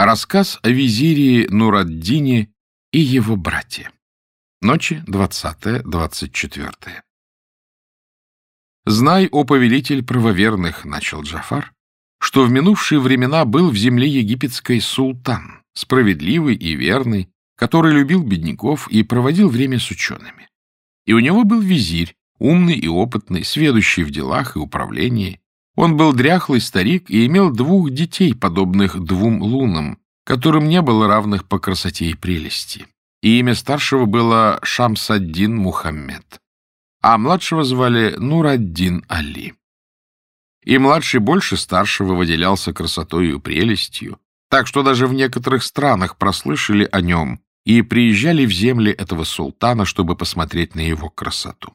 Рассказ о визире Нур-ад-Дине и его брате. Ночи 20-24. «Знай, о повелитель правоверных, — начал Джафар, — что в минувшие времена был в земле египетской султан, справедливый и верный, который любил бедняков и проводил время с учеными. И у него был визирь, умный и опытный, сведущий в делах и управлении. Он был дряхлый старик и имел 2 детей, подобных 2 лунам, которым не было равных по красоте и прелести. И имя старшего было Шамс-ад-Дин Мухаммед, а младшего звали Нур-ад-Дин Али. И младший больше старшего выделялся красотой и прелестью, так что даже в некоторых странах прослышали о нем и приезжали в земли этого султана, чтобы посмотреть на его красоту.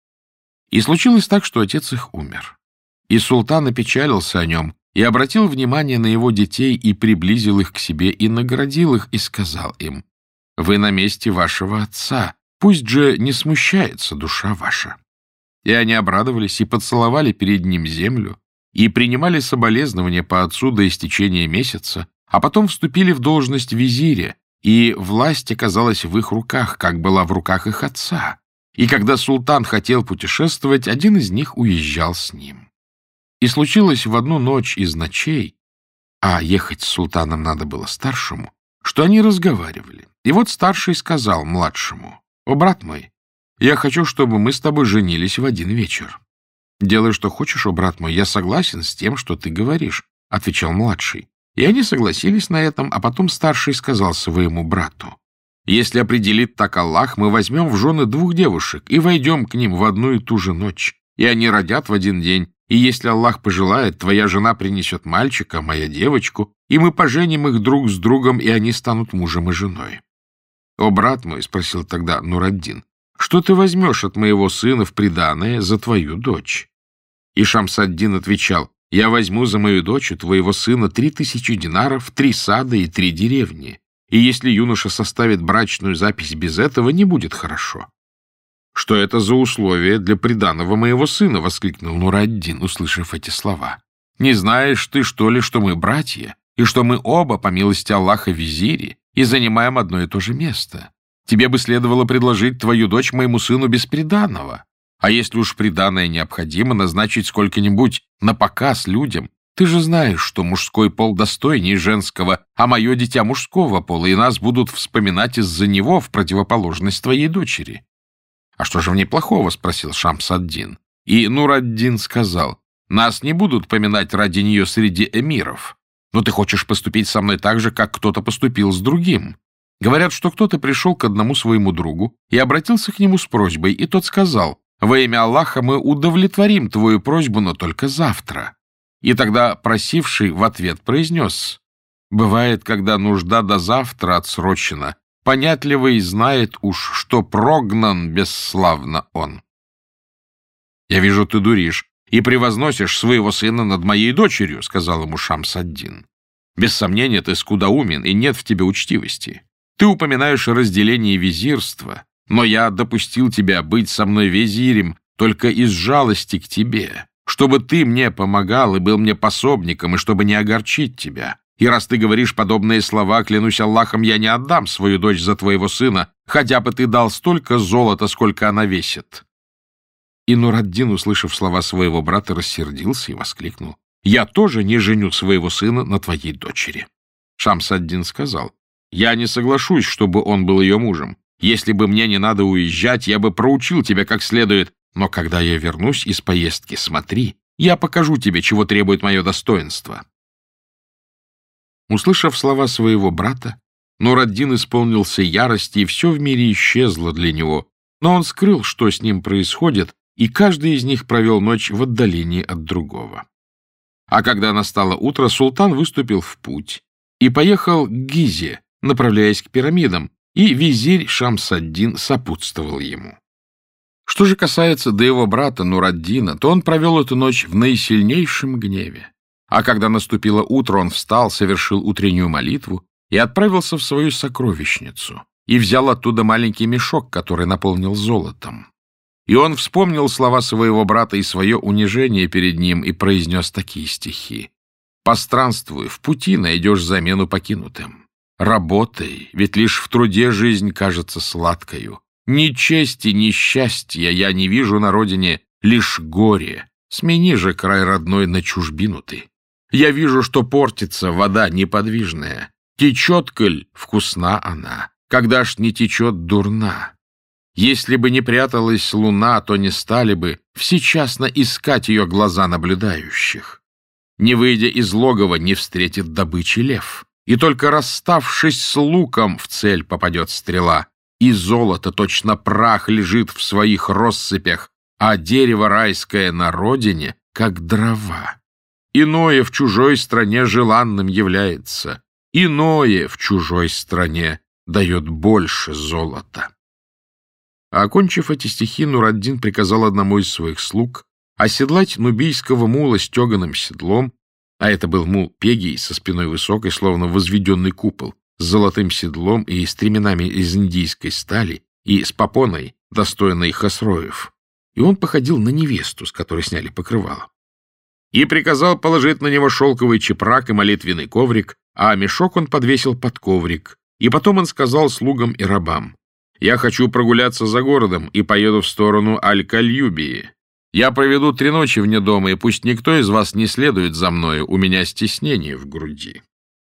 И случилось так, что отец их умер. И султан опечалился о нем, и обратил внимание на его детей, и приблизил их к себе, и наградил их, и сказал им: «Вы на месте вашего отца, пусть же не смущается душа ваша». И они обрадовались, и поцеловали перед ним землю, и принимали соболезнования по отцу до истечения месяца, а потом вступили в должность визиря, и власть оказалась в их руках, как была в руках их отца. И когда султан хотел путешествовать, один из них уезжал с ним. И случилось в одну ночь из ночей, а ехать с султаном надо было старшему, что они разговаривали. И вот старший сказал младшему: «О, брат мой, я хочу, чтобы мы с тобой женились в один вечер». «Делай, что хочешь, о, брат мой, я согласен с тем, что ты говоришь», — отвечал младший. И они согласились на этом, а потом старший сказал своему брату: «Если определит так Аллах, мы возьмем в жены 2 девушек и войдем к ним в одну и ту же ночь, и они родят в один день. И если Аллах пожелает, твоя жена принесет мальчика, а моя девочку, и мы поженим их друг с другом, и они станут мужем и женой». «О, брат мой, — спросил тогда Нур-ад-Дин, — что ты возьмешь от моего сына в приданое за твою дочь?» И Шамс-ад-Дин отвечал: «Я возьму за мою дочь у твоего сына 3000 динаров, 3 сада и 3 деревни. И если юноша составит брачную запись без этого, не будет хорошо». «Что это за условие для приданого моего сына?» — воскликнул Нур-ад-Дин, услышав эти слова. «Не знаешь ты, что ли, что мы братья, и что мы оба, по милости Аллаха, визири, и занимаем одно и то же место? Тебе бы следовало предложить твою дочь моему сыну без приданого. А если уж приданое необходимо, назначить сколько-нибудь напоказ людям. Ты же знаешь, что мужской пол достойнее женского, а мое дитя мужского пола, и нас будут вспоминать из-за него в противоположность твоей дочери». «А что же в ней плохого?» — спросил Шамс-ад-Дин. И Нур-ад-Дин сказал: «Нас не будут поминать ради нее среди эмиров. Но ты хочешь поступить со мной так же, как кто-то поступил с другим. Говорят, что кто-то пришел к одному своему другу и обратился к нему с просьбой, и тот сказал: во имя Аллаха мы удовлетворим твою просьбу, но только завтра. И тогда просивший в ответ произнес: бывает, когда нужда до завтра отсрочена, понятливый знает уж, что прогнан бесславно он». «Я вижу, ты дуришь и превозносишь своего сына над моей дочерью», — сказал ему Шамс-ад-Дин. «Без сомнения, ты скудоумен, и нет в тебе учтивости. Ты упоминаешь о разделении визирства, но я допустил тебя быть со мной визирем только из жалости к тебе, чтобы ты мне помогал и был мне пособником, и чтобы не огорчить тебя. И раз ты говоришь подобные слова, клянусь Аллахом, я не отдам свою дочь за твоего сына, хотя бы ты дал столько золота, сколько она весит». И Нур-ад-Дин, услышав слова своего брата, рассердился и воскликнул: «Я тоже не женю своего сына на твоей дочери». Шамс-ад-Дин сказал: «Я не соглашусь, чтобы он был ее мужем. Если бы мне не надо уезжать, я бы проучил тебя как следует, но когда я вернусь из поездки, смотри, я покажу тебе, чего требует мое достоинство». Услышав слова своего брата, Нур-ад-Дин исполнился ярости, и все в мире исчезло для него, но он скрыл, что с ним происходит, и каждый из них провел ночь в отдалении от другого. А когда настало утро, султан выступил в путь и поехал к Гизе, направляясь к пирамидам, и визирь Шамс-ад-Дин сопутствовал ему. Что же касается до его брата Нур-ад-Дина, то он провел эту ночь в наисильнейшем гневе. А когда наступило утро, он встал, совершил утреннюю молитву и отправился в свою сокровищницу, и взял оттуда маленький мешок, который наполнил золотом. И он вспомнил слова своего брата и свое унижение перед ним, и произнес такие стихи: Постранствуй, в пути найдешь замену покинутым. Работай, ведь лишь в труде жизнь кажется сладкою. Ни чести, ни счастья я не вижу на родине, лишь горе. Смени же край родной на чужбину ты. Я вижу, что портится вода неподвижная. Течет, коль вкусна она, когда ж не течет, дурна. Если бы не пряталась луна, то не стали бы всечасно искать ее глаза наблюдающих. Не выйдя из логова, не встретит добычи лев, и только расставшись с луком, в цель попадет стрела, и золото, точно прах, лежит в своих россыпях, а дерево райское на родине, как дрова. Иное в чужой стране желанным является, иное в чужой стране дает больше золота. А окончив эти стихи, Нур-ад-Дин приказал одному из своих слуг оседлать нубийского мула стеганым седлом, а это был мул Пегий со спиной высокой, словно возведенный купол, с золотым седлом и стременами из индийской стали, и с попоной, достойной Хосроев. И он походил на невесту, с которой сняли покрывало. И приказал положить на него шелковый чепрак и молитвенный коврик, а мешок он подвесил под коврик. И потом он сказал слугам и рабам: «Я хочу прогуляться за городом и поеду в сторону Аль-Кальюбии. Я проведу 3 ночи вне дома, и пусть никто из вас не следует за мною, у меня стеснение в груди».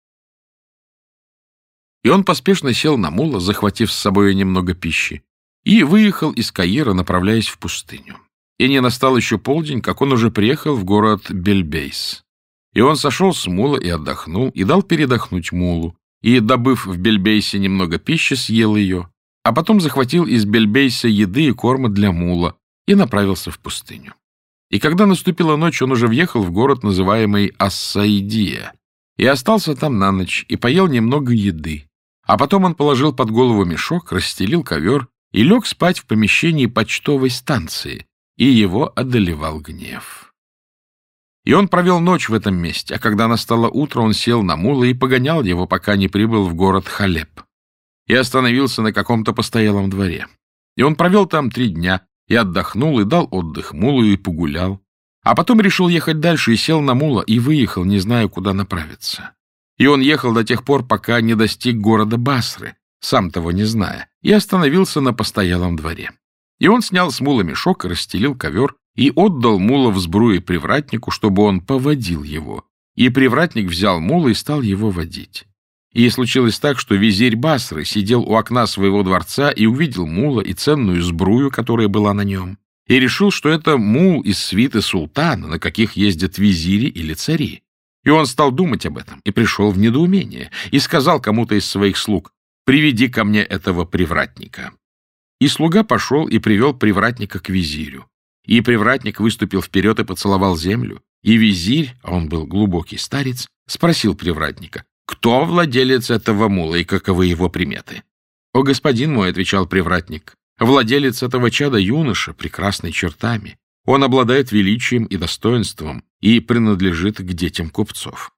И он поспешно сел на мула, захватив с собой немного пищи, и выехал из Каира, направляясь в пустыню. И не настал еще полдень, как он уже приехал в город Бельбейс. И он сошел с мула и отдохнул, и дал передохнуть мулу, и, добыв в Бельбейсе немного пищи, съел ее, а потом захватил из Бельбейса еды и корма для мула и направился в пустыню. И когда наступила ночь, он уже въехал в город, называемый Ас-Саидия, и остался там на ночь, и поел немного еды. А потом он положил под голову мешок, расстелил ковер и лег спать в помещении почтовой станции, и его одолевал гнев. И он провел ночь в этом месте, а когда настало утро, он сел на мула и погонял его, пока не прибыл в город Халеб, и остановился на каком-то постоялом дворе. И он провел там 3 дня, и отдохнул, и дал отдых мулу, и погулял. А потом решил ехать дальше, и сел на мула, и выехал, не зная, куда направиться. И он ехал до тех пор, пока не достиг города Басры, сам того не зная, и остановился на постоялом дворе. И он снял с мула мешок, расстелил ковер и отдал мула в сбруе привратнику, чтобы он поводил его. И привратник взял мула и стал его водить. И случилось так, что визирь Басры сидел у окна своего дворца и увидел мула и ценную сбрую, которая была на нем, и решил, что это мул из свиты султана, на каких ездят визири или цари. И он стал думать об этом и пришел в недоумение, и сказал кому-то из своих слуг: «Приведи ко мне этого привратника». И слуга пошел и привел привратника к визирю. И привратник выступил вперед и поцеловал землю. И визирь, а он был глубокий старец, спросил привратника: «Кто владелец этого мула и каковы его приметы?» «О, господин мой», — отвечал привратник, — «владелец этого чада юноша, прекрасной чертами. Он обладает величием и достоинством и принадлежит к детям купцов».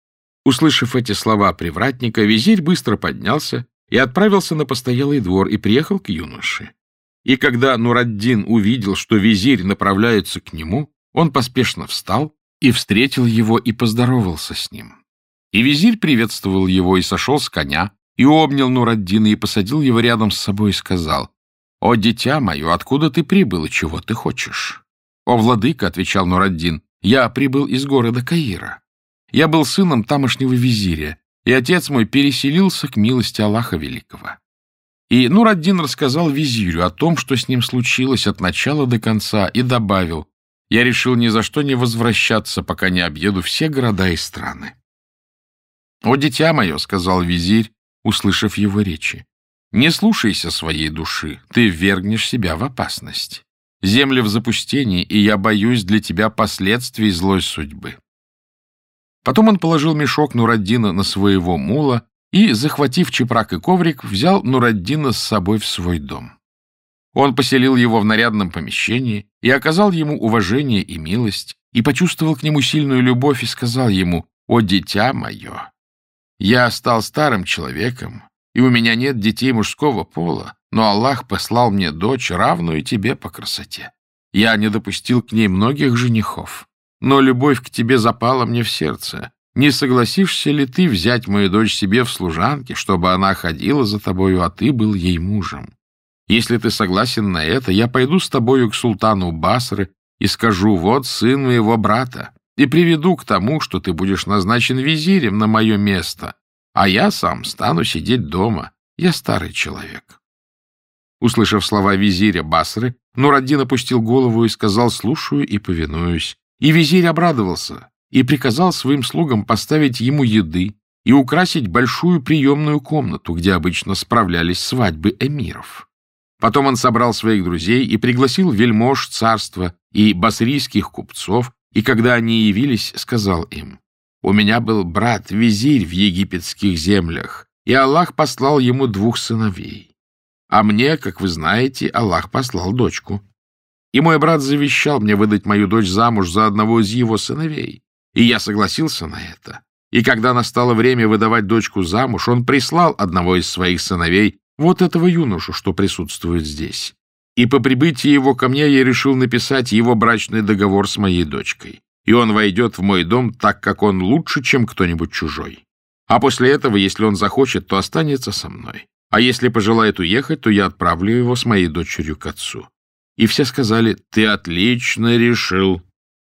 Услышав эти слова привратника, визирь быстро поднялся и отправился на постоялый двор и приехал к юноше. И когда Нур-ад-Дин увидел, что визирь направляется к нему, он поспешно встал и встретил его и поздоровался с ним. И визирь приветствовал его и сошел с коня, и обнял Нур-ад-Дина и посадил его рядом с собой и сказал: «О, дитя мое, откуда ты прибыл и чего ты хочешь?» «О, владыка», — отвечал Нур-ад-Дин, — «я прибыл из города Каира. Я был сыном тамошнего визиря, и отец мой переселился к милости Аллаха Великого». И Нур-ад-Дин рассказал визирю о том, что с ним случилось от начала до конца, и добавил: «Я решил ни за что не возвращаться, пока не объеду все города и страны». «О, дитя мое», — сказал визирь, услышав его речи, — «не слушайся своей души, ты ввергнешь себя в опасность. Земля в запустении, и я боюсь для тебя последствий злой судьбы». Потом он положил мешок Нур-ад-Дина на своего мула и, захватив чепрак и коврик, взял Нур-ад-Дина с собой в свой дом. Он поселил его в нарядном помещении и оказал ему уважение и милость, и почувствовал к нему сильную любовь и сказал ему: «О, дитя мое! Я стал старым человеком, и у меня нет детей мужского пола, но Аллах послал мне дочь, равную тебе по красоте. Я не допустил к ней многих женихов, но любовь к тебе запала мне в сердце. не согласишься ли ты взять мою дочь себе в служанки, чтобы она ходила за тобою, а ты был ей мужем? Если ты согласен на это, я пойду с тобою к султану Басры и скажу: вот сын моего брата, и приведу к тому, что ты будешь назначен визирем на мое место, а я сам стану сидеть дома. Я старый человек». Услышав слова визиря Басры, Нур-ад-Дин опустил голову и сказал: «Слушаю и повинуюсь». И визирь обрадовался и приказал своим слугам поставить ему еды и украсить большую приемную комнату, где обычно справлялись свадьбы эмиров. Потом он собрал своих друзей и пригласил вельмож царства и басрийских купцов, и когда они явились, сказал им: «У меня был брат-визирь в египетских землях, и Аллах послал ему 2 сыновей. А мне, как вы знаете, Аллах послал дочку. И мой брат завещал мне выдать мою дочь замуж за одного из его сыновей, и я согласился на это. И когда настало время выдавать дочку замуж, он прислал одного из своих сыновей, вот этого юношу, что присутствует здесь. И по прибытии его ко мне я решил написать его брачный договор с моей дочкой. И он войдет в мой дом, так как он лучше, чем кто-нибудь чужой. А после этого, если он захочет, то останется со мной. А если пожелает уехать, то я отправлю его с моей дочерью к отцу». И все сказали: «Ты отлично решил».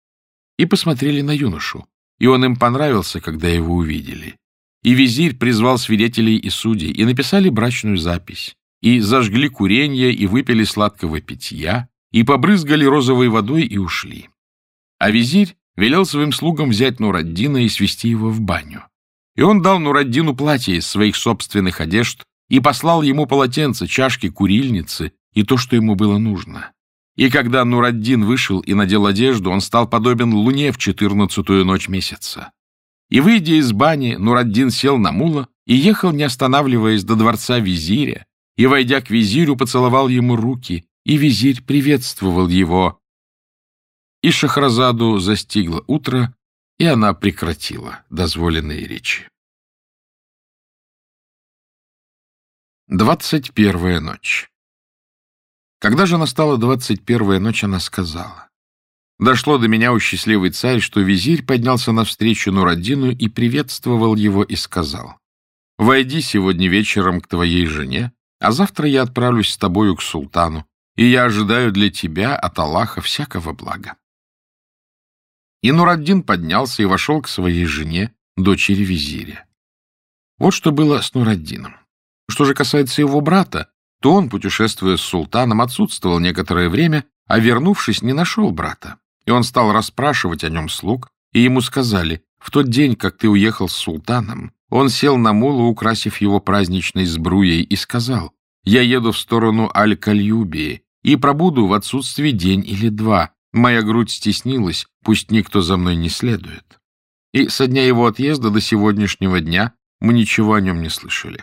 И посмотрели на юношу, и он им понравился, когда его увидели. И визирь призвал свидетелей и судей, и написали брачную запись, и зажгли куренье, и выпили сладкого питья, и побрызгали розовой водой, и ушли. А визирь велел своим слугам взять Нур-ад-Дина и свести его в баню. И он дал Нур-ад-Дину платье из своих собственных одежд и послал ему полотенце, чашки, курильницы и то, что ему было нужно. И когда Нур-ад-Дин вышел и надел одежду, он стал подобен луне в 14-ю ночь месяца. И, выйдя из бани, Нур-ад-Дин сел на мула и ехал, не останавливаясь, до дворца визиря, и, войдя к визирю, поцеловал ему руки, и визирь приветствовал его. И Шахразаду застигло утро, и она прекратила дозволенные речи. 21-я ночь. Когда же настала 21-я ночь, она сказала: «Дошло до меня, о счастливый царь, что визирь поднялся навстречу Нур-ад-Дину и приветствовал его и сказал: «Войди сегодня вечером к твоей жене, а завтра я отправлюсь с тобою к султану, и я ожидаю для тебя от Аллаха всякого блага». И Нур-ад-Дин поднялся и вошел к своей жене, дочери визиря. Вот что было с Нур-ад-Дином. Что же касается его брата, то он, путешествуя с султаном, отсутствовал некоторое время, а, вернувшись, не нашел брата. И он стал расспрашивать о нем слуг, и ему сказали: «В тот день, как ты уехал с султаном, он сел на мула, украсив его праздничной сбруей, и сказал: я еду в сторону Аль-Кальюбии и пробуду в отсутствии день или 2. Моя грудь стеснилась, пусть никто за мной не следует». И со дня его отъезда до сегодняшнего дня мы ничего о нем не слышали.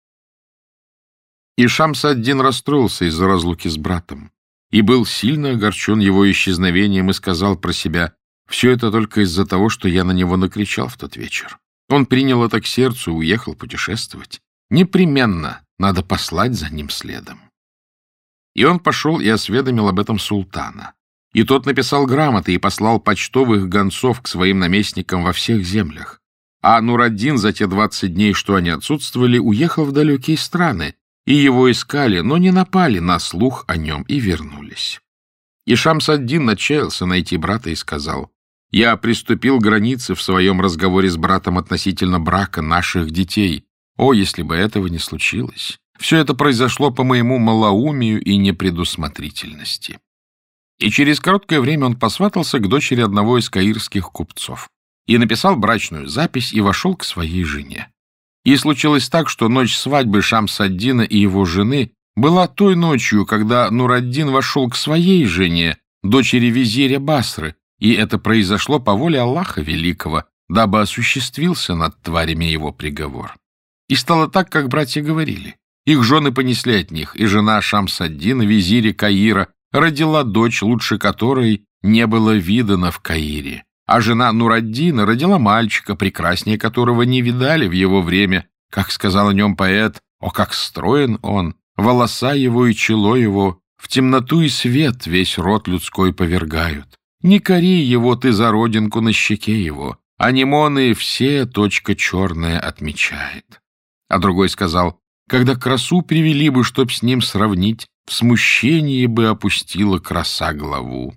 И Шамс-ад-Дин расстроился из-за разлуки с братом, и был сильно огорчен его исчезновением, и сказал про себя: «Все это только из-за того, что я на него накричал в тот вечер. Он принял это к сердцу и уехал путешествовать. Непременно надо послать за ним следом». И он пошел и осведомил об этом султана. И тот написал грамоты и послал почтовых гонцов к своим наместникам во всех землях. А Нур-ад-Дин за те 20 дней, что они отсутствовали, уехал в далекие страны, и его искали, но не напали на слух о нем и вернулись. И Шамс-ад-Дин отчаялся найти брата и сказал: «Я приступил к границе в своем разговоре с братом относительно брака наших детей. О, если бы этого не случилось! Все это произошло по моему малоумию и непредусмотрительности». И через короткое время он посватался к дочери одного из каирских купцов и написал брачную запись и вошел к своей жене. И случилось так, что ночь свадьбы Шамс-ад-Дина и его жены была той ночью, когда Нур-ад-Дин вошел к своей жене, дочери визиря Басры, и это произошло по воле Аллаха Великого, дабы осуществился над тварями его приговор. И стало так, как братья говорили. Их жены понесли от них, и жена Шамс-ад-Дина, визиря Каира, родила дочь, лучше которой не было видано в Каире. А жена Нур-ад-Дина родила мальчика, прекраснее которого не видали в его время. Как сказал о нем поэт: «О, как строен он! Волоса его и чело его в темноту и свет весь род людской повергают. Не кори его ты за родинку на щеке его, анимоны все точка черная отмечает. А другой сказал: когда красу привели бы, чтоб с ним сравнить, в смущении бы опустила краса главу.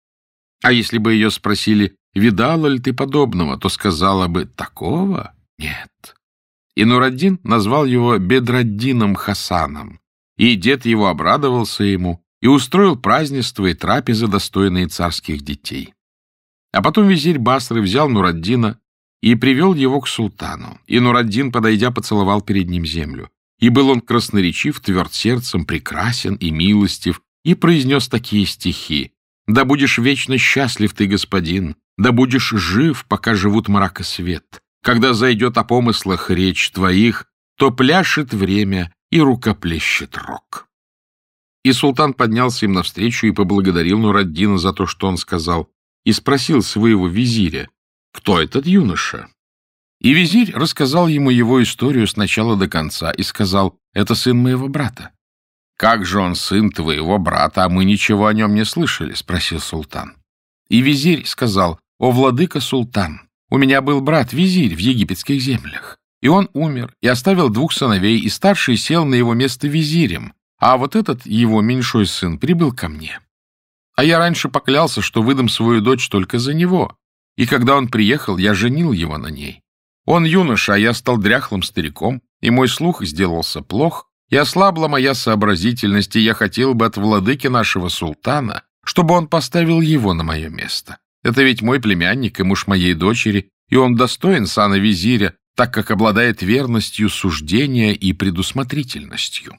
А если бы ее спросили: видала ли ты подобного, то сказала бы: такого нет. И Нураддин назвал его Бедраддином Хасаном, и дед его обрадовался ему и устроил празднества и трапезы, достойные царских детей. А потом визирь Басры взял Нураддина и привел его к султану, и Нураддин, подойдя, поцеловал перед ним землю. И был он красноречив, тверд сердцем, прекрасен и милостив, и произнес такие стихи: «Да будешь вечно счастлив ты, господин, да будешь жив, пока живут мрак и свет. Когда зайдет о помыслах речь твоих, то пляшет время и рукоплещет рог». И султан поднялся им навстречу и поблагодарил Нураддина за то, что он сказал, и спросил своего визиря: кто этот юноша? И визирь рассказал ему его историю с начала до конца и сказал: это сын моего брата. Как же он сын твоего брата, а мы ничего о нем не слышали? Спросил султан. И визирь сказал: о, владыка султан, у меня был брат-визирь в египетских землях, и он умер, и оставил 2 сыновей, и старший сел на его место визирем, а вот этот его меньшой сын прибыл ко мне. А я раньше поклялся, что выдам свою дочь только за него, и когда он приехал, я женил его на ней. Он юноша, а я стал дряхлым стариком, и мой слух сделался плох, и ослабла моя сообразительность, и я хотел бы от владыки нашего султана, чтобы он поставил его на мое место. Это ведь мой племянник и муж моей дочери, и он достоин сана визиря, так как обладает верностью суждения и предусмотрительностью».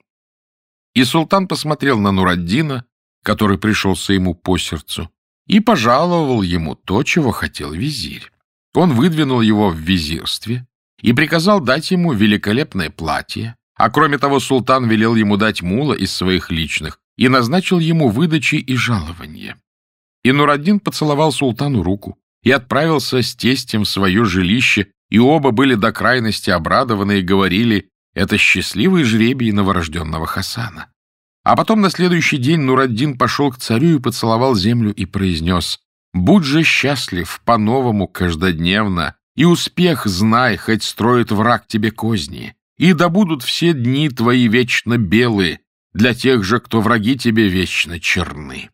И султан посмотрел на Нураддина, который пришелся ему по сердцу, и пожаловал ему то, чего хотел визирь. Он выдвинул его в визирстве и приказал дать ему великолепное платье, а кроме того султан велел ему дать мула из своих личных и назначил ему выдачи и жалования. И Нураддин поцеловал султану руку и отправился с тестем в свое жилище, и оба были до крайности обрадованы и говорили: это счастливый жребий новорожденного Хасана. А потом на следующий день Нураддин пошел к царю и поцеловал землю и произнес: «Будь же счастлив по-новому каждодневно, и успех знай, хоть строит враг тебе козни, и да будут все дни твои вечно белые для тех же, кто враги тебе вечно черны».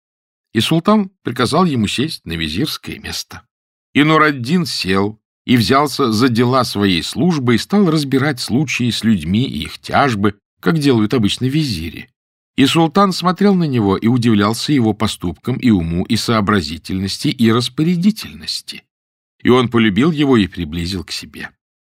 И султан приказал ему сесть на визирское место. И Нураддин сел и взялся за дела своей службы и стал разбирать случаи с людьми и их тяжбы, как делают обычно визири. И султан смотрел на него и удивлялся его поступкам и уму, и сообразительности, и распорядительности. И он полюбил его и приблизил к себе.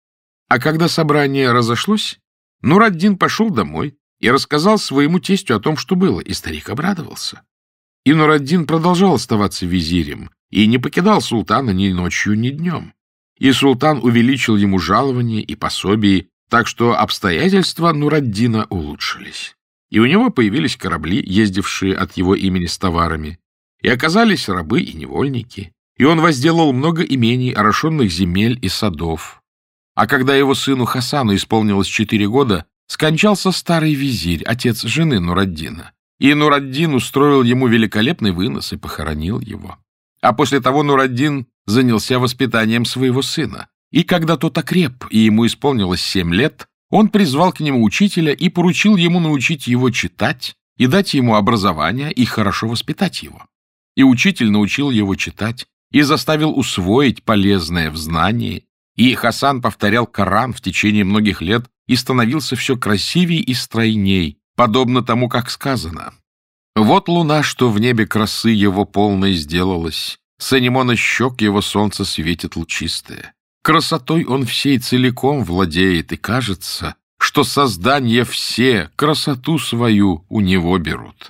А когда собрание разошлось, Нураддин пошел домой и рассказал своему тестю о том, что было, и старик обрадовался. И Нураддин продолжал оставаться визирем и не покидал султана ни ночью, ни днем. И султан увеличил ему жалование и пособие, так что обстоятельства Нураддина улучшились. И у него появились корабли, ездившие от его имени с товарами, и оказались рабы и невольники, и он возделал много имений, орошенных земель и садов. А когда его сыну Хасану исполнилось 4 года, скончался старый визирь, отец жены Нураддина, и Нураддин устроил ему великолепный вынос и похоронил его. А после того Нураддин занялся воспитанием своего сына, и когда тот окреп, и ему исполнилось 7 лет, он призвал к нему учителя и поручил ему научить его читать и дать ему образование и хорошо воспитать его. И учитель научил его читать и заставил усвоить полезное в знании, и Хасан повторял Коран в течение многих лет и становился все красивей и стройней, подобно тому, как сказано: «Вот луна, что в небе красы его полной сделалась, с анимона щек его солнце светит лучистое. Красотой он всей целиком владеет, и кажется, что создания все красоту свою у него берут».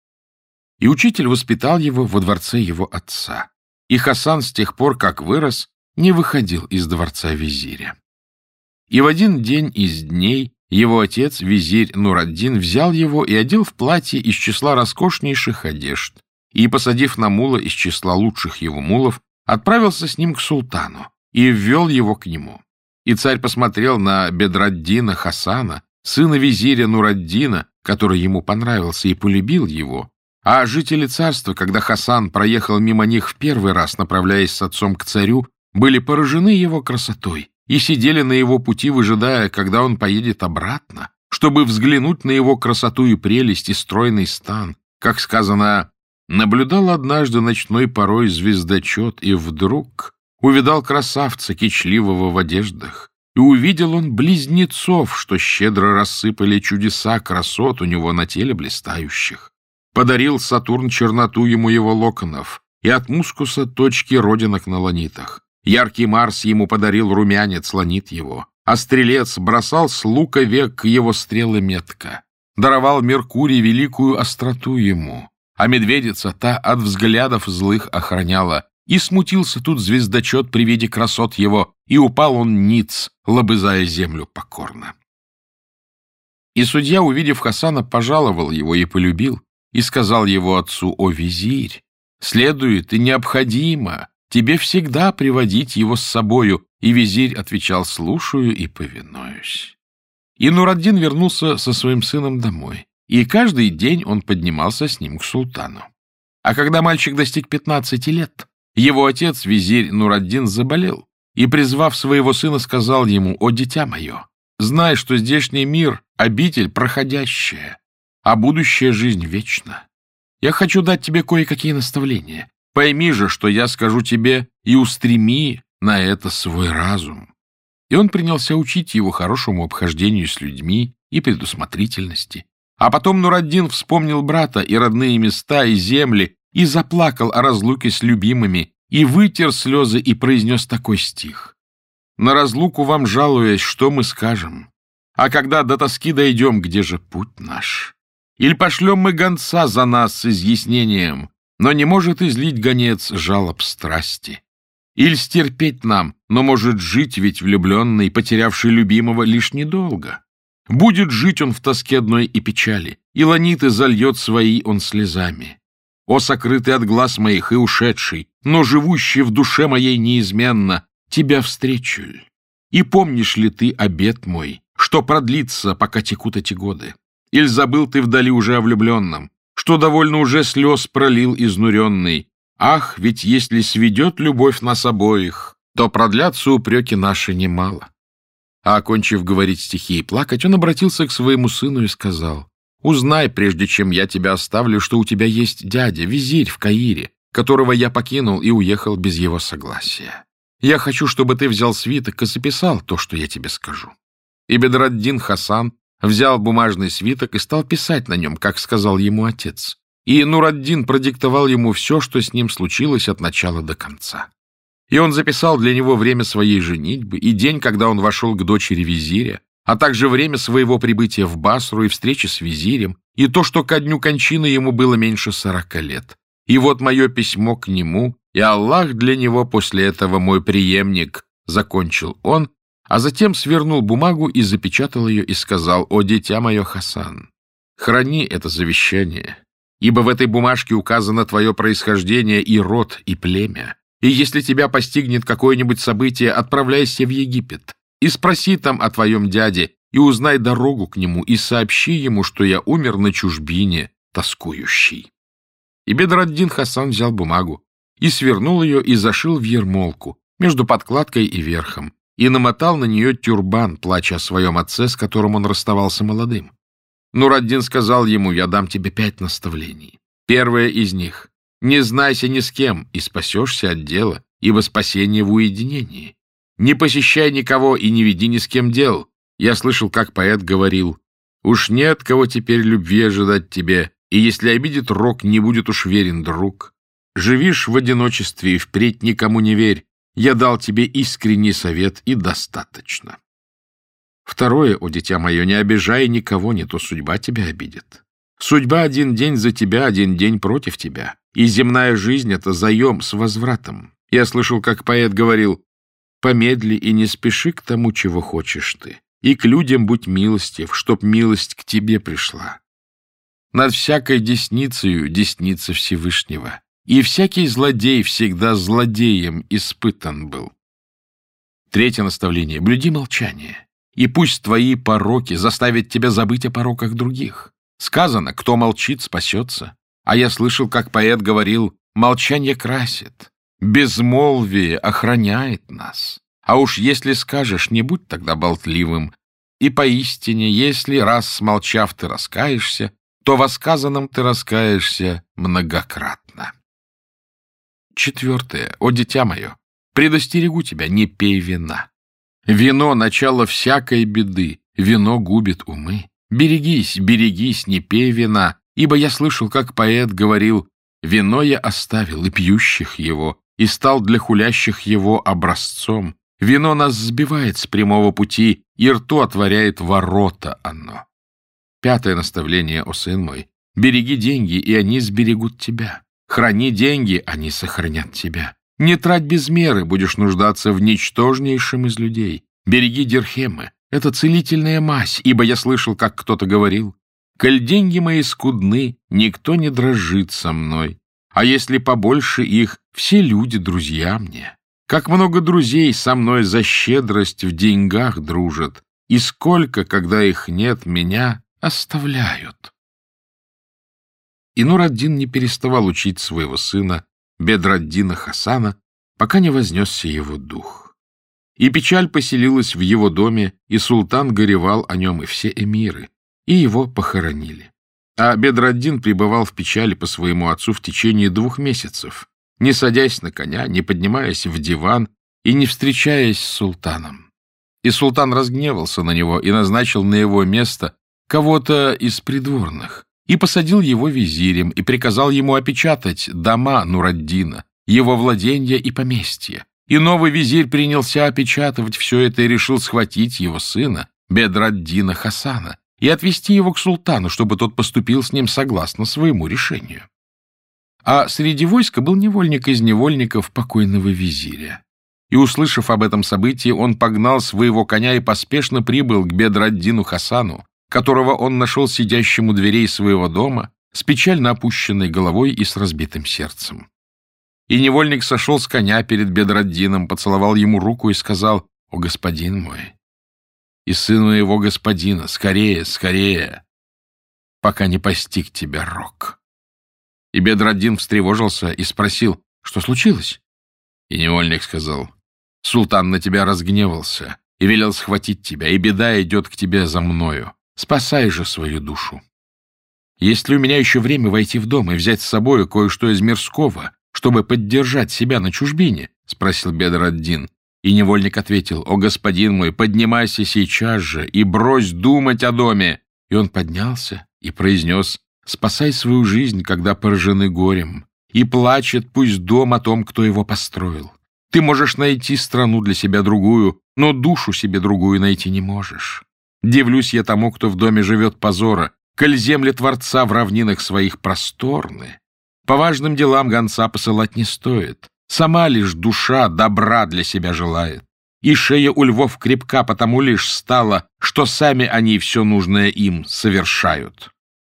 И учитель воспитал его во дворце его отца. И Хасан с тех пор, как вырос, не выходил из дворца визиря. И в один день из дней его отец, визирь Нураддин, взял его и одел в платье из числа роскошнейших одежд, и, посадив на мула из числа лучших его мулов, отправился с ним к султану и ввел его к нему. И царь посмотрел на Бедраддина Хасана, сына визиря Нураддина, который ему понравился, и полюбил его. А жители царства, когда Хасан проехал мимо них в первый раз, направляясь с отцом к царю, были поражены его красотой и сидели на его пути, выжидая, когда он поедет обратно, чтобы взглянуть на его красоту и прелесть и стройный стан. Как сказано, наблюдал однажды ночной порой звездочет, и вдруг увидал красавца, кичливого в одеждах, и увидел он близнецов, что щедро рассыпали чудеса красот у него на теле блистающих. Подарил Сатурн черноту ему его локонов, и от мускуса точки родинок на ланитах. Яркий Марс ему подарил румянец ланит его, а стрелец бросал с лука век его стрелы метко. Даровал Меркурий великую остроту ему, а медведица та от взглядов злых охраняла. И смутился тут звездочет при виде красот его, и упал он ниц, лобызая землю покорно. И судья, увидев Хасана, пожаловал его и полюбил, и сказал его отцу: «О, визирь, следует и необходимо тебе всегда приводить его с собою». И визирь отвечал: «Слушаю и повинуюсь». И Нур-ад-Дин вернулся со своим сыном домой, и каждый день он поднимался с ним к султану. А когда мальчик достиг 15 лет, его отец, визирь Нур-ад-Дин, заболел, и, призвав своего сына, сказал ему: «О, дитя мое, знай, что здешний мир — обитель проходящая, а будущая жизнь вечна. Я хочу дать тебе кое-какие наставления. Пойми же, что я скажу тебе, и устреми на это свой разум». И он принялся учить его хорошему обхождению с людьми и предусмотрительности. А потом Нур-ад-Дин вспомнил брата и родные места, и земли, и заплакал о разлуке с любимыми, и вытер слезы, и произнес такой стих: «На разлуку вам жалуясь, что мы скажем? А когда до тоски дойдем, где же путь наш? Или пошлем мы гонца за нас с изъяснением, но не может излить гонец жалоб страсти? Или стерпеть нам, но может жить ведь влюбленный, потерявший любимого лишь недолго? Будет жить он в тоске одной и печали, и ланиты зальет свои он слезами. О, сокрытый от глаз моих и ушедший, но живущий в душе моей неизменно, тебя встречу ль? И помнишь ли ты обет мой, что продлится, пока текут эти годы? Иль забыл ты вдали уже о влюбленном, что довольно уже слез пролил изнуренный? Ах, ведь если сведет любовь нас обоих, то продлятся упреки наши немало». А, окончив говорить стихи и плакать, он обратился к своему сыну и сказал: «Узнай, прежде чем я тебя оставлю, что у тебя есть дядя, визирь в Каире, которого я покинул и уехал без его согласия. Я хочу, чтобы ты взял свиток и записал то, что я тебе скажу». И Бедр-ад-Дин Хасан взял бумажный свиток и стал писать на нем, как сказал ему отец. И Нур-ад-Дин продиктовал ему все, что с ним случилось от начала до конца. И он записал для него время своей женитьбы и день, когда он вошел к дочери визиря, а также время своего прибытия в Басру и встречи с визирем, и то, что ко дню кончины ему было меньше 40 лет. И вот мое письмо к нему, и Аллах для него после этого мой преемник, — закончил он, а затем свернул бумагу и запечатал ее и сказал: «О, дитя мое, Хасан, храни это завещание, ибо в этой бумажке указано твое происхождение и род, и племя. И если тебя постигнет какое-нибудь событие, отправляйся в Египет и спроси там о твоем дяде, и узнай дорогу к нему, и сообщи ему, что я умер на чужбине, тоскующий». И Бедр-ад-Дин Хасан взял бумагу и свернул ее и зашил в ермолку между подкладкой и верхом, и намотал на нее тюрбан, плача о своем отце, с которым он расставался молодым. Нур-ад-Дин сказал ему: «Я дам тебе 5 наставлений. Первое из них: не знайся ни с кем, и спасешься от дела, ибо спасение в уединении. Не посещай никого и не веди ни с кем дел. Я слышал, как поэт говорил: уж нет кого теперь любви ожидать тебе, и если обидит рок, не будет уж верен друг. Живишь в одиночестве и впредь никому не верь. Я дал тебе искренний совет, и достаточно. Второе, о дитя мое, не обижай никого, не то судьба тебя обидит. Судьба один день за тебя, один день против тебя, и земная жизнь — это заем с возвратом. Я слышал, как поэт говорил: помедли и не спеши к тому, чего хочешь ты, и к людям будь милостив, чтоб милость к тебе пришла. Над всякой десницею десница Всевышнего, и всякий злодей всегда злодеем испытан был. Третье наставление: блюди молчание, и пусть твои пороки заставят тебя забыть о пороках других. Сказано: кто молчит, спасется. А я слышал, как поэт говорил: молчание красит. Безмолвие охраняет нас. А уж если скажешь, не будь тогда болтливым. И поистине, если раз смолчав ты раскаешься, то во сказанном ты раскаешься многократно. 4. О, дитя мое, предостерегу тебя, не пей вина. Вино — начало всякой беды, вино губит умы. Берегись, берегись, не пей вина, ибо я слышал, как поэт говорил: «Вино я оставил и пьющих его, и стал для хулящих его образцом. Вино нас сбивает с прямого пути, и рту отворяет ворота оно». 5. наставление, о сын мой, береги деньги, и они сберегут тебя. Храни деньги, они сохранят тебя. Не трать без меры, будешь нуждаться в ничтожнейшем из людей. Береги дирхемы, это целительная мазь, ибо я слышал, как кто-то говорил: «Коль деньги мои скудны, никто не дрожит со мной. А если побольше их, все люди друзья мне. Как много друзей со мной за щедрость в деньгах дружат, и сколько, когда их нет, меня оставляют». И Нур-ад-Дин не переставал учить своего сына Бедр-ад-Дина Хасана, пока не вознесся его дух. И печаль поселилась в его доме, и султан горевал о нем, и все эмиры, и его похоронили. А Бедр-ад-Дин пребывал в печали по своему отцу в течение 2 месяцев, не садясь на коня, не поднимаясь в диван и не встречаясь с султаном. И султан разгневался на него и назначил на его место кого-то из придворных, и посадил его визирем, и приказал ему опечатать дома Нур-ад-Дина, его владения и поместья. И новый визирь принялся опечатывать все это и решил схватить его сына, Бедр-ад-Дина Хасана, и отвести его к султану, чтобы тот поступил с ним согласно своему решению. А среди войска был невольник из невольников покойного визиря. И, услышав об этом событии, он погнал своего коня и поспешно прибыл к Бедр-ад-Дину Хасану, которого он нашел сидящим у дверей своего дома, с печально опущенной головой и с разбитым сердцем. И невольник сошел с коня перед Бедр-ад-Дином, поцеловал ему руку и сказал: «О, господин мой, и сын моего господина, скорее, скорее, пока не постиг тебя рок». И Бедр-ад-Дин встревожился и спросил: «Что случилось?» И невольник сказал: «Султан на тебя разгневался и велел схватить тебя, и беда идет к тебе за мною. Спасай же свою душу. Есть ли у меня еще время войти в дом и взять с собой кое-что из мирского, чтобы поддержать себя на чужбине?» — спросил Бедр-ад-Дин. И невольник ответил: «О, господин мой, поднимайся сейчас же и брось думать о доме». И он поднялся и произнес: «Спасай свою жизнь, когда поражены горем, и плачет пусть дом о том, кто его построил. Ты можешь найти страну для себя другую, но душу себе другую найти не можешь. Дивлюсь я тому, кто в доме живет позора, коль земли Творца в равнинах своих просторны. По важным делам гонца посылать не стоит, сама лишь душа добра для себя желает. И шея у львов крепка потому лишь стала, что сами они все нужное им совершают».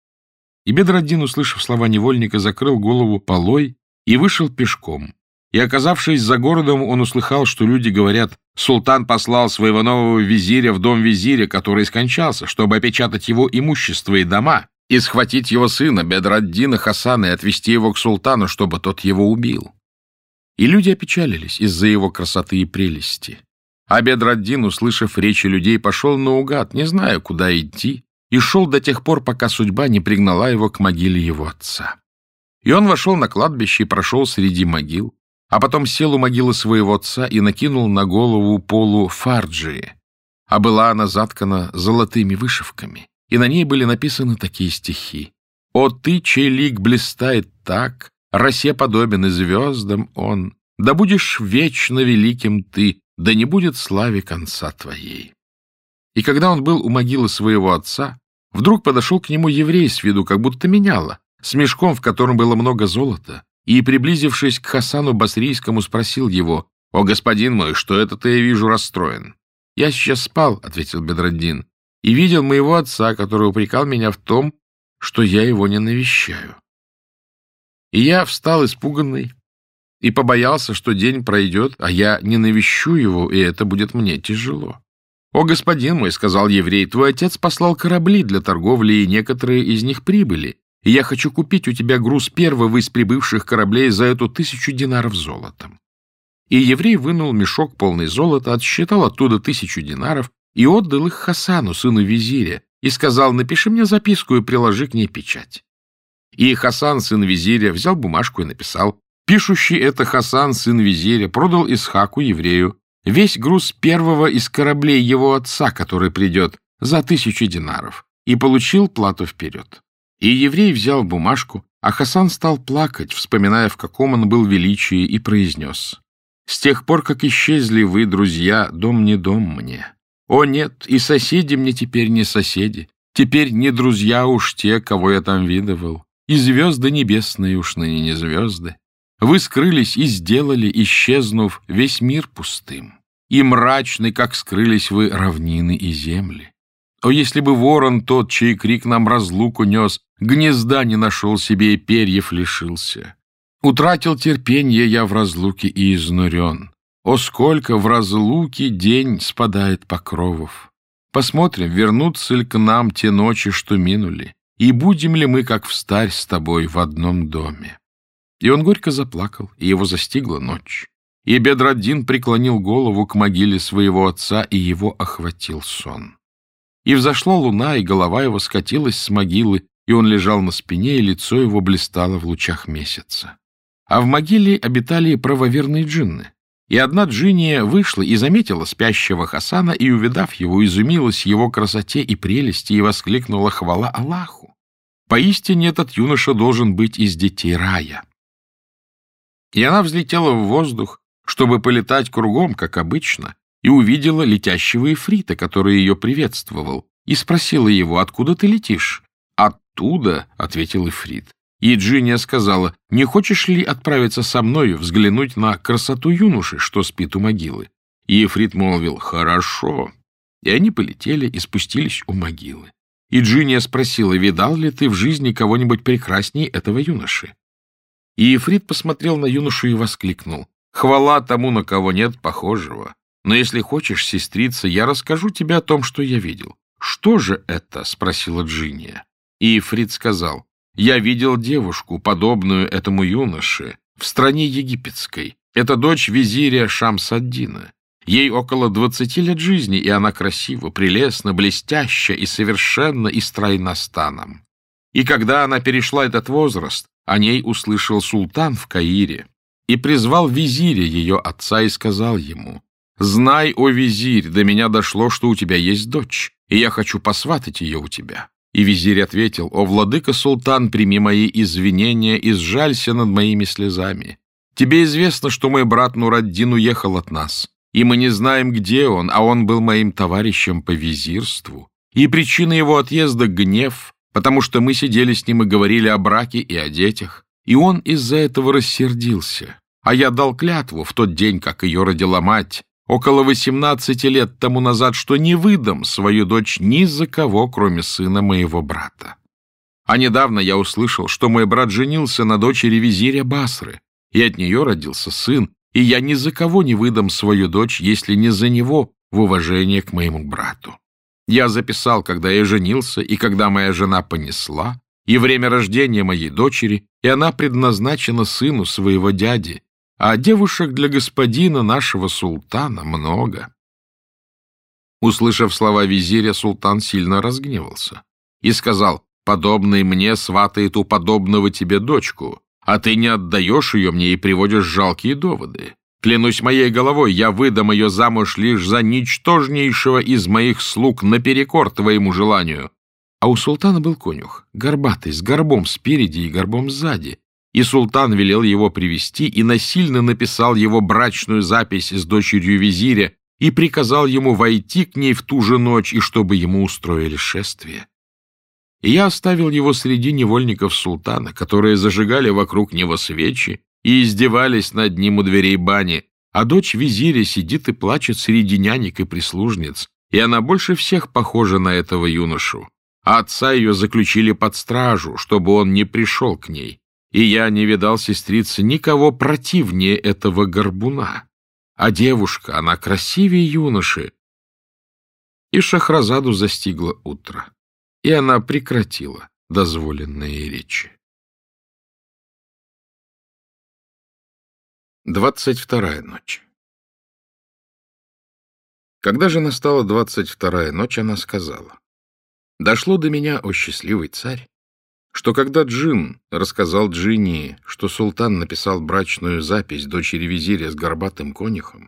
И Бедр-ад-Дин, услышав слова невольника, закрыл голову полой и вышел пешком. И, оказавшись за городом, он услыхал, что люди говорят: «Султан послал своего нового визиря в дом визиря, который скончался, чтобы опечатать его имущество и дома, и схватить его сына Бедр-ад-Дина Хасана и отвести его к султану, чтобы тот его убил». И люди опечалились из-за его красоты и прелести. А Бедр-ад-Дин, услышав речи людей, пошел наугад, не зная, куда идти, и шел до тех пор, пока судьба не пригнала его к могиле его отца. И он вошел на кладбище и прошел среди могил, а потом сел у могилы своего отца и накинул на голову полу фарджии, а была она заткана золотыми вышивками, и на ней были написаны такие стихи: «О ты, чей лик блистает так, росе подобен и звездам он, да будешь вечно великим ты, да не будет славе конца твоей». И когда он был у могилы своего отца, вдруг подошел к нему еврей с виду, как будто меняло, с мешком, в котором было много золота, и, приблизившись к Хасану Басрийскому, спросил его: «О, господин мой, что это ты, я вижу, расстроен?» «Я сейчас спал», — ответил Бедр-ад-Дин, «и видел моего отца, который упрекал меня в том, что я его не навещаю. И я встал испуганный и побоялся, что день пройдет, а я не навещу его, и это будет мне тяжело». «О, господин мой, — сказал еврей, — твой отец послал корабли для торговли, и некоторые из них прибыли, и я хочу купить у тебя груз первого из прибывших кораблей за эту 1000 динаров золотом. И еврей вынул мешок полный золота, отсчитал оттуда 1000 динаров и отдал их Хасану, сыну визиря, и сказал: напиши мне записку и приложи к ней печать. И Хасан, сын визиря, взял бумажку и написал: пишущий это Хасан, сын визиря, продал Исхаку, еврею, весь груз первого из кораблей его отца, который придет, за 1000 динаров, и получил плату вперед. И еврей взял бумажку, а Хасан стал плакать, вспоминая, в каком он был величии, и произнес: «С тех пор, как исчезли вы, друзья, дом не дом мне. О нет, и соседи мне теперь не соседи, теперь не друзья уж те, кого я там видывал, и звезды небесные уж ныне не звезды. Вы скрылись и сделали, исчезнув, весь мир пустым, и мрачный, как скрылись вы, равнины и земли. О, если бы ворон тот, чей крик нам разлуку нес, гнезда не нашел себе и перьев лишился. Утратил терпенье я в разлуке и изнурен. О, сколько в разлуке день спадает покровов! Посмотрим, вернутся ли к нам те ночи, что минули, и будем ли мы, как встарь, с тобой в одном доме». И он горько заплакал, и его застигла ночь. И Бедраддин преклонил голову к могиле своего отца, и его охватил сон. И взошла луна, и голова его скатилась с могилы, и он лежал на спине, и лицо его блистало в лучах месяца. А в могиле обитали правоверные джинны. И одна джинния вышла и заметила спящего Хасана, и, увидав его, изумилась его красоте и прелести, и воскликнула: хвала Аллаху! Поистине этот юноша должен быть из детей рая. И она взлетела в воздух, чтобы полетать кругом, как обычно, и увидела летящего ифрита, который ее приветствовал, и спросила его: откуда ты летишь? Оттуда, — ответил ифрит. И джинния сказала: не хочешь ли отправиться со мною взглянуть на красоту юноши, что спит у могилы? И ифрит молвил: хорошо. И они полетели и спустились у могилы. И джинния спросила: видал ли ты в жизни кого-нибудь прекрасней этого юноши? И ифрит посмотрел на юношу и воскликнул: хвала тому, на кого нет похожего. Но если хочешь, сестрица, я расскажу тебе о том, что я видел. Что же это? — спросила джинния. И ифрит сказал: я видел девушку, подобную этому юноше, в стране египетской. Это дочь визиря Шамс-ад-Дина. Ей около 20 лет жизни, и она красива, прелестна, блестяща и совершенно и стройна станом. И когда она перешла этот возраст, о ней услышал султан в Каире и призвал визиря ее отца и сказал ему: «Знай, о визирь, до меня дошло, что у тебя есть дочь, и я хочу посватать ее у тебя». И визирь ответил: «О, владыка султан, прими мои извинения и сжалься над моими слезами. Тебе известно, что мой брат Нураддин уехал от нас, и мы не знаем, где он, а он был моим товарищем по визирству. И причина его отъезда — гнев, потому что мы сидели с ним и говорили о браке и о детях, и он из-за этого рассердился. А я дал клятву в тот день, как ее родила мать, около 18 лет тому назад, что не выдам свою дочь ни за кого, кроме сына моего брата. А недавно я услышал, что мой брат женился на дочери визиря Басры, и от нее родился сын, и я ни за кого не выдам свою дочь, если не за него, в уважение к моему брату. Я записал, когда я женился, и когда моя жена понесла, и время рождения моей дочери, и она предназначена сыну своего дяди, а девушек для господина нашего султана много». Услышав слова визиря, султан сильно разгневался и сказал: «Подобный мне сватает у подобного тебе дочку, а ты не отдаешь ее мне и приводишь жалкие доводы. Клянусь моей головой, я выдам ее замуж лишь за ничтожнейшего из моих слуг наперекор твоему желанию». А у султана был конюх, горбатый, с горбом спереди и горбом сзади, и султан велел его привести и насильно написал его брачную запись с дочерью визиря и приказал ему войти к ней в ту же ночь, и чтобы ему устроили шествие. И я оставил его среди невольников султана, которые зажигали вокруг него свечи и издевались над ним у дверей бани, а дочь визиря сидит и плачет среди нянек и прислужниц, и она больше всех похожа на этого юношу. А отца ее заключили под стражу, чтобы он не пришел к ней. И я не видал, сестрица, никого противнее этого горбуна. А девушка, она красивее юноши». И Шахразаду застигло утро, и она прекратила дозволенные речи. 22-я ночь. Когда же настала 22-я ночь, она сказала: «Дошло до меня, о счастливый царь, что когда Джин рассказал Джинни, что султан написал брачную запись дочери визиря с горбатым конюхом,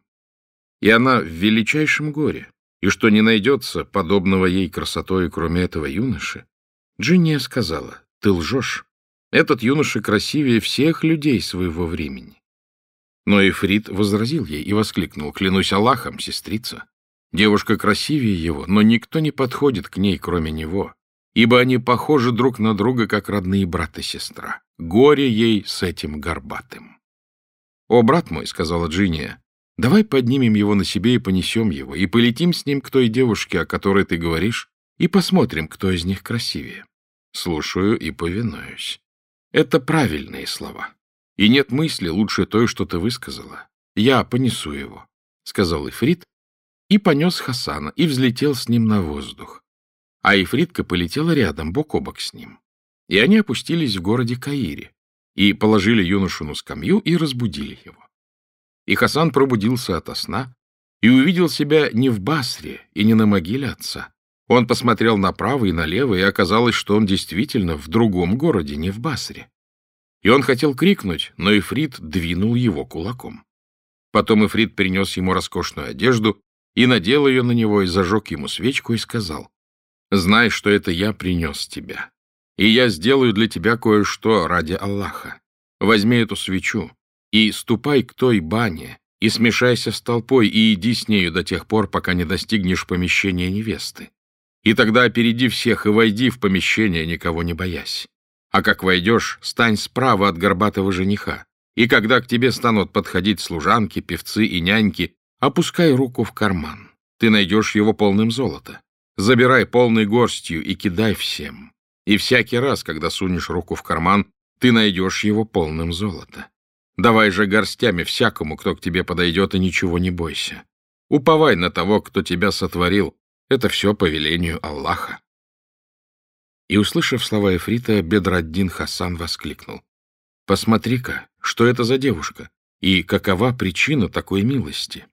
и она в величайшем горе, и что не найдется подобного ей красотой, кроме этого юноши, Джинния сказала: ты лжешь, этот юноша красивее всех людей своего времени». Но Ифрит возразил ей и воскликнул: «Клянусь Аллахом, сестрица, девушка красивее его, но никто не подходит к ней, кроме него, ибо они похожи друг на друга, как родные брат и сестра. Горе ей с этим горбатым». «О, брат мой, — сказала Джинния, — давай поднимем его на себе и понесем его, и полетим с ним к той девушке, о которой ты говоришь, и посмотрим, кто из них красивее». «Слушаю и повинуюсь. Это правильные слова. И нет мысли лучше той, что ты высказала. Я понесу его», — сказал Ифрит, и понес Хасана, и взлетел с ним на воздух. А Ифритка полетела рядом, бок о бок с ним. И они опустились в городе Каире, и положили юношу на скамью, и разбудили его. И Хасан пробудился ото сна, и увидел себя не в Басре и не на могиле отца. Он посмотрел направо и налево, и оказалось, что он действительно в другом городе, не в Басре. И он хотел крикнуть, но Ифрит двинул его кулаком. Потом Ифрит принес ему роскошную одежду и надел ее на него, и зажег ему свечку, и сказал: «Знай, что это я принес тебя, и я сделаю для тебя кое-что ради Аллаха. Возьми эту свечу и ступай к той бане, и смешайся с толпой, и иди с нею до тех пор, пока не достигнешь помещения невесты. И тогда опереди всех и войди в помещение, никого не боясь. А как войдешь, стань справа от горбатого жениха, и когда к тебе станут подходить служанки, певцы и няньки, опускай руку в карман. Ты найдешь его полным золота. Забирай полной горстью и кидай всем. И всякий раз, когда сунешь руку в карман, ты найдешь его полным золота. Давай же горстями всякому, кто к тебе подойдет, и ничего не бойся. Уповай на того, кто тебя сотворил. Это все по велению Аллаха». И, услышав слова Ифрита, Бедр-ад-Дин Хасан воскликнул: «Посмотри-ка, что это за девушка, и какова причина такой милости?»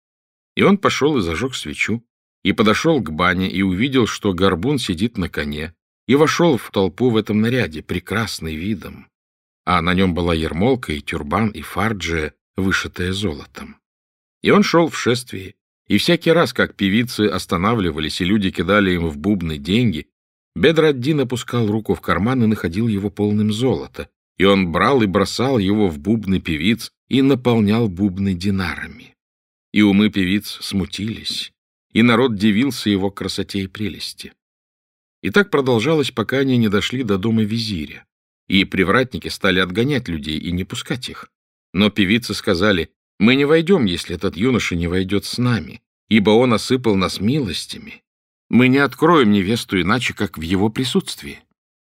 И он пошел и зажег свечу, и подошел к бане, и увидел, что горбун сидит на коне, и вошел в толпу в этом наряде, прекрасный видом, а на нем была ермолка и тюрбан, и фарджия, вышитая золотом. И он шел в шествии, и всякий раз, как певицы останавливались, и люди кидали им в бубны деньги, Бедр-ад-Дин опускал руку в карман и находил его полным золота, и он брал и бросал его в бубны певиц и наполнял бубны динарами. И умы певиц смутились, и народ дивился его красоте и прелести. И так продолжалось, пока они не дошли до дома визиря, и привратники стали отгонять людей и не пускать их. Но певицы сказали: «Мы не войдем, если этот юноша не войдет с нами, ибо он осыпал нас милостями. Мы не откроем невесту иначе, как в его присутствии».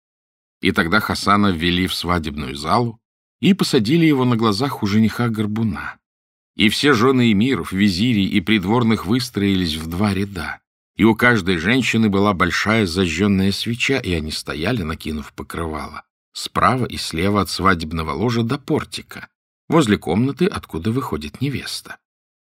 И тогда Хасана ввели в свадебную залу и посадили его на глазах у жениха горбуна. И все жены эмиров, визирей и придворных выстроились в два ряда, и у каждой женщины была большая зажженная свеча, и они стояли, накинув покрывало, справа и слева от свадебного ложа до портика, возле комнаты, откуда выходит невеста.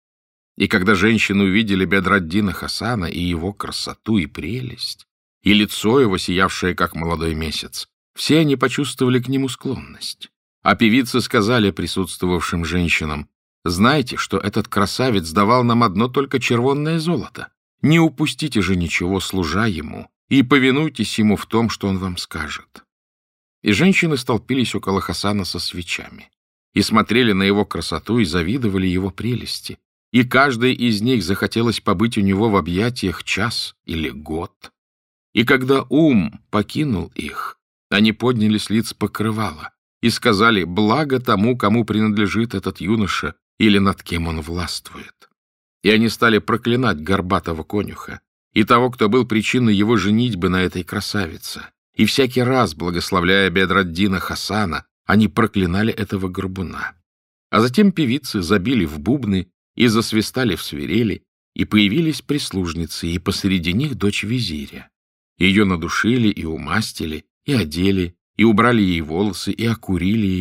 И когда женщины увидели Бедр-ад-Дина Хасана и его красоту и прелесть, и лицо его, сиявшее, как молодой месяц, все они почувствовали к нему склонность. А певицы сказали присутствовавшим женщинам: «Знайте, что этот красавец давал нам одно только червонное золото. Не упустите же ничего, служа ему, и повинуйтесь ему в том, что он вам скажет». И женщины столпились около Хасана со свечами, и смотрели на его красоту, и завидовали его прелести, и каждой из них захотелось побыть у него в объятиях час или год. И когда ум покинул их, они подняли с лиц покрывало и сказали: «Благо тому, кому принадлежит этот юноша или над кем он властвует». И они стали проклинать горбатого конюха и того, кто был причиной его женитьбы на этой красавице. И всякий раз, благословляя Бедр-ад-Дина Хасана, они проклинали этого горбуна. А затем певицы забили в бубны и засвистали в свирели, и появились прислужницы, и посреди них дочь визиря. Ее надушили и умастили, и одели, и убрали ей волосы, и окурили ее,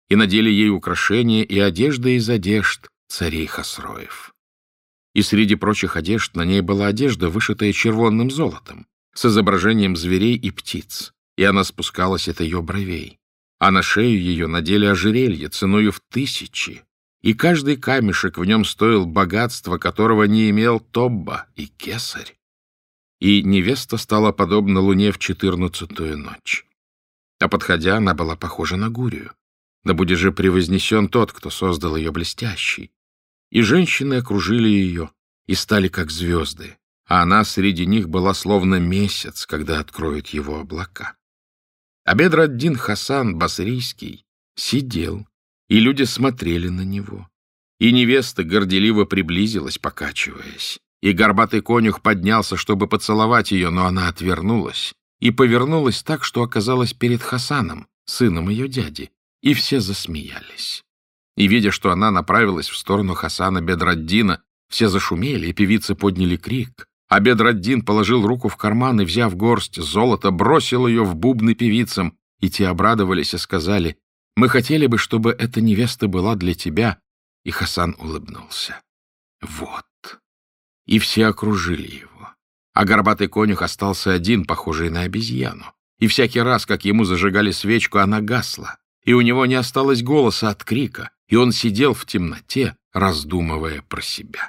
и надели ей украшения и одежда из одежд царей Хасроев. И среди прочих одежд на ней была одежда, вышитая червонным золотом, с изображением зверей и птиц, и она спускалась от ее бровей. А на шею ее надели ожерелье ценою в 1000, и каждый камешек в нем стоил богатства, которого не имел Тобба и Кесарь. И невеста стала подобна луне в 14-ю ночь. А подходя, она была похожа на Гурию. Да будет же превознесен тот, кто создал ее блестящий. И женщины окружили ее и стали как звезды, а она среди них была словно месяц, когда откроют его облака. А Бедр-ад-Дин Хасан Басрийский сидел, и люди смотрели на него. И невеста горделиво приблизилась, покачиваясь. И горбатый конюх поднялся, чтобы поцеловать ее, но она отвернулась и повернулась так, что оказалась перед Хасаном, сыном ее дяди, и все засмеялись. И, видя, что она направилась в сторону Хасана Бедр-ад-Дина, все зашумели, и певицы подняли крик. А Бедр-ад-Дин положил руку в карман и, взяв горсть золота, бросил ее в бубны певицам, и те обрадовались и сказали: «Мы хотели бы, чтобы эта невеста была для тебя». И Хасан улыбнулся. Вот. И все окружили его. А горбатый конюх остался один, похожий на обезьяну. И всякий раз, как ему зажигали свечку, она гасла, и у него не осталось голоса от крика, и он сидел в темноте, раздумывая про себя.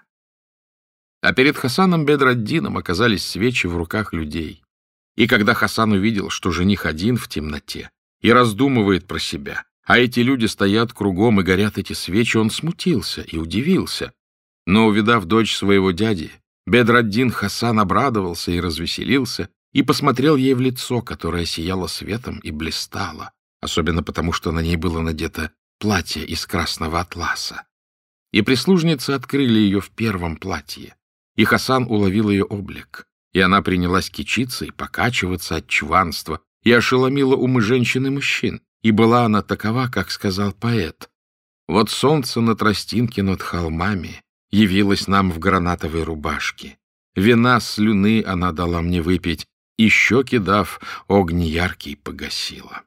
А перед Хасаном Бедр-ад-Дином оказались свечи в руках людей. И когда Хасан увидел, что жених один в темноте и раздумывает про себя, а эти люди стоят кругом и горят эти свечи, он смутился и удивился. Но, увидав дочь своего дяди, Бедр-ад-Дин Хасан обрадовался и развеселился, и посмотрел ей в лицо, которое сияло светом и блистало, особенно потому, что на ней было надето платье из красного атласа. И прислужницы открыли ее в первом платье, и Хасан уловил ее облик, и она принялась кичиться и покачиваться от чванства, и ошеломила умы женщин и мужчин, и была она такова, как сказал поэт: «Вот солнце на тростинке над холмами явилось нам в гранатовой рубашке. Вина слюны она дала мне выпить, и щеки дав, огни яркий погасила».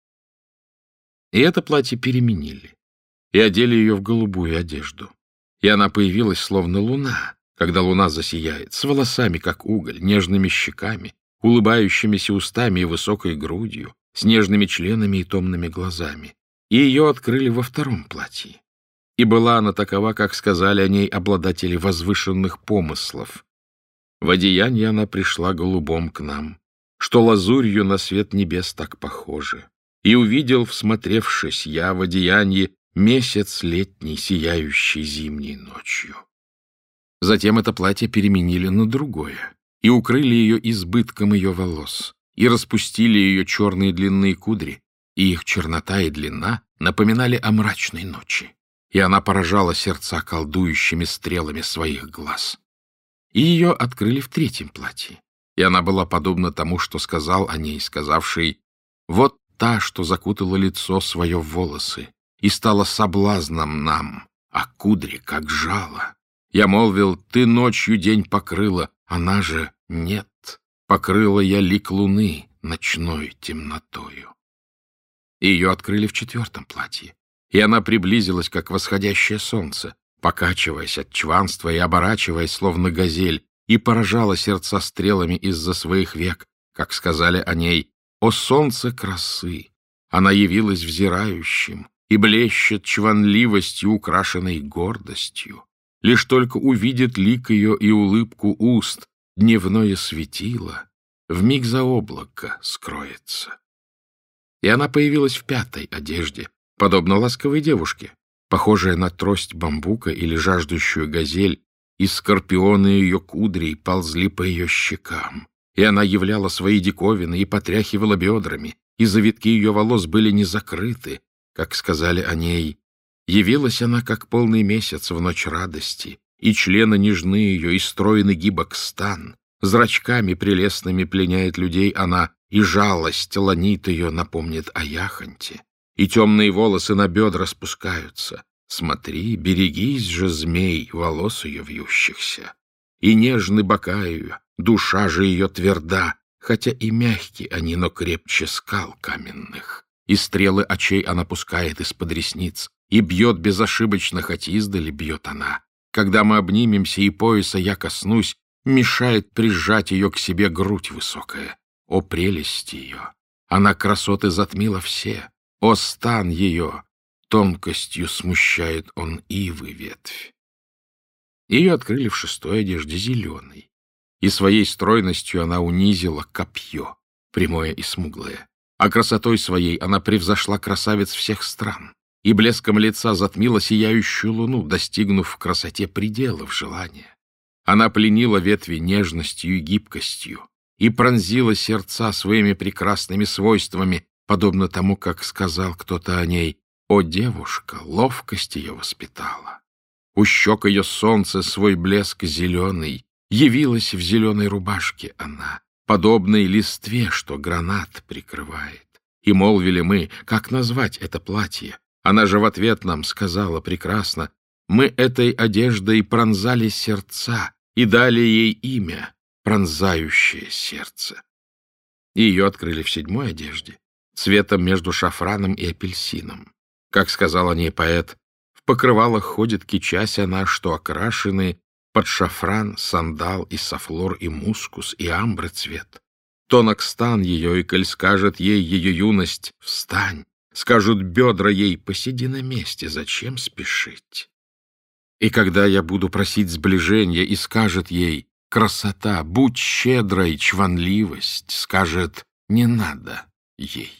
И это платье переменили, и одели ее в голубую одежду. И она появилась словно луна, когда луна засияет, с волосами, как уголь, нежными щеками, улыбающимися устами и высокой грудью, с нежными членами и томными глазами. И ее открыли во втором платье. И была она такова, как сказали о ней обладатели возвышенных помыслов. В одеянии она пришла голубом к нам, что лазурью на свет небес так похоже. И увидел, всмотревшись я в одеянии, месяц летний, сияющий зимней ночью. Затем это платье переменили на другое, и укрыли ее избытком ее волос, и распустили ее черные длинные кудри, и их чернота и длина напоминали о мрачной ночи, и она поражала сердца колдующими стрелами своих глаз. И ее открыли в третьем платье, и она была подобна тому, что сказал о ней, сказавший: «Вот та, что закутала лицо свое в волосы, и стала соблазном нам, а кудри как жало. Я молвил: ты ночью день покрыла, она же нет, покрыла я лик луны ночной темнотою». И ее открыли в четвертом платье, и она приблизилась, как восходящее солнце, покачиваясь от чванства и оборачиваясь, словно газель, и поражала сердца стрелами из-за своих век, как сказали о ней: «О солнце красы! Она явилась взирающим и блещет чванливостью, украшенной гордостью. Лишь только увидит лик ее и улыбку уст, дневное светило вмиг за облако скроется». И она появилась в пятой одежде, подобно ласковой девушке, похожая на трость бамбука или жаждущую газель, и скорпионы ее кудрей ползли по ее щекам, и она являла свои диковины и потряхивала бедрами, и завитки ее волос были не закрыты, как сказали о ней. Явилась она, как полный месяц в ночь радости, и члены нежны ее, и стройный гибок стан. Зрачками прелестными пленяет людей она, и жалость ланит ее, напомнит о яхонте. И темные волосы на бедра спускаются. Смотри, берегись же, змей, волос ее вьющихся. И нежны бока ее, душа же ее тверда, хотя и мягкие они, но крепче скал каменных. и стрелы очей она пускает из-под ресниц, и бьет безошибочно, хоть издали бьет она. Когда мы обнимемся и пояса я коснусь, мешает прижать ее к себе грудь высокая. О, прелесть ее! Она красоты затмила все. О, стан ее! Тонкостью смущает он ивы ветвь. Ее открыли в 6-й одежде зеленой, и своей стройностью она унизила копье, прямое и смуглое. А красотой своей она превзошла красавиц всех стран, и блеском лица затмила сияющую луну, достигнув в красоте пределов желания. Она пленила ветви нежностью и гибкостью и пронзила сердца своими прекрасными свойствами, подобно тому, как сказал кто-то о ней: «О, девушка, ловкость ее воспитала». У щек ее солнце свой блеск зеленый, явилась в зеленой рубашке она, подобной листве, что гранат прикрывает. И молвили мы, как назвать это платье. Она же в ответ нам сказала прекрасно: мы этой одеждой пронзали сердца и дали ей имя «Пронзающее сердце». И ее открыли в 7-й одежде, цветом между шафраном и апельсином. Как сказал о ней поэт: в покрывалах ходит кичась она, что окрашены под шафран, сандал и сафлор и мускус и амбры цвет. Тонок стан ее, и коль скажет ей ее юность: встань, скажут бедра ей: посиди на месте, зачем спешить? И когда я буду просить сближения, и скажет ей: красота, будь щедрой, чванливость, скажет: не надо ей.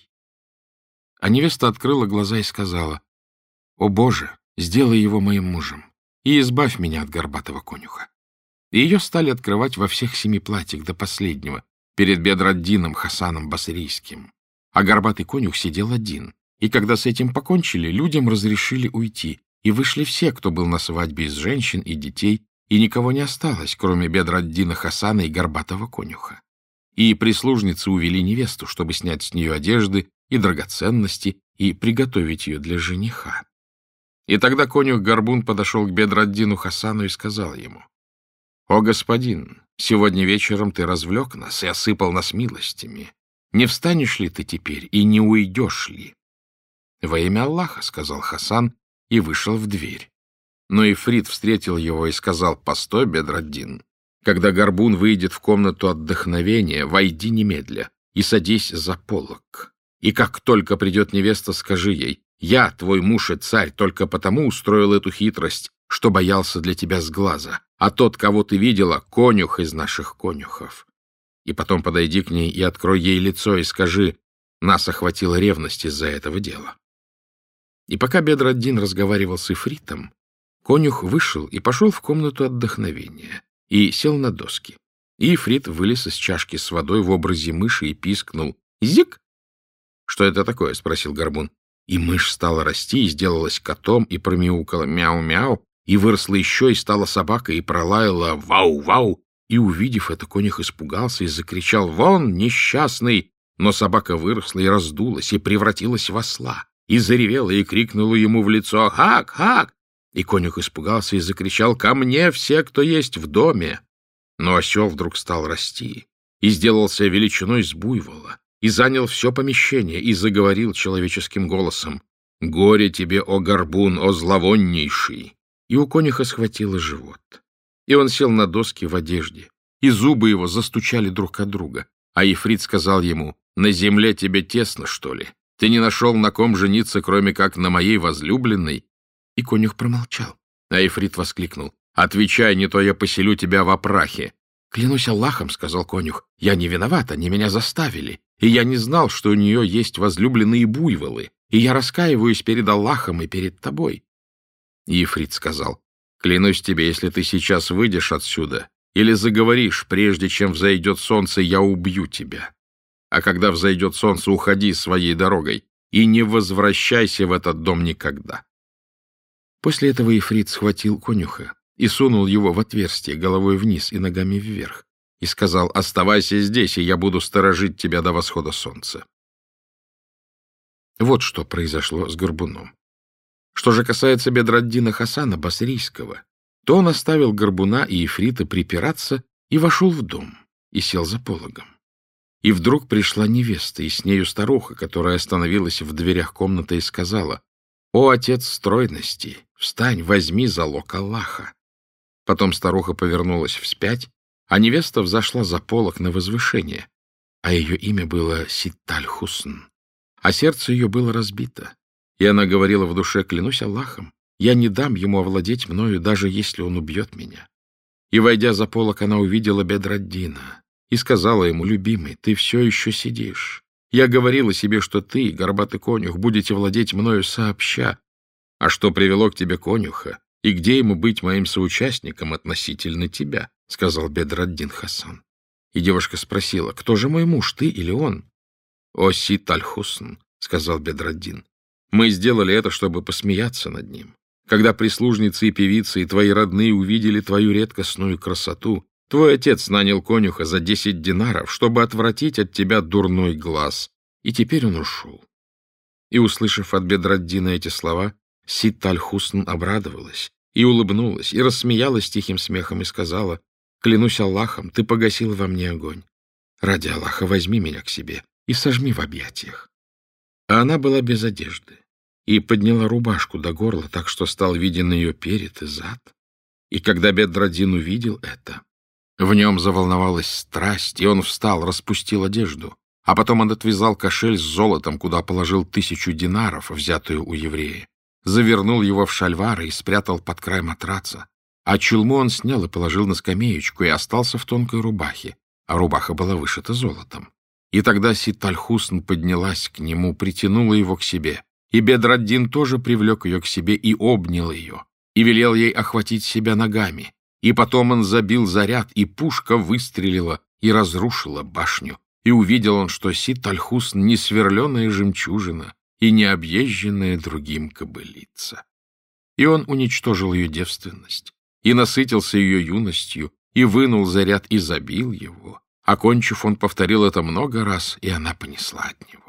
А невеста открыла глаза и сказала: «О, Боже, сделай его моим мужем и избавь меня от горбатого конюха». И ее стали открывать во всех 7 платьях до последнего, перед Бедр-ад-Дином Хасаном Басрийским. А горбатый конюх сидел один, и когда с этим покончили, людям разрешили уйти, и вышли все, кто был на свадьбе из женщин и детей, и никого не осталось, кроме Бедр-ад-Дина Хасана и горбатого конюха. И прислужницы увели невесту, чтобы снять с нее одежды и драгоценности и приготовить ее для жениха. И тогда конюх Горбун подошел к Бедр-ад-Дину Хасану и сказал ему: «О, господин, сегодня вечером ты развлек нас и осыпал нас милостями. Не встанешь ли ты теперь и не уйдешь ли?» «Во имя Аллаха», — сказал Хасан, и вышел в дверь. Но Ифрит встретил его и сказал: «Постой, Бедр-ад-Дин, когда Горбун выйдет в комнату отдохновения, войди немедля и садись за полог. И как только придет невеста, скажи ей: я, твой муж и царь, только потому устроил эту хитрость, что боялся для тебя сглаза, а тот, кого ты видела, конюх из наших конюхов. И потом подойди к ней и открой ей лицо и скажи: нас охватила ревность из-за этого дела». И пока Бедр-ад-Дин разговаривал с Ифритом, конюх вышел и пошел в комнату отдохновения и сел на доски. И Ифрит вылез из чашки с водой в образе мыши и пискнул: «Зик!» «Что это такое?» — спросил Горбун. И мышь стала расти, и сделалась котом, и промяукала мяу-мяу, и выросла еще, и стала собакой, и пролаяла вау-вау. И, увидев это, конюх испугался и закричал: «Вон, несчастный!» Но собака выросла и раздулась, и превратилась в осла, и заревела, и крикнула ему в лицо: «Хак! Хак!» И конюх испугался и закричал: «Ко мне все, кто есть в доме!» Но осел вдруг стал расти и сделался величиной с буйвола, и занял все помещение, и заговорил человеческим голосом: «Горе тебе, о Горбун, о зловоннейший!» И у конюха схватило живот. И он сел на доски в одежде, и зубы его застучали друг от друга. А Ифрит сказал ему: «На земле тебе тесно, что ли? Ты не нашел, на ком жениться, кроме как на моей возлюбленной?» И конюх промолчал. А Ифрит воскликнул: «Отвечай, не то я поселю тебя в опрахе». «Клянусь Аллахом, — сказал конюх, — я не виноват, они меня заставили, и я не знал, что у нее есть возлюбленные буйволы, и я раскаиваюсь перед Аллахом и перед тобой». И Ифрит сказал: «Клянусь тебе, если ты сейчас выйдешь отсюда или заговоришь, прежде чем взойдет солнце, я убью тебя. А когда взойдет солнце, уходи своей дорогой и не возвращайся в этот дом никогда». После этого Ифрит схватил конюха и сунул его в отверстие головой вниз и ногами вверх, и сказал: «Оставайся здесь, и я буду сторожить тебя до восхода солнца». Вот что произошло с Горбуном. Что же касается Бедр-ад-Дина Хасана Басрийского, то он оставил Горбуна и Ифрита припираться и вошел в дом и сел за пологом. И вдруг пришла невеста, и с нею старуха, которая остановилась в дверях комнаты и сказала: «О, отец стройности, встань, возьми залог Аллаха». Потом старуха повернулась вспять, а невеста взошла за полог на возвышение, а ее имя было Сит-аль-Хусн, а сердце ее было разбито. И она говорила в душе: «Клянусь Аллахом, я не дам ему овладеть мною, даже если он убьет меня». И, войдя за полог, она увидела Бедр-ад-Дина и сказала ему: «Любимый, ты все еще сидишь. Я говорила себе, что ты, горбатый конюх, будете владеть мною сообща. А что привело к тебе конюха, и где ему быть моим соучастником относительно тебя?» — сказал Бедр-ад-Дин Хасан. И девушка спросила: «Кто же мой муж, ты или он?» «О, Сит-аль-Хусн», — сказал Бедр-ад-Дин, — «мы сделали это, чтобы посмеяться над ним. Когда прислужницы и певицы и твои родные увидели твою редкостную красоту, твой отец нанял конюха за 10 динаров, чтобы отвратить от тебя дурной глаз, и теперь он ушел». И, услышав от Бедр-ад-Дина эти слова, Сит-аль-Хусн обрадовалась и улыбнулась, и рассмеялась тихим смехом, и сказала: «Клянусь Аллахом, ты погасил во мне огонь. Ради Аллаха возьми меня к себе и сожми в объятиях». А она была без одежды и подняла рубашку до горла, так что стал виден ее перед и зад. И когда Бедр-ад-Дин увидел это, в нем заволновалась страсть, и он встал, распустил одежду, а потом он отвязал кошель с золотом, куда положил 1000 динаров, взятую у еврея, завернул его в шальвары и спрятал под край матраца, а чулму он снял и положил на скамеечку и остался в тонкой рубахе, а рубаха была вышита золотом. И тогда Сит-аль-Хусн поднялась к нему, притянула его к себе, и Бедр-ад-Дин тоже привлек ее к себе и обнял ее, и велел ей охватить себя ногами. И потом он забил заряд, и пушка выстрелила и разрушила башню. И увидел он, что Сит-аль-Хусн не сверленая жемчужина и не объезженная другим кобылица. И он уничтожил ее девственность, и насытился ее юностью, и вынул заряд и забил его. Окончив, он повторил это много раз, и она понесла от него.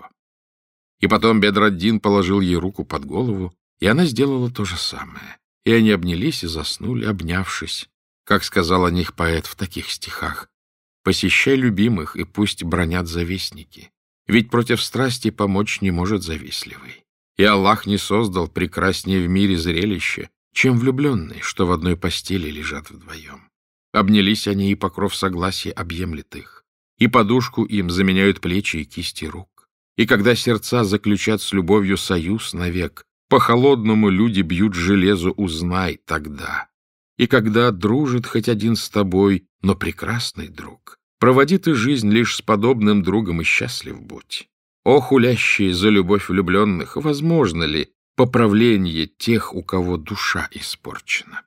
И потом Бедр-ад-Дин положил ей руку под голову, и она сделала то же самое. И они обнялись и заснули, обнявшись, как сказал о них поэт в таких стихах: «Посещай любимых, и пусть бранят завистники, ведь против страсти помочь не может завистливый. И Аллах не создал прекраснее в мире зрелище, чем влюбленные, что в одной постели лежат вдвоем. Обнялись они, и покров согласия объемлет их, и подушку им заменяют плечи и кисти рук. И когда сердца заключат с любовью союз навек, по холодному люди бьют железу, узнай тогда. И когда дружит хоть один с тобой, но прекрасный друг, проводи ты жизнь лишь с подобным другом и счастлив будь. О, хулящие за любовь влюбленных, возможно ли поправление тех, у кого душа испорчена?»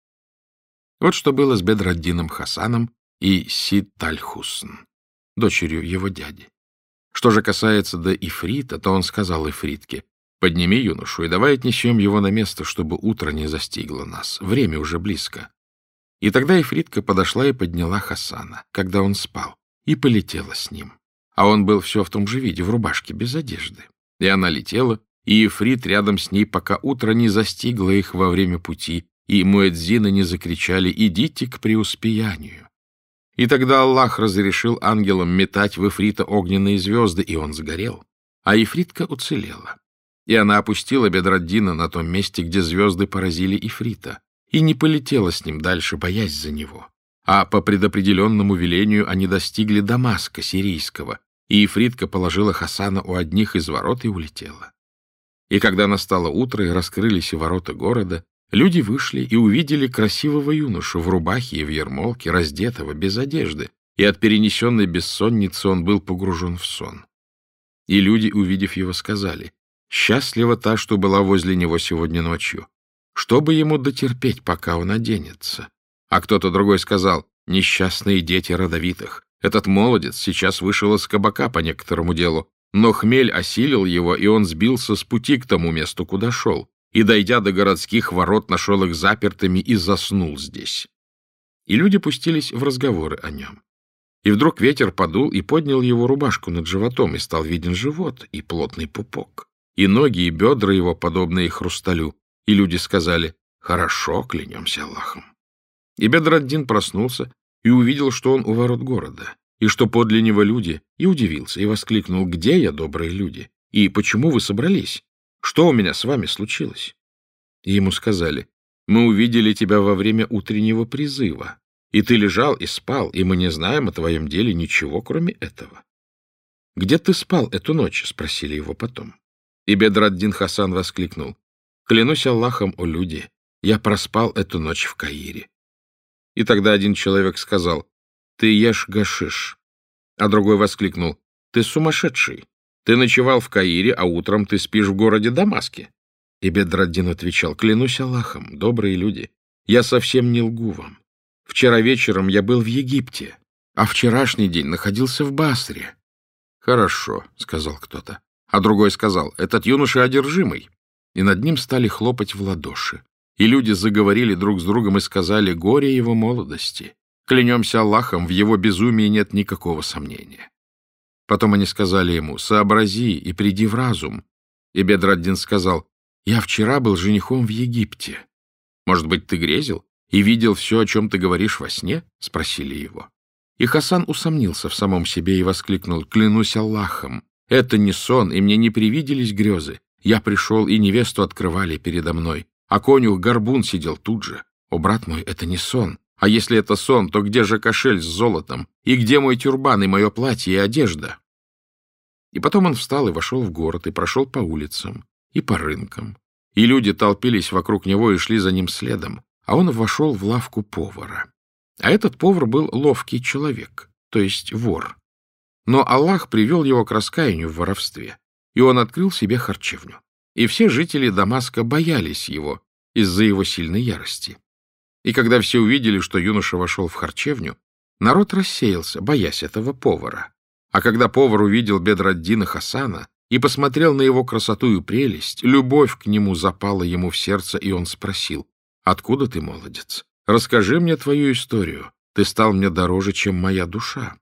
Вот что было с Бедр-ад-Дином Хасаном и Сит-аль-Хусн, дочерью его дяди. Что же касается до Ифрита, то он сказал Ифритке: «Подними юношу и давай отнесем его на место, чтобы утро не застигло нас. Время уже близко». И тогда Ифритка подошла и подняла Хасана, когда он спал, и полетела с ним. А он был все в том же виде, в рубашке, без одежды. И она летела, и Ифрит рядом с ней, пока утро не застигло их во время пути, и муэдзины не закричали: «Идите к преуспеянию». И тогда Аллах разрешил ангелам метать в Ифрита огненные звезды, и он сгорел, а Ифритка уцелела. И она опустила Бедр-ад-Дина на том месте, где звезды поразили Ифрита, и не полетела с ним дальше, боясь за него. А по предопределенному велению они достигли Дамаска сирийского, и Ифритка положила Хасана у одних из ворот и улетела. И когда настало утро и раскрылись ворота города, люди вышли и увидели красивого юношу в рубахе и в ермолке, раздетого, без одежды, и от перенесенной бессонницы он был погружен в сон. И люди, увидев его, сказали: «Счастлива та, что была возле него сегодня ночью. Что бы ему дотерпеть, пока он оденется?» А кто-то другой сказал: «Несчастные дети родовитых. Этот молодец сейчас вышел из кабака по некоторому делу, но хмель осилил его, и он сбился с пути к тому месту, куда шел, и, дойдя до городских ворот, нашел их запертыми и заснул здесь». И люди пустились в разговоры о нем. И вдруг ветер подул и поднял его рубашку над животом, и стал виден живот и плотный пупок, и ноги, и бедра его, подобные хрусталю. И люди сказали: «Хорошо, клянемся Аллахом». И Бедр-ад-Дин проснулся и увидел, что он у ворот города. и что подле него люди, и удивился, и воскликнул: «Где я, добрые люди? И почему вы собрались? Что у меня с вами случилось?» И ему сказали: «Мы увидели тебя во время утреннего призыва, и ты лежал и спал, и мы не знаем о твоем деле ничего, кроме этого». «Где ты спал эту ночь?» — спросили его потом. И Бедр-ад-Дин Хасан воскликнул: «Клянусь Аллахом, о люди, я проспал эту ночь в Каире». И тогда один человек сказал: «Ты ешь гашиш». А другой воскликнул: «Ты сумасшедший! Ты ночевал в Каире, а утром ты спишь в городе Дамаске». И Бедр-ад-Дин отвечал: «Клянусь Аллахом, добрые люди, я совсем не лгу вам. Вчера вечером я был в Египте, а вчерашний день находился в Басре». «Хорошо», — сказал кто-то. А другой сказал: «Этот юноша одержимый». И над ним стали хлопать в ладоши. И люди заговорили друг с другом и сказали: «Горе его молодости! Клянемся Аллахом, в его безумии нет никакого сомнения». Потом они сказали ему: «Сообрази и приди в разум». И Бедр-ад-Дин сказал: «Я вчера был женихом в Египте». «Может быть, ты грезил и видел все, о чем ты говоришь во сне?» — спросили его. И Хасан усомнился в самом себе и воскликнул: «Клянусь Аллахом, это не сон, и мне не привиделись грезы. Я пришел, и невесту открывали передо мной, а конюх Горбун сидел тут же. О, брат мой, это не сон. А если это сон, то где же кошель с золотом? И где мой тюрбан, и мое платье, и одежда?» И потом он встал и вошел в город, и прошел по улицам, и по рынкам. И люди толпились вокруг него и шли за ним следом, а он вошел в лавку повара. А этот повар был ловкий человек, то есть вор. Но Аллах привел его к раскаянию в воровстве, и он открыл себе харчевню. И все жители Дамаска боялись его из-за его сильной ярости. И когда все увидели, что юноша вошел в харчевню, народ рассеялся, боясь этого повара. А когда повар увидел Бедр-ад-Дина Хасана и посмотрел на его красоту и прелесть, любовь к нему запала ему в сердце, и он спросил: «Откуда ты, молодец? Расскажи мне твою историю. Ты стал мне дороже, чем моя душа».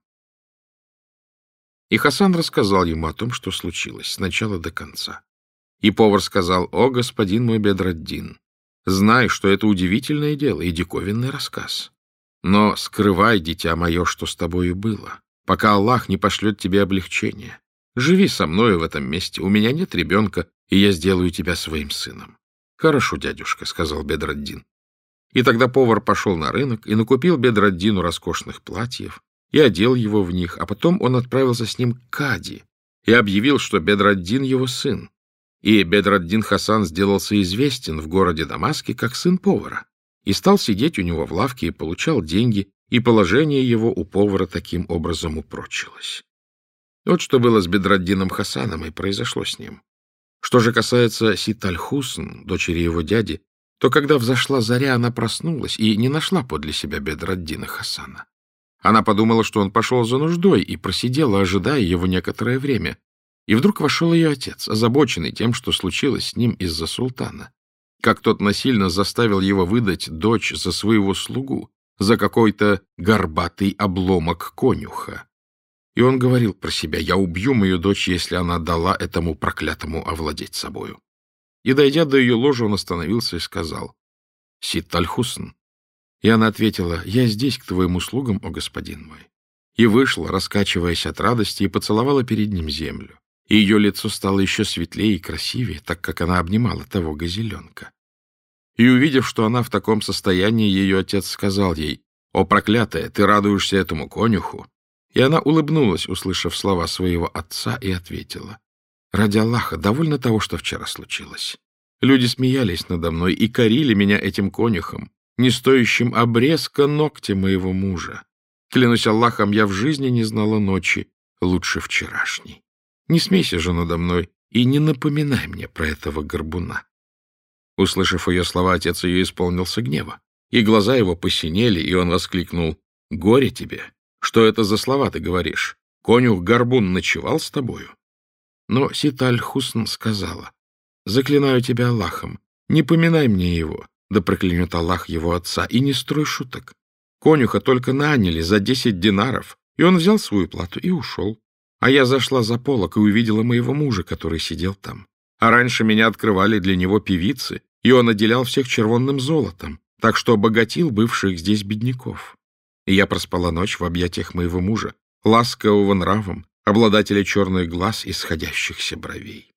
И Хасан рассказал ему о том, что случилось, с начала до конца. И повар сказал: «О, господин мой Бедр-ад-Дин, знай, что это удивительное дело и диковинный рассказ. Но скрывай, дитя мое, что с тобою было, пока Аллах не пошлет тебе облегчение. Живи со мною в этом месте, у меня нет ребенка, и я сделаю тебя своим сыном». «Хорошо, дядюшка», — сказал Бедр-ад-Дин. И тогда повар пошел на рынок и накупил Бедр-ад-Дину роскошных платьев и одел его в них, а потом он отправился с ним к Кади и объявил, что Бедр-ад-Дин его сын. И Бедр-ад-Дин Хасан сделался известен в городе Дамаске как сын повара, и стал сидеть у него в лавке и получал деньги, и положение его у повара таким образом упрочилось. Вот что было с Бедр-ад-Дином Хасаном и произошло с ним. Что же касается Сит-аль-Хусн, дочери его дяди, то когда взошла заря, она проснулась и не нашла подле себя Бедр-ад-Дина Хасана. Она подумала, что он пошел за нуждой, и просидела, ожидая его некоторое время. И вдруг вошел ее отец, озабоченный тем, что случилось с ним из-за султана. Как тот насильно заставил его выдать дочь за своего слугу, за какой-то горбатый обломок конюха. И он говорил про себя: «Я убью мою дочь, если она дала этому проклятому овладеть собою». И, дойдя до ее ложа, он остановился и сказал: «Сит-аль-Хусн». И она ответила: «Я здесь, к твоим услугам, о господин мой». И вышла, раскачиваясь от радости, и поцеловала перед ним землю. И ее лицо стало еще светлее и красивее, так как она обнимала того газеленка. И, увидев, что она в таком состоянии, ее отец сказал ей: «О, проклятая, ты радуешься этому конюху?» И она улыбнулась, услышав слова своего отца, и ответила: «Ради Аллаха, довольно того, что вчера случилось. Люди смеялись надо мной и корили меня этим конюхом, не стоящим обрезка ногтя моего мужа. Клянусь Аллахом, я в жизни не знала ночи лучше вчерашней. Не смейся же надо мной и не напоминай мне про этого горбуна». Услышав ее слова, отец ее исполнился гнева, и глаза его посинели, и он воскликнул: «Горе тебе! Что это за слова ты говоришь? Конюх-горбун ночевал с тобою?» Но Сит-аль-Хусн сказала: «Заклинаю тебя Аллахом, не поминай мне его, да проклянет Аллах его отца, и не строй шуток. Конюха только наняли за 10 динаров, и он взял свою плату и ушел. А я зашла за полог и увидела моего мужа, который сидел там. А раньше меня открывали для него певицы, и он отделял всех червонным золотом, так что обогатил бывших здесь бедняков. И я проспала ночь в объятиях моего мужа, ласкового нравом, обладателя черных глаз и сходящихся бровей.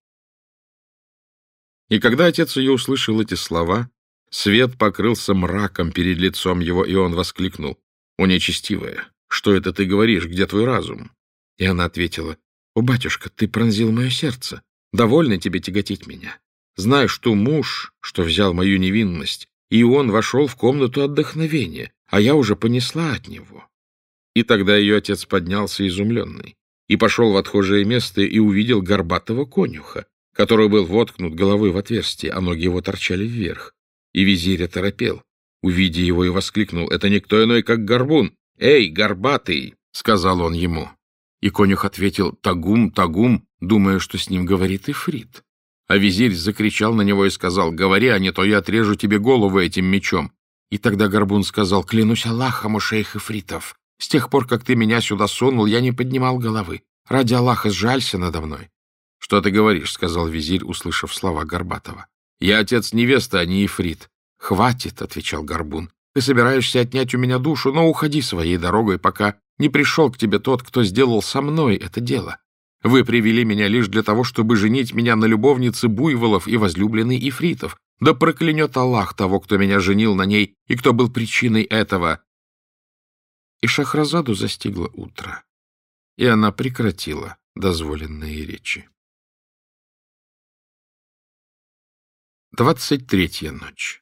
И когда отец ее услышал эти слова, свет покрылся мраком перед лицом его, и он воскликнул: «О, нечестивая, что это ты говоришь? Где твой разум?» И она ответила: «О, батюшка, ты пронзил мое сердце. Довольно тебе тяготить меня. Знай, что муж, что взял мою невинность, и он вошел в комнату отдохновения, а я уже понесла от него». И тогда ее отец поднялся изумленный и пошел в отхожее место и увидел горбатого конюха, который был воткнут головой в отверстие, а ноги его торчали вверх. И визирь оторопел, увидя его, и воскликнул: «Это никто иной, как горбун! Эй, горбатый!» — сказал он ему. И конюх ответил: «Тагум, тагум», думая, что с ним говорит ифрит. А визирь закричал на него и сказал: «Говори, а не то я отрежу тебе голову этим мечом». И тогда горбун сказал: «Клянусь Аллахом, о шейх ифритов, с тех пор, как ты меня сюда сунул, я не поднимал головы. Ради Аллаха, сжалься надо мной». «Что ты говоришь?» — сказал визирь, услышав слова Горбатова. «Я отец невесты, а не ифрит». «Хватит», — отвечал горбун. «Ты собираешься отнять у меня душу, но уходи своей дорогой, пока не пришел к тебе тот, кто сделал со мной это дело. Вы привели меня лишь для того, чтобы женить меня на любовнице буйволов и возлюбленной ифритов. Да проклянет Аллах того, кто меня женил на ней и кто был причиной этого». И Шахразаду застигло утро, и она прекратила дозволенные речи. 23-я ночь.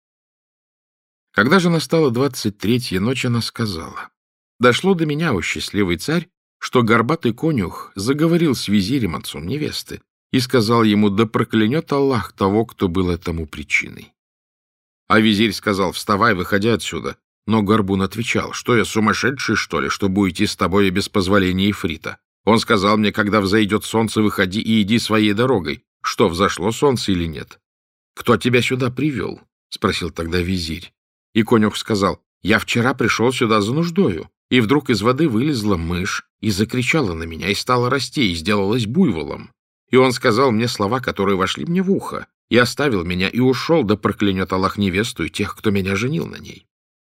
Когда же настала 23-я ночь, она сказала: «Дошло до меня, о счастливый царь, что горбатый конюх заговорил с визирем, отцом невесты, и сказал ему: да проклянет Аллах того, кто был этому причиной». А визирь сказал: «Вставай, выходи отсюда». Но горбун отвечал: «Что я, сумасшедший, что ли, чтобы уйти с тобой без позволения ифрита? Он сказал мне: когда взойдет солнце, выходи и иди своей дорогой. Что, взошло солнце или нет?» «Кто тебя сюда привел?» — спросил тогда визирь. И конюх сказал: «Я вчера пришел сюда за нуждою, и вдруг из воды вылезла мышь и закричала на меня, и стала расти, и сделалась буйволом. И он сказал мне слова, которые вошли мне в ухо, и оставил меня, и ушел, да проклянет Аллах невесту и тех, кто меня женил на ней».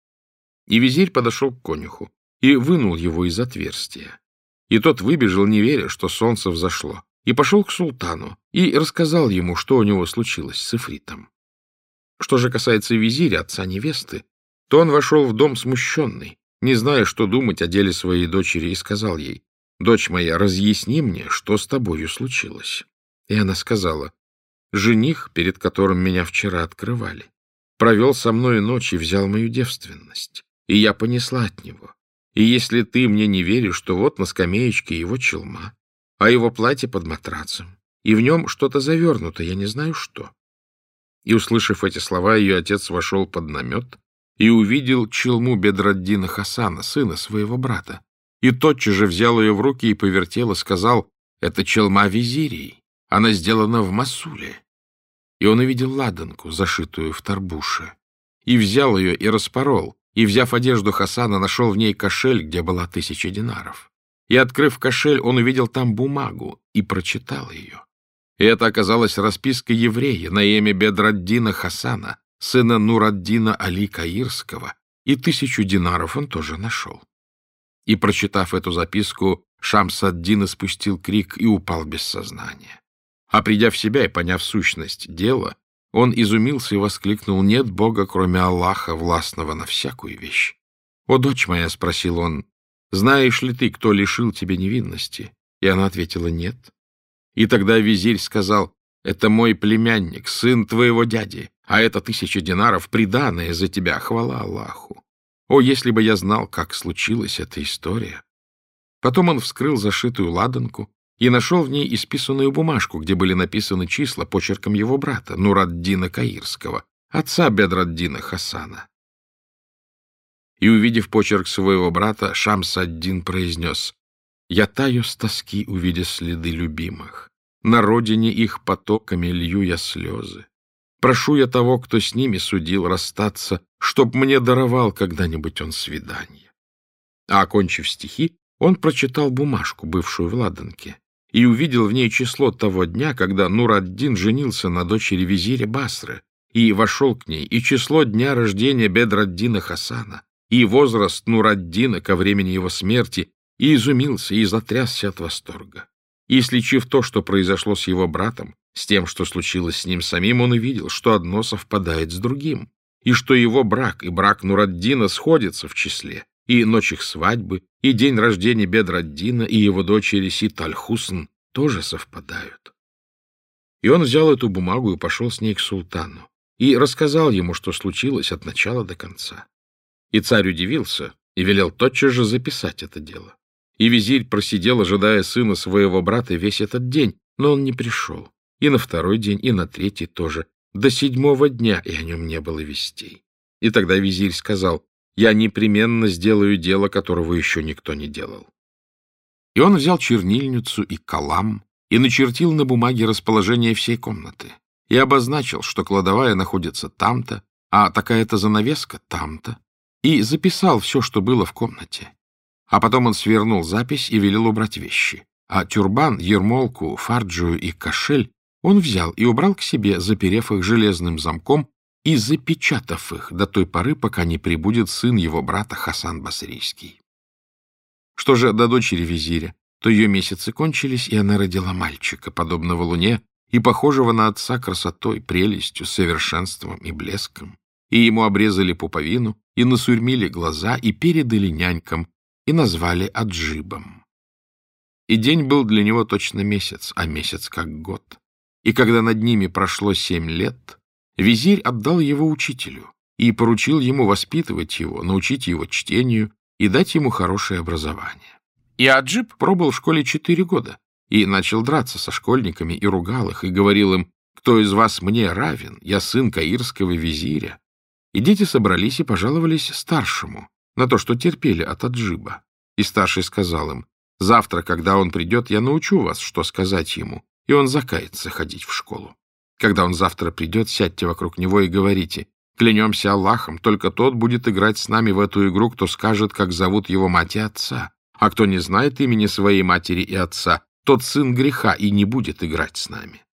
И визирь подошел к конюху и вынул его из отверстия. И тот выбежал, не веря, что солнце взошло, и пошел к султану и рассказал ему, что у него случилось с ифритом. Что же касается визиря, отца невесты, то он вошел в дом смущенный, не зная, что думать о деле своей дочери, и сказал ей: «Дочь моя, разъясни мне, что с тобою случилось». И она сказала: «Жених, перед которым меня вчера открывали, провел со мною ночь и взял мою девственность, и я понесла от него. И если ты мне не веришь, то вот на скамеечке его челма, а его платье под матрацем, и в нем что-то завернуто, я не знаю что». И, услышав эти слова, ее отец вошел под намет и увидел челму Бедраддина Хасана, сына своего брата, и тотчас же взял ее в руки и повертел, и сказал: «Это челма визирей, она сделана в Масуле». И он увидел ладанку, зашитую в тарбуше, и взял ее и распорол, и, взяв одежду Хасана, нашел в ней кошель, где была 1000 динаров. И, открыв кошель, он увидел там бумагу и прочитал ее. И это оказалась расписка еврея на имя Бедраддина Хасана, сына Нураддина Али Каирского, и 1000 динаров он тоже нашел. И, прочитав эту записку, Шамс-ад-Дин испустил крик и упал без сознания. А придя в себя и поняв сущность дела, он изумился и воскликнул: «Нет Бога, кроме Аллаха, властного на всякую вещь». «О, дочь моя», — спросил он, — «знаешь ли ты, кто лишил тебя невинности?» И она ответила: «Нет». И тогда визирь сказал: «Это мой племянник, сын твоего дяди, а это 1000 динаров, приданое за тебя, хвала Аллаху. О, если бы я знал, как случилась эта история!» Потом он вскрыл зашитую ладанку и нашел в ней исписанную бумажку, где были написаны числа почерком его брата, Нураддина Каирского, отца Бедраддина Хасана. И, увидев почерк своего брата, Шамс-ад-Дин произнес: «Я таю с тоски, увидя следы любимых. На родине их потоками лью я слезы. Прошу я того, кто с ними судил, расстаться, чтоб мне даровал когда-нибудь он свидание». А, окончив стихи, он прочитал бумажку, бывшую в ладанке, и увидел в ней число того дня, когда Нур-ад-Дин женился на дочери визиря Басры, и вошел к ней, и число дня рождения Бедраддина Хасана, и возраст Нур-ад-Дина ко времени его смерти, и изумился, и затрясся от восторга. И, сличив то, что произошло с его братом, с тем, что случилось с ним самим, он увидел, что одно совпадает с другим, и что его брак и брак Нураддина сходятся в числе, и ночь их свадьбы, и день рождения Бедр-ад-Дина, и его дочери Сит-аль-Хусн тоже совпадают. И он взял эту бумагу и пошел с ней к султану, и рассказал ему, что случилось от начала до конца. И царь удивился и велел тотчас же записать это дело. И визирь просидел, ожидая сына своего брата, весь этот день, но он не пришел. И на второй день, и на третий тоже. До 7-го дня, и о нем не было вестей. И тогда визирь сказал: «Я непременно сделаю дело, которого еще никто не делал». И он взял чернильницу и калам и начертил на бумаге расположение всей комнаты и обозначил, что кладовая находится там-то, а такая-то занавеска там-то, и записал все, что было в комнате. А потом он свернул запись и велел убрать вещи. А тюрбан, ермолку, фарджию и кошель он взял и убрал к себе, заперев их железным замком и запечатав их до той поры, пока не прибудет сын его брата Хасан Басрийский. Что же до дочери визиря, то ее месяцы кончились, и она родила мальчика, подобного луне, и похожего на отца красотой, прелестью, совершенством и блеском. И ему обрезали пуповину, и насурьмили глаза, и передали нянькам, и назвали Аджибом. И день был для него точно месяц, а месяц как год. И когда над ними прошло 7 лет, визирь отдал его учителю и поручил ему воспитывать его, научить его чтению и дать ему хорошее образование. И Аджиб пробыл в школе 4 года и начал драться со школьниками и ругал их, и говорил им: «Кто из вас мне равен? Я сын каирского визиря». И дети собрались и пожаловались старшему на то, что терпели от Аджиба. И старший сказал им: «Завтра, когда он придет, я научу вас, что сказать ему, и он закается ходить в школу. Когда он завтра придет, сядьте вокруг него и говорите: клянемся Аллахом, только тот будет играть с нами в эту игру, кто скажет, как зовут его мать и отца, а кто не знает имени своей матери и отца, тот сын греха и не будет играть с нами».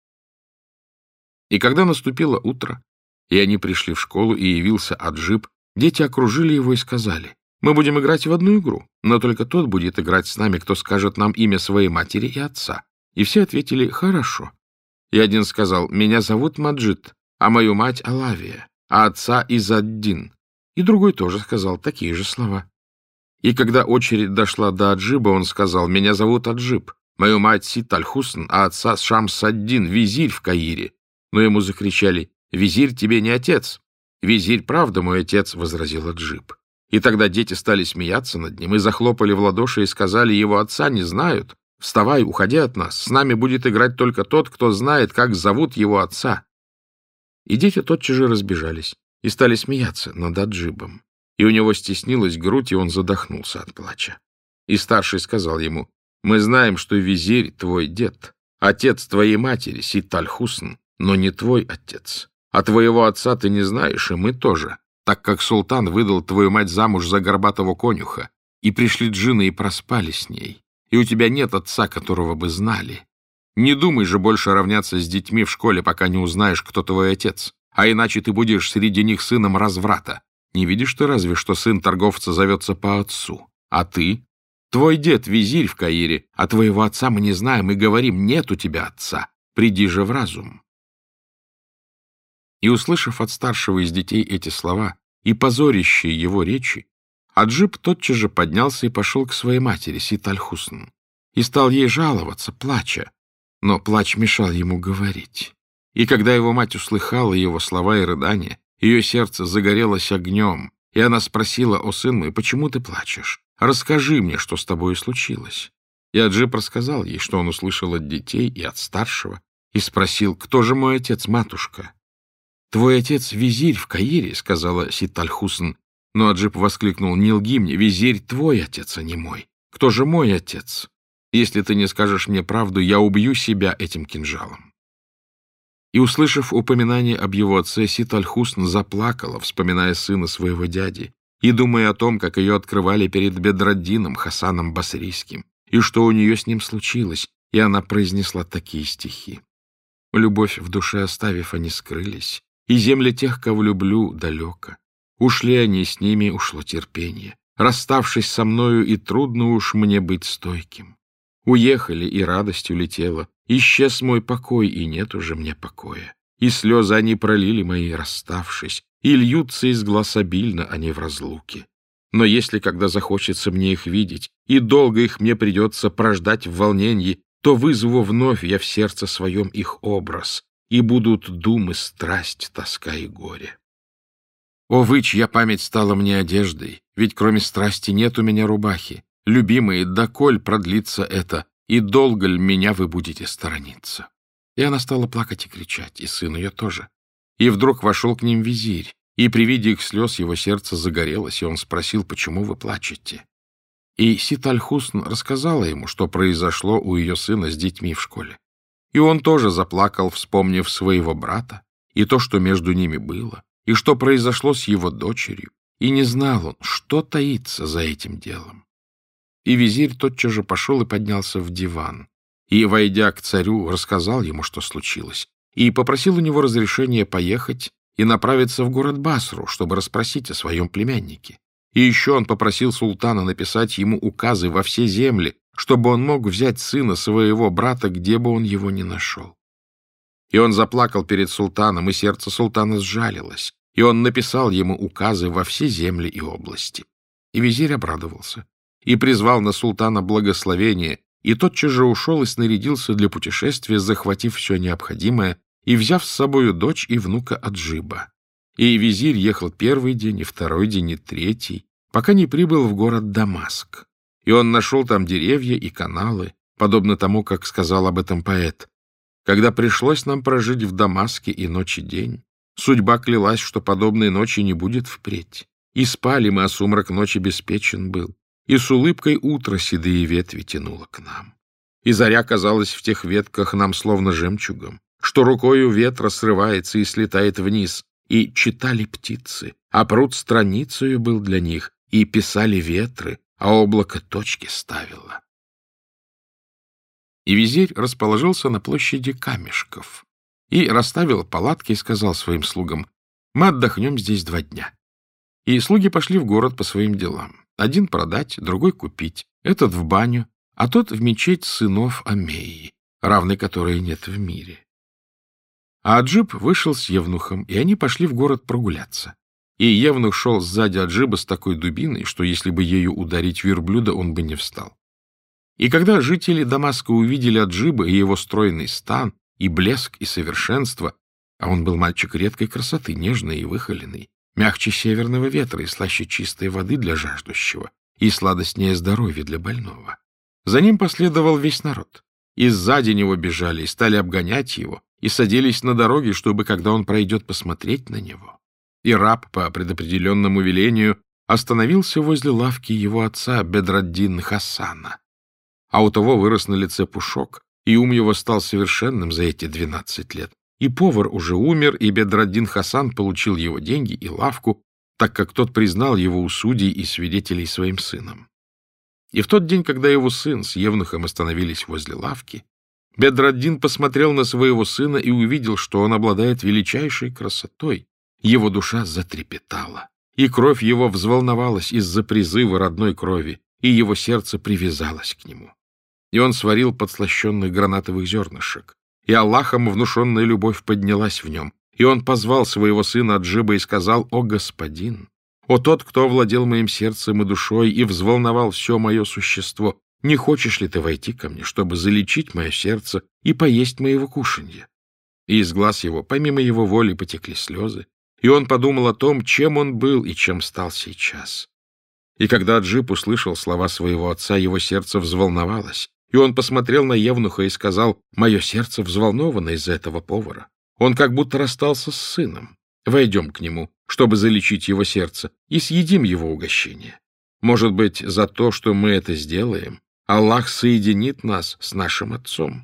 И когда наступило утро, и они пришли в школу, и явился Аджиб, дети окружили его и сказали: «Мы будем играть в одну игру, но только тот будет играть с нами, кто скажет нам имя своей матери и отца». И все ответили: «Хорошо». И один сказал: «Меня зовут Маджид, а мою мать Алавия, а отца Изаддин». И другой тоже сказал такие же слова. И когда очередь дошла до Аджиба, он сказал: «Меня зовут Аджиб, мою мать Сит-аль-Хусн, а отца Шамс-ад-Дин, визирь в Каире». Но ему закричали: «Визирь тебе не отец». «Визирь, правда, мой отец», — возразил Аджиб. И тогда дети стали смеяться над ним и захлопали в ладоши и сказали: «Его отца не знают. Вставай, уходи от нас. С нами будет играть только тот, кто знает, как зовут его отца». И дети тотчас же разбежались и стали смеяться над Аджибом. И у него стеснилась грудь, и он задохнулся от плача. И старший сказал ему: «Мы знаем, что визирь твой дед, отец твоей матери, Сит-аль-Хусн, но не твой отец. А твоего отца ты не знаешь, и мы тоже, так как султан выдал твою мать замуж за горбатого конюха, и пришли джинны и проспали с ней, и у тебя нет отца, которого бы знали. Не думай же больше равняться с детьми в школе, пока не узнаешь, кто твой отец, а иначе ты будешь среди них сыном разврата. Не видишь ты разве, что сын торговца зовется по отцу? А ты? Твой дед визирь в Каире, а твоего отца мы не знаем и говорим: нет у тебя отца. Приди же в разум». И, услышав от старшего из детей эти слова и позорящие его речи, Аджиб тотчас же поднялся и пошел к своей матери, Сит-аль-Хусн, и стал ей жаловаться, плача, но плач мешал ему говорить. И когда его мать услыхала его слова и рыдания, ее сердце загорелось огнем, и она спросила: «О, сын мой, почему ты плачешь? Расскажи мне, что с тобой случилось». И Аджиб рассказал ей, что он услышал от детей и от старшего, и спросил: «Кто же мой отец, матушка?» «Твой отец визирь в Каире», — сказала Сит-аль-Хусн. Но Аджиб воскликнул: «Не лги мне, визирь твой отец, а не мой. Кто же мой отец? Если ты не скажешь мне правду, я убью себя этим кинжалом». И, услышав упоминание об его отце, Сит-аль-Хусн заплакала, вспоминая сына своего дяди, и думая о том, как ее открывали перед Бедр-ад-Дином, Хасаном Басрийским, и что у нее с ним случилось, и она произнесла такие стихи: «Любовь в душе оставив, они скрылись, и земли тех, кого люблю, далеко. Ушли они, с ними ушло терпение. Расставшись со мною, и трудно уж мне быть стойким. Уехали, и радость улетела, исчез мой покой, и нет уже мне покоя. И слезы они пролили мои, расставшись, и льются из глаз обильно они в разлуке. Но если когда захочется мне их видеть, и долго их мне придется прождать в волнении, то вызову вновь я в сердце своем их образ, и будут думы, страсть, тоска и горе. О, вы, чья память стала мне одеждой, ведь кроме страсти нет у меня рубахи. Любимые, доколь продлится это, и долго ли меня вы будете сторониться? И она стала плакать и кричать, и сын ее тоже. И вдруг вошел к ним визирь, и при виде их слез его сердце загорелось, и он спросил, почему вы плачете? И Сит-аль-Хусн рассказала ему, что произошло у ее сына с детьми в школе. И он тоже заплакал, вспомнив своего брата, и то, что между ними было, и что произошло с его дочерью, и не знал он, что таится за этим делом. И визирь тотчас же пошел и поднялся в диван, и, войдя к царю, рассказал ему, что случилось, и попросил у него разрешения поехать и направиться в город Басру, чтобы расспросить о своем племяннике. И еще он попросил султана написать ему указы во все земли, чтобы он мог взять сына своего брата, где бы он его ни нашел. И он заплакал перед султаном, и сердце султана сжалилось, и он написал ему указы во все земли и области. И визирь обрадовался, и призвал на султана благословение, и тотчас же ушел и снарядился для путешествия, захватив все необходимое, и взяв с собою дочь и внука Аджиба. И визирь ехал первый день, и второй день, и третий, пока не прибыл в город Дамаск. И он нашел там деревья и каналы, подобно тому, как сказал об этом поэт. Когда пришлось нам прожить в Дамаске и ночь и день, судьба клялась, что подобной ночи не будет впредь. И спали мы, а сумрак ночи беспечен был, и с улыбкой утро седые ветви тянуло к нам. И заря казалась в тех ветках нам словно жемчугом, что рукою ветра срывается и слетает вниз, и читали птицы, а пруд страницею был для них, и писали ветры, а облако точки ставило. И визирь расположился на площади камешков и расставил палатки и сказал своим слугам: «Мы отдохнем здесь 2 дня». И слуги пошли в город по своим делам. Один продать, другой купить, этот в баню, а тот в мечеть сынов Омейи, равной которой нет в мире. А Аджиб вышел с евнухом, и они пошли в город прогуляться. И евнух шел сзади Аджиба с такой дубиной, что если бы ею ударить верблюда, он бы не встал. И когда жители Дамаска увидели Аджиба и его стройный стан, и блеск, и совершенство, а он был мальчик редкой красоты, нежный и выхоленный, мягче северного ветра и слаще чистой воды для жаждущего, и сладостнее здоровья для больного. За ним последовал весь народ, и сзади него бежали, и стали обгонять его, и садились на дороге, чтобы, когда он пройдет, посмотреть на него. И раб по предопределенному велению остановился возле лавки его отца Бедраддин Хасана. А у того вырос на лице пушок, и ум его стал совершенным за эти 12 лет. И повар уже умер, и Бедраддин Хасан получил его деньги и лавку, так как тот признал его у судей и свидетелей своим сыном. И в тот день, когда его сын с евнухом остановились возле лавки, Бедраддин посмотрел на своего сына и увидел, что он обладает величайшей красотой. Его душа затрепетала, и кровь его взволновалась из-за призыва родной крови, и его сердце привязалось к нему. И он сварил подслащенных гранатовых зернышек, и Аллахом внушенная любовь поднялась в нем, и он позвал своего сына Аджиба и сказал: «О господин, о тот, кто овладел моим сердцем и душой и взволновал все мое существо, не хочешь ли ты войти ко мне, чтобы залечить мое сердце и поесть моего кушанья?» И из глаз его, помимо его воли, потекли слезы, и он подумал о том, чем он был и чем стал сейчас. И когда Аджиб услышал слова своего отца, его сердце взволновалось, и он посмотрел на евнуха и сказал: «Мое сердце взволновано из-за этого повара. Он как будто расстался с сыном. Войдем к нему, чтобы залечить его сердце, и съедим его угощение. Может быть, за то, что мы это сделаем, Аллах соединит нас с нашим отцом».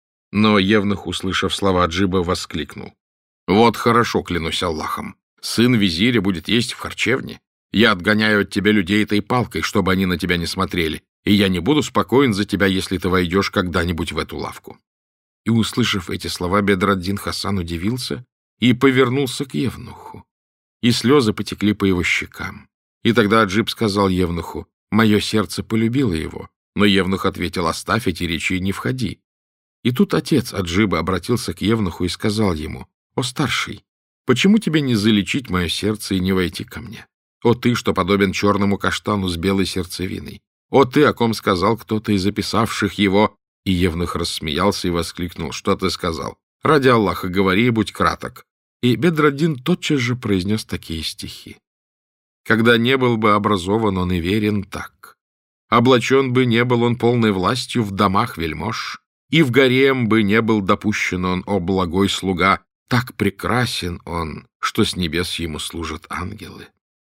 Но евнух, услышав слова Аджиба, воскликнул: «Вот хорошо, клянусь Аллахом, сын визиря будет есть в харчевне. Я отгоняю от тебя людей этой палкой, чтобы они на тебя не смотрели, и я не буду спокоен за тебя, если ты войдешь когда-нибудь в эту лавку». И, услышав эти слова, Бедраддин Хасан удивился и повернулся к евнуху, и слезы потекли по его щекам. И тогда Аджиб сказал евнуху: «Мое сердце полюбило его». Но евнух ответил: «Оставь эти речи и не входи». И тут отец Аджиба обратился к евнуху и сказал ему: «О старший, почему тебе не залечить мое сердце и не войти ко мне? О ты, что подобен черному каштану с белой сердцевиной! О ты, о ком сказал кто-то из записавших его!» И евнух рассмеялся и воскликнул: «Что ты сказал? Ради Аллаха, говори и будь краток». И Бедр-ад-Дин тотчас же произнес такие стихи: «Когда не был бы образован он и верен так, облачен бы не был он полной властью в домах вельмож, и в гарем бы не был допущен он, о благой слуга, так прекрасен он, что с небес ему служат ангелы».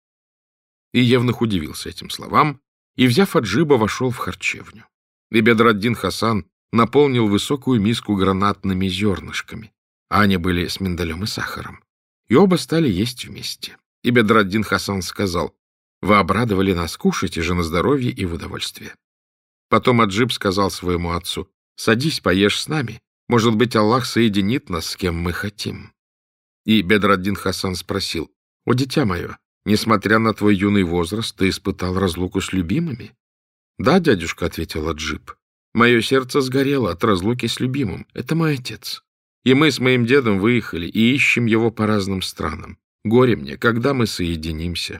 И евнух удивился этим словам, и, взяв Аджиба, вошел в харчевню. И Бедр-ад-Дин Хасан наполнил высокую миску гранатными зернышками, а они были с миндалем и сахаром, и оба стали есть вместе. И Бедр-ад-Дин Хасан сказал: «Вы обрадовали нас, кушайте же на здоровье и в удовольствие». Потом Аджиб сказал своему отцу: «Садись, поешь с нами. Может быть, Аллах соединит нас с кем мы хотим». И Бедр-ад-Дин Хасан спросил: «О, дитя мое, несмотря на твой юный возраст, ты испытал разлуку с любимыми?» «Да, дядюшка», — ответил Аджиб, — «мое сердце сгорело от разлуки с любимым. Это мой отец. И мы с моим дедом выехали и ищем его по разным странам. Горе мне, когда мы соединимся».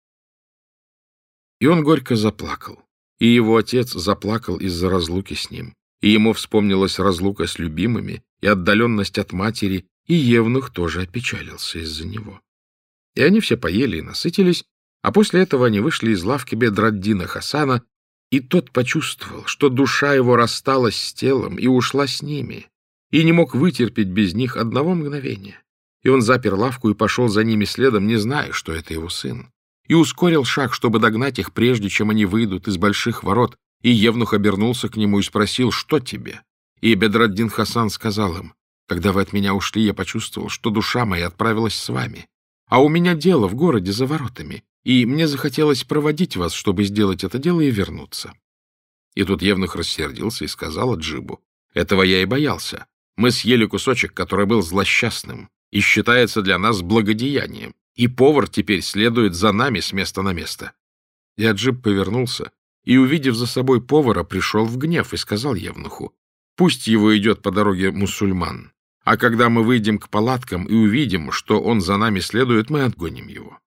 И он горько заплакал. И его отец заплакал из-за разлуки с ним. И ему вспомнилась разлука с любимыми и отдаленность от матери, и евнух тоже опечалился из-за него. И они все поели и насытились, а после этого они вышли из лавки Бедр-ад-Дина Хасана, и тот почувствовал, что душа его рассталась с телом и ушла с ними, и не мог вытерпеть без них одного мгновения. И он запер лавку и пошел за ними следом, не зная, что это его сын. И ускорил шаг, чтобы догнать их, прежде чем они выйдут из больших ворот. И евнух обернулся к нему и спросил: «Что тебе?» И Бедр-ад-Дин Хасан сказал им: «Когда вы от меня ушли, я почувствовал, что душа моя отправилась с вами. А у меня дело в городе за воротами, и мне захотелось проводить вас, чтобы сделать это дело и вернуться». И тут евнух рассердился и сказал Аджибу: «Этого я и боялся. Мы съели кусочек, который был злосчастным, и считается для нас благодеянием, и повар теперь следует за нами с места на место». И Аджиб повернулся, и, увидев за собой повара, пришел в гнев и сказал евнуху: «Пусть его идет по дороге мусульман, а когда мы выйдем к палаткам и увидим, что он за нами следует, мы отгоним его».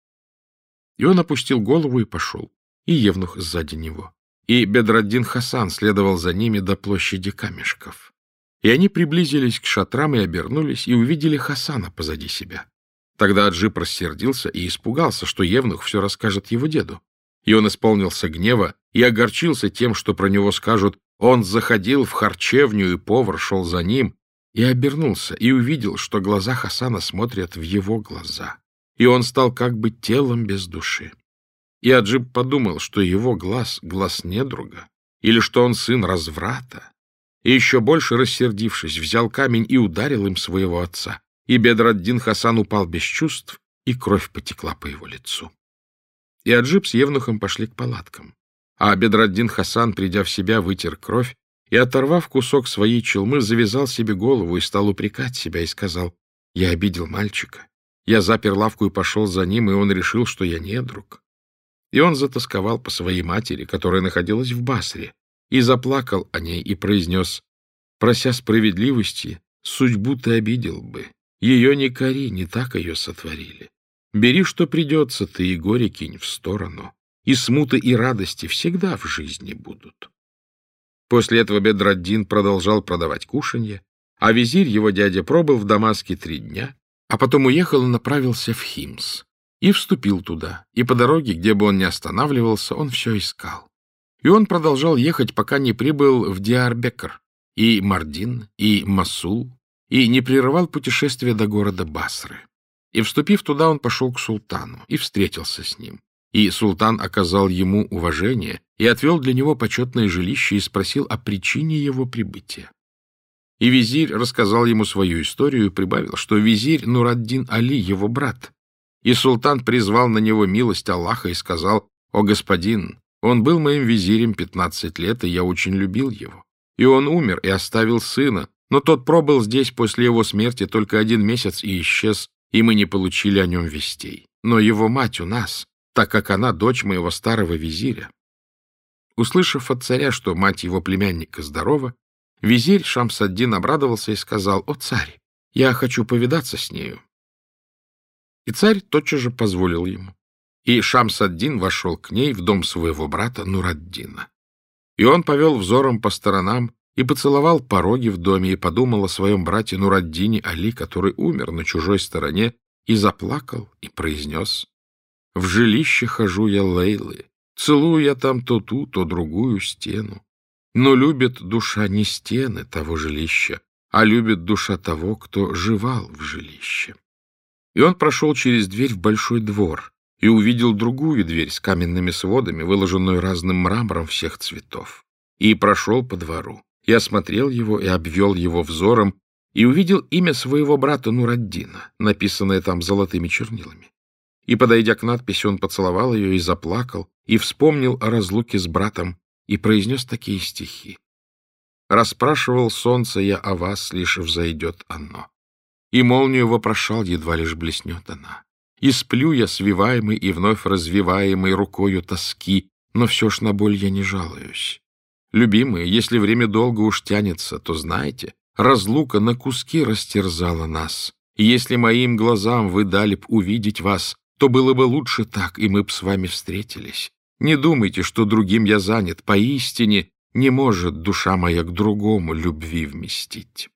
И он опустил голову и пошел, и евнух сзади него. И Бедр-ад-Дин Хасан следовал за ними до площади камешков. И они приблизились к шатрам и обернулись, и увидели Хасана позади себя. Тогда Аджиб рассердился и испугался, что евнух все расскажет его деду. И он исполнился гнева и огорчился тем, что про него скажут: «Он заходил в харчевню, и повар шел за ним», и обернулся, и увидел, что глаза Хасана смотрят в его глаза, и он стал как бы телом без души. И Аджиб подумал, что его глаз — глаз недруга, или что он сын разврата, и еще больше рассердившись, взял камень и ударил им своего отца. И Бедр-ад-Дин Хасан упал без чувств, и кровь потекла по его лицу. И Аджиб с евнухом пошли к палаткам. А Бедр-ад-Дин Хасан, придя в себя, вытер кровь и, оторвав кусок своей челмы, завязал себе голову и стал упрекать себя и сказал: «Я обидел мальчика. Я запер лавку и пошел за ним, и он решил, что я недруг». И он затосковал по своей матери, которая находилась в Басре, и заплакал о ней и произнес: «Прося справедливости, судьбу ты обидел бы. Ее не кори, не так ее сотворили. Бери, что придется, ты и горе кинь в сторону, и смуты и радости всегда в жизни будут». После этого Бедр-ад-Дин продолжал продавать кушанье, а визирь, его дядя, пробыл в Дамаске 3 дня, а потом уехал и направился в Химс, и вступил туда, и по дороге, где бы он ни останавливался, он все искал. И он продолжал ехать, пока не прибыл в Диар-Бекр, и Мардин, и Масул, и не прерывал путешествие до города Басры. И, вступив туда, он пошел к султану и встретился с ним. И султан оказал ему уважение и отвел для него почетное жилище и спросил о причине его прибытия. И визирь рассказал ему свою историю и прибавил, что визирь Нур-ад-Дин Али его брат. И султан призвал на него милость Аллаха и сказал: «О господин, он был моим визирем 15 лет, и я очень любил его. И он умер и оставил сына, но тот пробыл здесь после его смерти только 1 месяц и исчез, и мы не получили о нем вестей. Но его мать у нас, так как она дочь моего старого визиря». Услышав от царя, что мать его племянника здорова, визирь Шамс-ад-Дин обрадовался и сказал: «О, царь, я хочу повидаться с нею». И царь тотчас же позволил ему. И Шамс-ад-Дин вошел к ней в дом своего брата Нур-ад-Дина. И он повел взором по сторонам и поцеловал пороги в доме и подумал о своем брате Нур-ад-Дине Али, который умер на чужой стороне, и заплакал и произнес: «В жилище хожу я Лейлы, целую я там то ту, то другую стену. Но любит душа не стены того жилища, а любит душа того, кто живал в жилище». И он прошел через дверь в большой двор и увидел другую дверь с каменными сводами, выложенную разным мрамором всех цветов. И прошел по двору, и осмотрел его, и обвел его взором, и увидел имя своего брата Нур-ад-Дина, написанное там золотыми чернилами. И, подойдя к надписи, он поцеловал ее и заплакал, и вспомнил о разлуке с братом, и произнес такие стихи: «Расспрашивал солнце я о вас, лишь взойдет оно, и молнию вопрошал, едва лишь блеснет она. И сплю я, свиваемый и вновь развиваемый рукою тоски, но все ж на боль я не жалуюсь. Любимые, если время долго уж тянется, то знайте, разлука на куски растерзала нас. И если моим глазам вы дали б увидеть вас, то было бы лучше так, и мы б с вами встретились. Не думайте, что другим я занят. Поистине не может душа моя к другому любви вместить».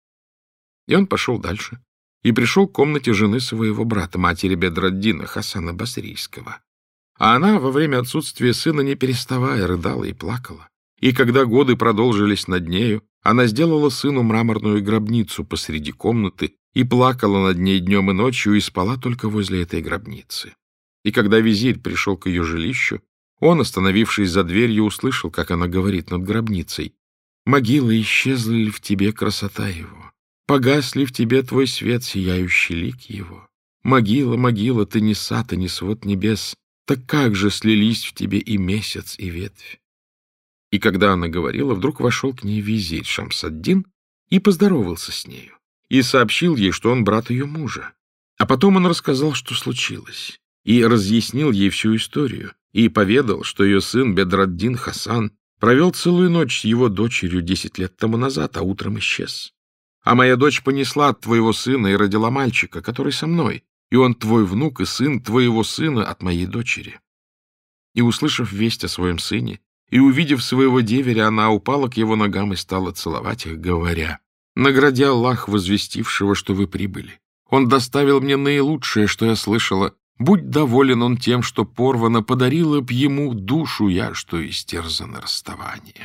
И он пошел дальше и пришел к комнате жены своего брата, матери Бедр-ад-Дина, Хасана Басрийского. А она во время отсутствия сына, не переставая, рыдала и плакала. И когда годы продолжились над нею, она сделала сыну мраморную гробницу посреди комнаты и плакала над ней днем и ночью, и спала только возле этой гробницы. И когда визирь пришел к ее жилищу, он, остановившись за дверью, услышал, как она говорит над гробницей: «Могила, исчезла ли в тебе красота его? Погас ли в тебе твой свет, сияющий лик его? Могила, могила, ты не сад и не свод небес, так как же слились в тебе и месяц, и ветвь?» И когда она говорила, вдруг вошел к ней визирь Шамс-ад-Дин и поздоровался с нею, и сообщил ей, что он брат ее мужа. А потом он рассказал, что случилось, и разъяснил ей всю историю, и поведал, что ее сын Бедр-ад-Дин Хасан провел целую ночь с его дочерью 10 лет тому назад, а утром исчез. А моя дочь понесла от твоего сына и родила мальчика, который со мной, и он твой внук и сын твоего сына от моей дочери». И, услышав весть о своем сыне, и увидев своего деверя, она упала к его ногам и стала целовать их, говоря: «Награди Аллах, возвестившего, что вы прибыли. Он доставил мне наилучшее, что я слышала. Будь доволен он тем, что порвано, подарила б ему душу я, что истерзана расставанием».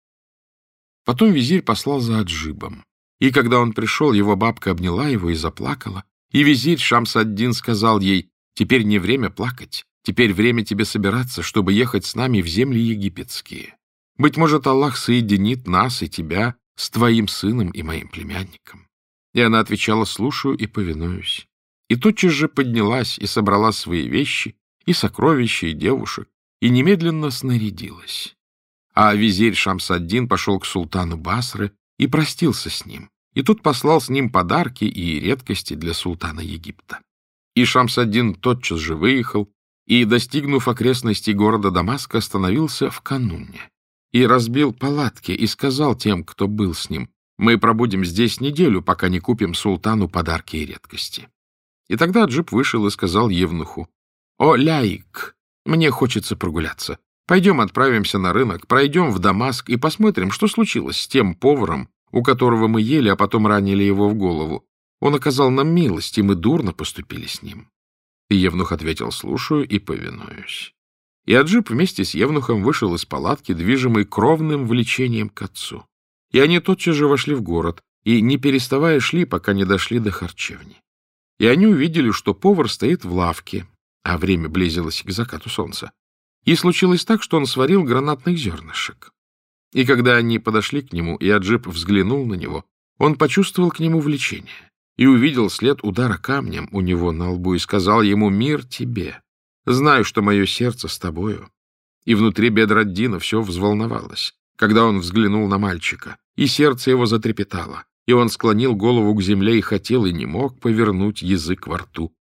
Потом визирь послал за Аджибом. И когда он пришел, его бабка обняла его и заплакала. И визирь Шамс-ад-Дин сказал ей: «Теперь не время плакать. Теперь время тебе собираться, чтобы ехать с нами в земли египетские. Быть может, Аллах соединит нас и тебя с твоим сыном и моим племянником». И она отвечала: «Слушаю и повинуюсь». И тотчас же поднялась и собрала свои вещи, и сокровища, и девушек, и немедленно снарядилась. А визирь Шамс-ад-Дин пошел к султану Басры и простился с ним, и тот послал с ним подарки и редкости для султана Египта. И Шамс-ад-Дин тотчас же выехал, и, достигнув окрестностей города Дамаска, остановился в Кануне, и разбил палатки, и сказал тем, кто был с ним: «Мы пробудем здесь неделю, пока не купим султану подарки и редкости». И тогда Аджиб вышел и сказал евнуху: «О, ляик, мне хочется прогуляться. Пойдем отправимся на рынок, пройдем в Дамаск и посмотрим, что случилось с тем поваром, у которого мы ели, а потом ранили его в голову. Он оказал нам милость, и мы дурно поступили с ним». И евнух ответил: «Слушаю и повинуюсь». И Аджиб вместе с евнухом вышел из палатки, движимый кровным влечением к отцу. И они тотчас же вошли в город, и, не переставая, шли, пока не дошли до харчевни. И они увидели, что повар стоит в лавке, а время близилось к закату солнца. И случилось так, что он сварил гранатных зернышек. И когда они подошли к нему, и Аджиб взглянул на него, он почувствовал к нему влечение и увидел след удара камнем у него на лбу и сказал ему: «Мир тебе! Знаю, что мое сердце с тобою». И внутри Бедр-ад-Дина все взволновалось, когда он взглянул на мальчика, и сердце его затрепетало, и он склонил голову к земле и хотел, и не мог повернуть язык во рту.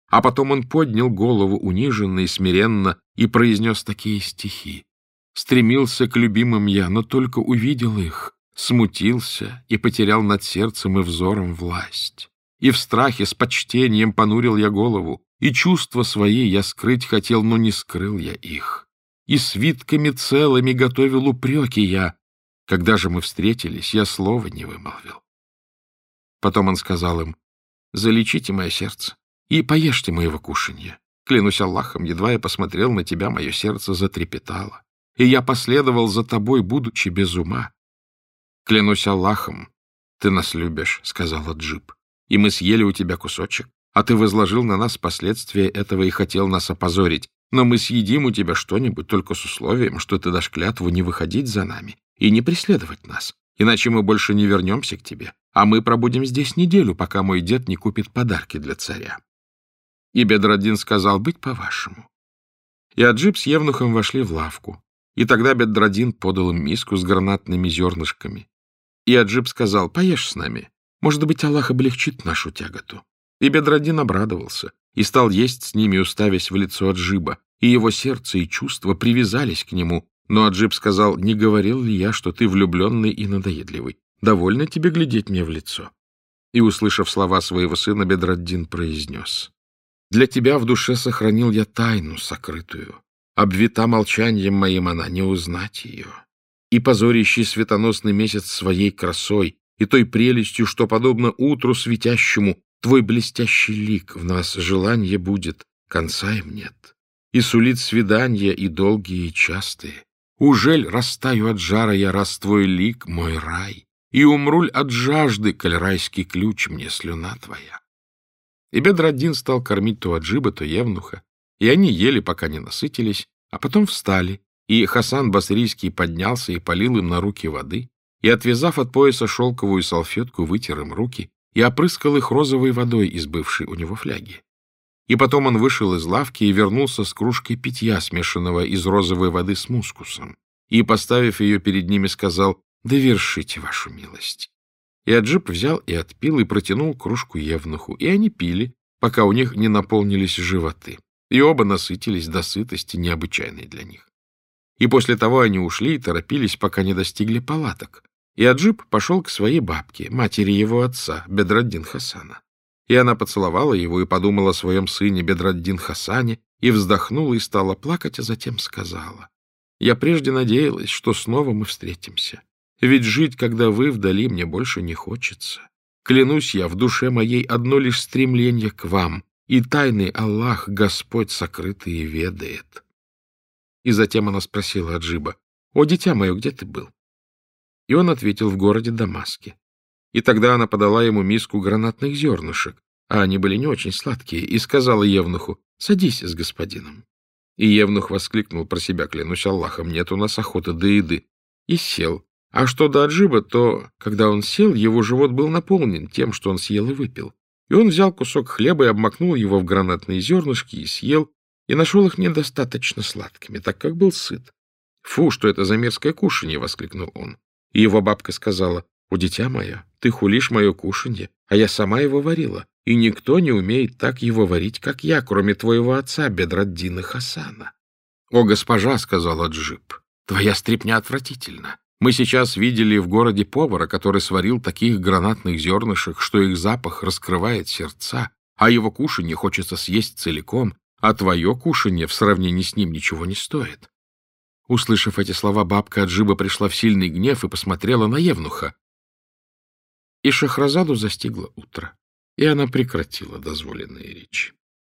А потом он поднял голову униженно и смиренно и произнес такие стихи. «Стремился к любимым я, но только увидел их, смутился и потерял над сердцем и взором власть. И в страхе с почтением понурил я голову, и чувства свои я скрыть хотел, но не скрыл я их. И свитками целыми готовил упреки я. Когда же мы встретились, я слова не вымолвил». Потом он сказал им: «Залечите мое сердце и поешьте моего кушанья. Клянусь Аллахом, едва я посмотрел на тебя, мое сердце затрепетало, и я последовал за тобой, будучи без ума». «Клянусь Аллахом, ты нас любишь», — сказала Джиб, «и мы съели у тебя кусочек, а ты возложил на нас последствия этого и хотел нас опозорить. Но мы съедим у тебя что-нибудь только с условием, что ты дашь клятву не выходить за нами и не преследовать нас, иначе мы больше не вернемся к тебе, а мы пробудем здесь неделю, пока мой дед не купит подарки для царя». И Бедр-ад-Дин сказал: «Быть по-вашему». И Аджиб с евнухом вошли в лавку, и тогда Бедр-ад-Дин подал им миску с гранатными зернышками. И Аджиб сказал: «Поешь с нами, может быть, Аллах облегчит нашу тяготу». И Бедр-ад-Дин обрадовался и стал есть с ними, уставясь в лицо Аджиба, и его сердце и чувства привязались к нему. Но Аджиб сказал: «Не говорил ли я, что ты влюбленный и надоедливый? Довольно тебе глядеть мне в лицо». И, услышав слова своего сына, Бедр-ад-Дин произнес: «Для тебя в душе сохранил я тайну сокрытую, обвита молчанием моим она, не узнать ее. И позорящий светоносный месяц своей красой и той прелестью, что, подобно утру светящему, твой блестящий лик в нас желание будет, конца им нет. И сулит свидания и долгие, и частые. Ужель растаю от жара я, раз твой лик мой рай, и умруль от жажды, коль райский ключ мне слюна твоя». И Бедр-ад-Дин стал кормить то Аджиба, то евнуха, и они ели, пока не насытились, а потом встали, и Хасан Басрийский поднялся и полил им на руки воды, и, отвязав от пояса шелковую салфетку, вытер им руки и опрыскал их розовой водой из бывшей у него фляги. И потом он вышел из лавки и вернулся с кружкой питья, смешанного из розовой воды с мускусом, и, поставив ее перед ними, сказал: «Довершите вашу милость». И Аджиб взял и отпил, и протянул кружку евнуху, и они пили, пока у них не наполнились животы, и оба насытились до сытости, необычайной для них. И после того они ушли и торопились, пока не достигли палаток, и Аджиб пошел к своей бабке, матери его отца, Бедр-ад-Дин Хасана. И она поцеловала его и подумала о своем сыне Бедр-ад-Дин Хасане, и вздохнула и стала плакать, а затем сказала: «Я прежде надеялась, что снова мы встретимся. Ведь жить, когда вы вдали, мне больше не хочется. Клянусь я, в душе моей одно лишь стремление к вам, и тайный Аллах, Господь сокрытый, ведает». И затем она спросила Аджиба: «О, дитя мое, где ты был?» И он ответил: «В городе Дамаске». И тогда она подала ему миску гранатных зернышек, а они были не очень сладкие, и сказала евнуху: «Садись с господином». И евнух воскликнул про себя: «Клянусь Аллахом, нет у нас охоты до еды», и сел. А что до Аджиба, то, когда он сел, его живот был наполнен тем, что он съел и выпил. И он взял кусок хлеба и обмакнул его в гранатные зернышки и съел, и нашел их недостаточно сладкими, так как был сыт. «Фу, что это за мерзкое кушанье!» — воскликнул он. И его бабка сказала: «О, дитя мое, ты хулишь мое кушанье, а я сама его варила, и никто не умеет так его варить, как я, кроме твоего отца, Бедр-ад-Дина Хасана». «О, госпожа!» — сказал Аджиб, — «твоя стряпня отвратительна. Мы сейчас видели в городе повара, который сварил таких гранатных зернышек, что их запах раскрывает сердца, а его кушанье хочется съесть целиком, а твое кушанье в сравнении с ним ничего не стоит». Услышав эти слова, бабка Аджиба пришла в сильный гнев и посмотрела на евнуха. И Шахразаду застигло утро, и она прекратила дозволенные речи.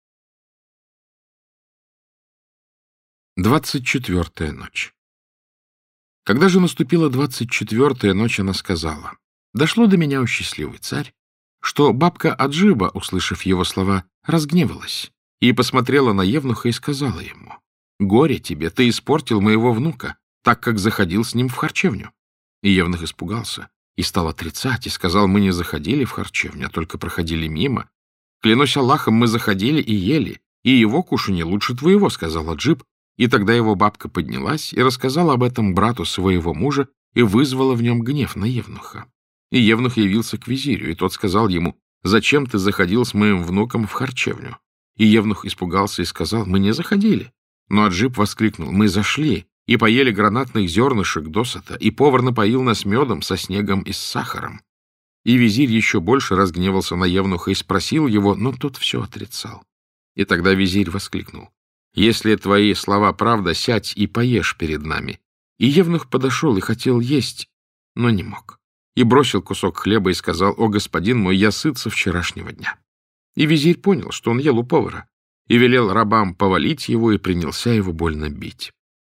24-я ночь. Когда же наступила 24-я ночь, она сказала: «Дошло до меня, о счастливый царь, что бабка Аджиба, услышав его слова, разгневалась и посмотрела на евнуха и сказала ему: «Горе тебе, ты испортил моего внука, так как заходил с ним в харчевню». И евнух испугался и стал отрицать, и сказал: «Мы не заходили в харчевню, а только проходили мимо. Клянусь Аллахом, мы заходили и ели, и его кушанье лучше твоего», — сказал Аджиб. И тогда его бабка поднялась и рассказала об этом брату своего мужа и вызвала в нем гнев на евнуха. И евнух явился к визирю, и тот сказал ему: «Зачем ты заходил с моим внуком в харчевню?» И евнух испугался и сказал: мы не заходили. Но Аджиб воскликнул: мы зашли и поели гранатных зернышек досыта, и повар напоил нас медом со снегом и с сахаром. И визирь еще больше разгневался на евнуха и спросил его, но тот все отрицал. И тогда визирь воскликнул: если твои слова правда, сядь и поешь перед нами. И евнух подошел и хотел есть, но не мог. И бросил кусок хлеба и сказал: о, господин мой, я сыт со вчерашнего дня. И визирь понял, что он ел у повара, и велел рабам повалить его, и принялся его больно бить.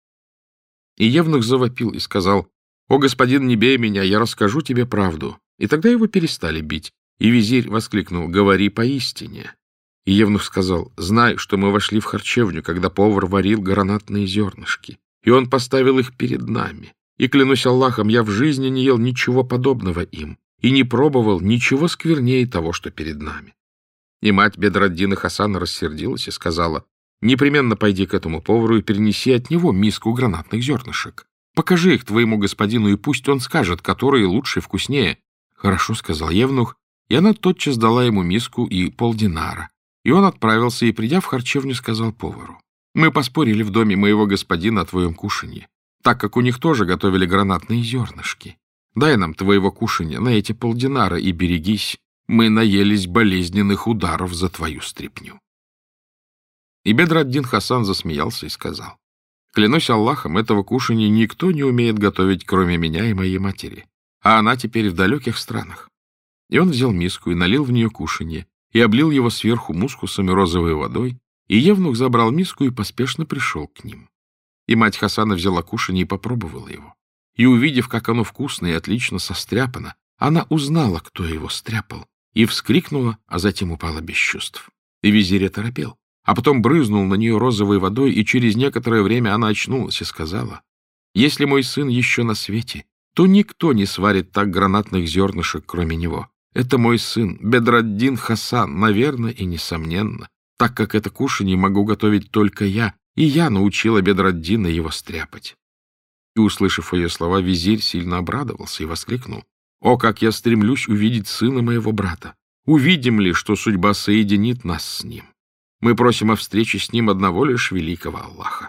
И евнух завопил и сказал: о, господин, не бей меня, я расскажу тебе правду. И тогда его перестали бить. И визирь воскликнул: говори поистине. И евнух сказал: знай, что мы вошли в харчевню, когда повар варил гранатные зернышки, и он поставил их перед нами. И, клянусь Аллахом, я в жизни не ел ничего подобного им, и не пробовал ничего сквернее того, что перед нами. И мать Бедр-ад-Дина Хасана рассердилась и сказала: непременно пойди к этому повару и перенеси от него миску гранатных зернышек. Покажи их твоему господину, и пусть он скажет, которые лучше и вкуснее. Хорошо, — сказал евнух, и она тотчас дала ему миску и полдинара. И он отправился, и, придя в харчевню, сказал повару: мы поспорили в доме моего господина о твоем кушанье, так как у них тоже готовили гранатные зернышки. Дай нам твоего кушанья на эти полдинара и берегись, мы наелись болезненных ударов за твою стряпню. И Бедр-ад-Дин Хасан засмеялся и сказал: клянусь Аллахом, этого кушанья никто не умеет готовить, кроме меня и моей матери, а она теперь в далеких странах. И он взял миску и налил в нее кушанье, и облил его сверху мускусом и розовой водой, и евнух забрал миску и поспешно пришел к ним. И мать Хасана взяла кушанье и попробовала его. И, увидев, как оно вкусно и отлично состряпано, она узнала, кто его стряпал, и вскрикнула, а затем упала без чувств. И визирь оторопел, а потом брызнул на нее розовой водой, и через некоторое время она очнулась и сказала: если мой сын еще на свете, то никто не сварит так гранатных зернышек, кроме него. Это мой сын, Бедр-ад-Дин Хасан, наверное и несомненно, так как это кушанье могу готовить только я, и я научила Бедр-ад-Дина его стряпать. И, услышав ее слова, визирь сильно обрадовался и воскликнул: о, как я стремлюсь увидеть сына моего брата! Увидим ли, что судьба соединит нас с ним? Мы просим о встрече с ним одного лишь великого Аллаха.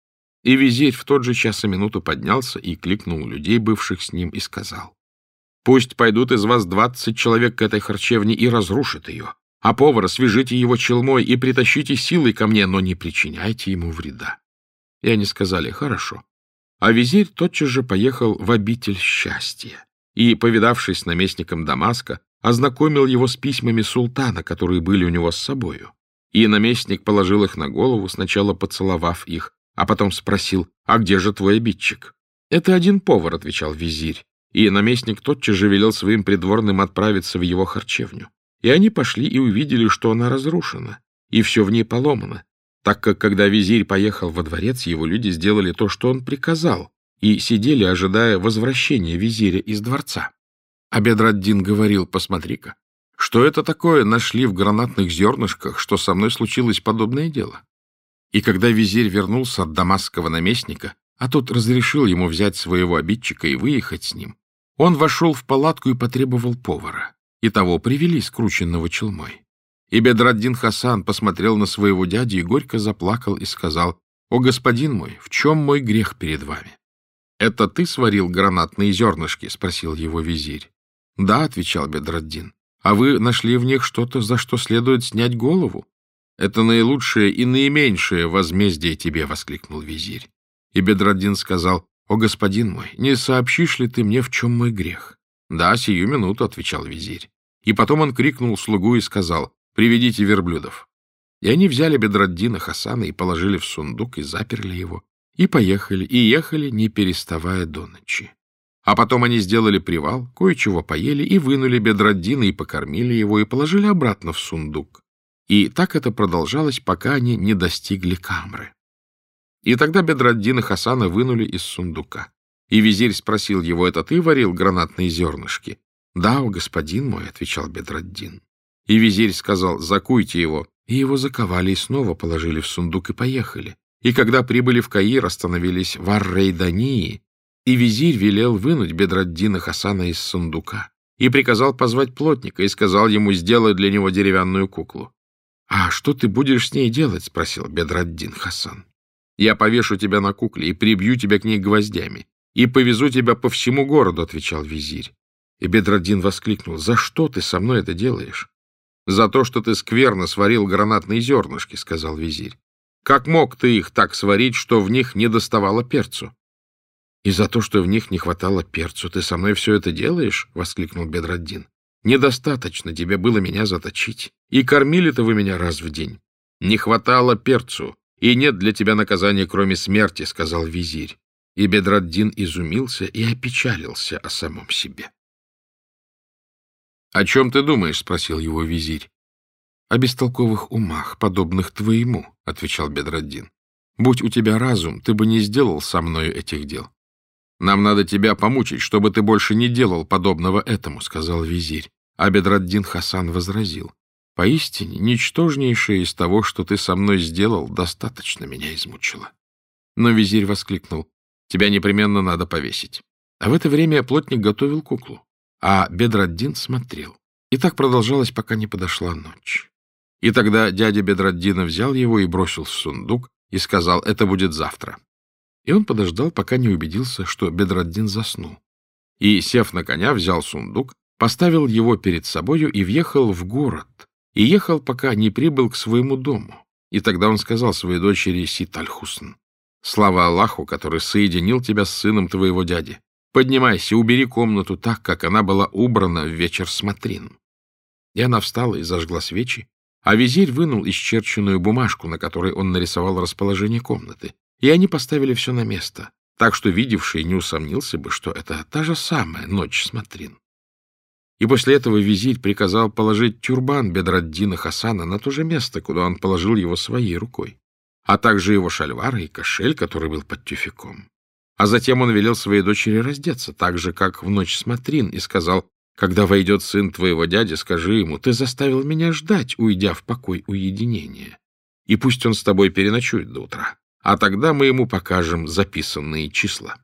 И визирь в тот же час и минуту поднялся и кликнул людей, бывших с ним, и сказал: пусть пойдут из вас 20 человек к этой харчевне и разрушат ее, а повара свяжите его челмой и притащите силой ко мне, но не причиняйте ему вреда. И они сказали: хорошо. А визирь тотчас же поехал в обитель счастья и, повидавшись с наместником Дамаска, ознакомил его с письмами султана, которые были у него с собою. И наместник положил их на голову, сначала поцеловав их, а потом спросил: а где же твой обидчик? Это один повар, — отвечал визирь. И наместник тотчас же велел своим придворным отправиться в его харчевню. И они пошли и увидели, что она разрушена, и все в ней поломано, так как, когда визирь поехал во дворец, его люди сделали то, что он приказал, и сидели, ожидая возвращения визиря из дворца. А Бедр-ад-Дин говорил: посмотри-ка, что это такое нашли в гранатных зернышках, что со мной случилось подобное дело? И когда визирь вернулся от дамасского наместника, а тот разрешил ему взять своего обидчика и выехать с ним, он вошел в палатку и потребовал повара, и того привели скрученного челмой. И Бедр-ад-Дин Хасан посмотрел на своего дядю и горько заплакал и сказал: о, господин мой, в чем мой грех перед вами? Это ты сварил гранатные зернышки? — спросил его визирь. — да, — отвечал Бедр-ад-Дин. — а вы нашли в них что-то, за что следует снять голову? — это наилучшее и наименьшее возмездие тебе, — воскликнул визирь. И Бедр-ад-Дин сказал: о, господин мой, не сообщишь ли ты мне, в чем мой грех? — да, сию минуту, — отвечал визирь. И потом он крикнул слугу и сказал: приведите верблюдов. И они взяли Бедр-ад-Дина Хасана и положили в сундук и заперли его, и поехали, и ехали, не переставая до ночи. А потом они сделали привал, кое-чего поели, и вынули Бедр-ад-Дина, и покормили его, и положили обратно в сундук. И так это продолжалось, пока они не достигли Камры. И тогда Бедр-ад-Дина Хасана вынули из сундука. И визирь спросил его: это ты варил гранатные зернышки? — да, о, господин мой, — отвечал Бедр-ад-Дин. И визирь сказал: закуйте его. И его заковали, и снова положили в сундук, и поехали. И когда прибыли в Каир, остановились в Ар-Рейдании, и визирь велел вынуть Бедр-ад-Дина Хасана из сундука, и приказал позвать плотника, и сказал ему сделать для него деревянную куклу. — А что ты будешь с ней делать? — спросил Бедр-ад-Дин Хасан. — Я повешу тебя на кукле и прибью тебя к ней гвоздями, и повезу тебя по всему городу, — отвечал визирь. И Бедр-ад-Дин воскликнул: — За что ты со мной это делаешь? — За то, что ты скверно сварил гранатные зернышки, — сказал визирь. — Как мог ты их так сварить, что в них не доставало перцу? — И за то, что в них не хватало перцу, ты со мной все это делаешь? — воскликнул Бедр-ад-Дин. — Недостаточно тебе было меня заточить, и кормили-то вы меня раз в день. — Не хватало перцу, и нет для тебя наказания, кроме смерти, — сказал визирь. И Бедр-ад-Дин изумился и опечалился о самом себе. — О чем ты думаешь? — спросил его визирь. — О бестолковых умах, подобных твоему, — отвечал Бедр-ад-Дин. — Будь у тебя разум, ты бы не сделал со мною этих дел. — Нам надо тебя помучить, чтобы ты больше не делал подобного этому, — сказал визирь. А Бедр-ад-Дин Хасан возразил: — Поистине, ничтожнейшее из того, что ты со мной сделал, достаточно меня измучило. Но визирь воскликнул: — Тебя непременно надо повесить. А в это время плотник готовил куклу, а Бедр-ад-Дин смотрел. И так продолжалось, пока не подошла ночь. И тогда дядя Бедр-ад-Дина взял его и бросил в сундук, и сказал: это будет завтра. И он подождал, пока не убедился, что Бедр-ад-Дин заснул. И, сев на коня, взял сундук, поставил его перед собою и въехал в город, и ехал, пока не прибыл к своему дому. И тогда он сказал своей дочери Сит-аль-Хусн: слава Аллаху, который соединил тебя с сыном твоего дяди. Поднимайся, убери комнату так, как она была убрана в вечер смотрин. И она встала и зажгла свечи, а визирь вынул исчерченную бумажку, на которой он нарисовал расположение комнаты, и они поставили все на место, так что видевший не усомнился бы, что это та же самая ночь смотрин. И после этого визирь приказал положить тюрбан Бедр-ад-Дина Хасана на то же место, куда он положил его своей рукой, а также его шальвары и кошель, который был под тюфяком. А затем он велел своей дочери раздеться, так же, как в ночь смотрин, и сказал: когда войдет сын твоего дяди, скажи ему: ты заставил меня ждать, уйдя в покой уединения, и пусть он с тобой переночует до утра, а тогда мы ему покажем записанные числа.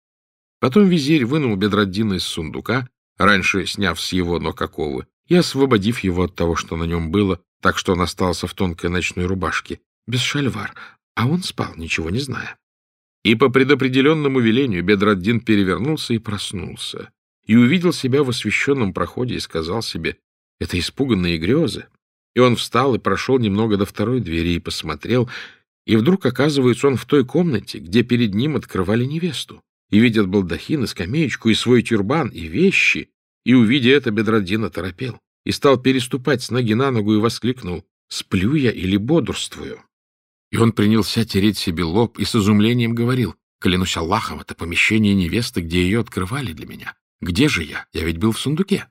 Потом визирь вынул Бедр-ад-Дина из сундука, раньше сняв с его ног оковы, и освободив его от того, что на нем было, так что он остался в тонкой ночной рубашке, без шальвар, а он спал, ничего не зная. И по предопределенному велению Бедр-ад-Дин перевернулся и проснулся, и увидел себя в освещенном проходе и сказал себе: это испуганные грезы. И он встал и прошел немного до второй двери и посмотрел, и вдруг оказывается он в той комнате, где перед ним открывали невесту, и видят балдахин, и скамеечку, и свой тюрбан, и вещи. И, увидя это, Бедр-ад-Дин оторопел и стал переступать с ноги на ногу и воскликнул: сплю я или бодрствую? И он принялся тереть себе лоб и с изумлением говорил: клянусь Аллахом, это помещение невесты, где ее открывали для меня. Где же я? Я ведь был в сундуке.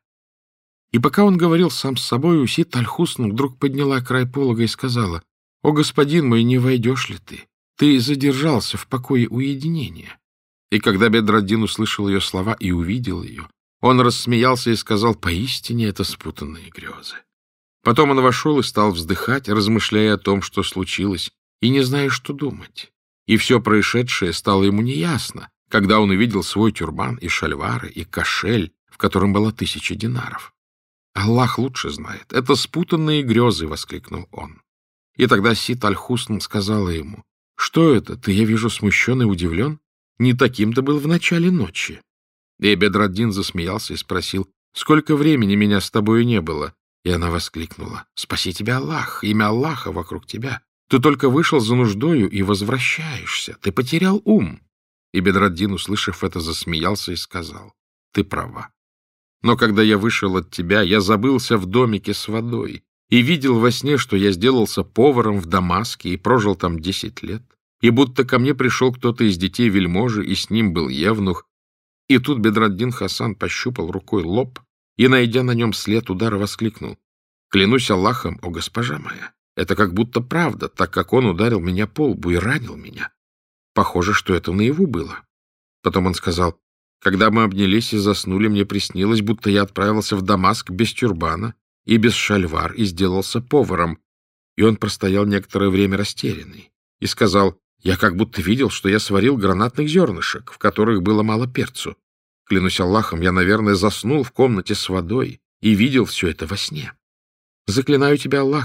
И пока он говорил сам с собой, Сит-аль-Хусн вдруг подняла край полога и сказала: о, господин мой, не войдешь ли ты? Ты задержался в покое уединения. И когда Бедр-ад-Дин услышал ее слова и увидел ее, он рассмеялся и сказал: поистине это спутанные грезы. Потом он вошел и стал вздыхать, размышляя о том, что случилось, и не зная, что думать. И все происшедшее стало ему неясно, когда он увидел свой тюрбан и шальвары, и кошель, в котором было 1000 динаров. «Аллах лучше знает. Это спутанные грезы!» — воскликнул он. И тогда Сит-аль-Хусн сказала ему: что это? Ты, я вижу, смущен и удивлен? Не таким ты был в начале ночи. И Бедр-ад-Дин засмеялся и спросил: сколько времени меня с тобою не было? И она воскликнула: спаси тебя Аллах, имя Аллаха вокруг тебя. Ты только вышел за нуждою и возвращаешься. Ты потерял ум. И Бедр-ад-Дин, услышав это, засмеялся и сказал: ты права. Но когда я вышел от тебя, я забылся в домике с водой и видел во сне, что я сделался поваром в Дамаске и прожил там 10 лет, и будто ко мне пришел кто-то из детей вельможи, и с ним был евнух. И тут Бедр-ад-Дин Хасан пощупал рукой лоб и, найдя на нем след удара, воскликнул: клянусь Аллахом, о госпожа моя, это как будто правда, так как он ударил меня по лбу и ранил меня. Похоже, что это наяву было. Потом он сказал: когда мы обнялись и заснули, мне приснилось, будто я отправился в Дамаск без тюрбана и без шальвар и сделался поваром. И он простоял некоторое время растерянный и сказал: я как будто видел, что я сварил гранатных зернышек, в которых было мало перцу. Клянусь Аллахом, я, наверное, заснул в комнате с водой и видел все это во сне. Заклинаю тебя Аллахом,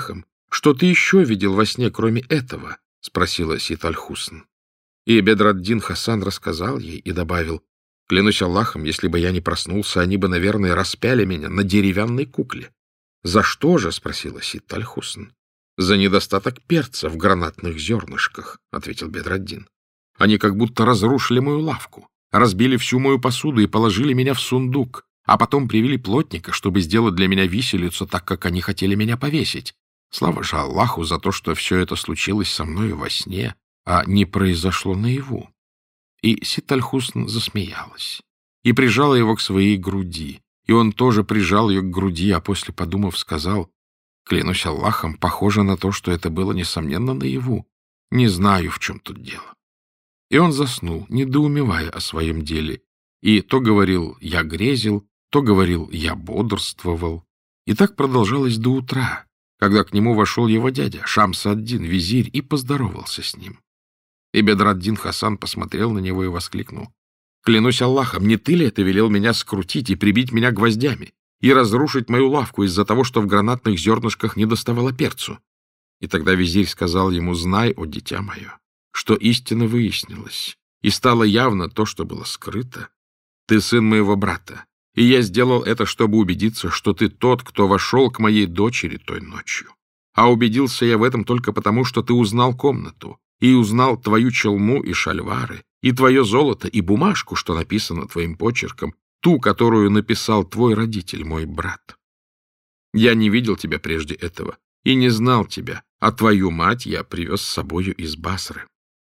что ты еще видел во сне, кроме этого? — спросила Сит-аль-Хусн. И Бедр-ад-Дин Хасан рассказал ей и добавил: клянусь Аллахом, если бы я не проснулся, они бы, наверное, распяли меня на деревянной кукле. — За что же? — спросила Сит-аль-Хусн. — За недостаток перца в гранатных зернышках, — ответил Бедр-ад-Дин. Они как будто разрушили мою лавку, разбили всю мою посуду и положили меня в сундук, а потом привели плотника, чтобы сделать для меня виселицу, так как они хотели меня повесить. Слава же Аллаху за то, что все это случилось со мною во сне, а не произошло наяву. И Сит-аль-Хусн засмеялась и прижала его к своей груди, и он тоже прижал ее к груди, а после, подумав, сказал: клянусь Аллахом, похоже на то, что это было, несомненно, наяву. Не знаю, в чем тут дело. И он заснул, недоумевая о своем деле, и то говорил: я грезил, то говорил: я бодрствовал. И так продолжалось до утра, когда к нему вошел его дядя, Шамс-ад-Дин, визирь, и поздоровался с ним. И Бедр-ад-Дин Хасан посмотрел на него и воскликнул: клянусь Аллахом, не ты ли это велел меня скрутить и прибить меня гвоздями и разрушить мою лавку из-за того, что в гранатных зернышках не доставало перцу? И тогда визирь сказал ему: знай, о дитя мое, что истина выяснилась, и стало явно то, что было скрыто. Ты сын моего брата, и я сделал это, чтобы убедиться, что ты тот, кто вошел к моей дочери той ночью. А убедился я в этом только потому, что ты узнал комнату, и узнал твою челму и шальвары, и твое золото, и бумажку, что написано твоим почерком, ту, которую написал твой родитель, мой брат. Я не видел тебя прежде этого и не знал тебя, а твою мать я привез с собою из Басры.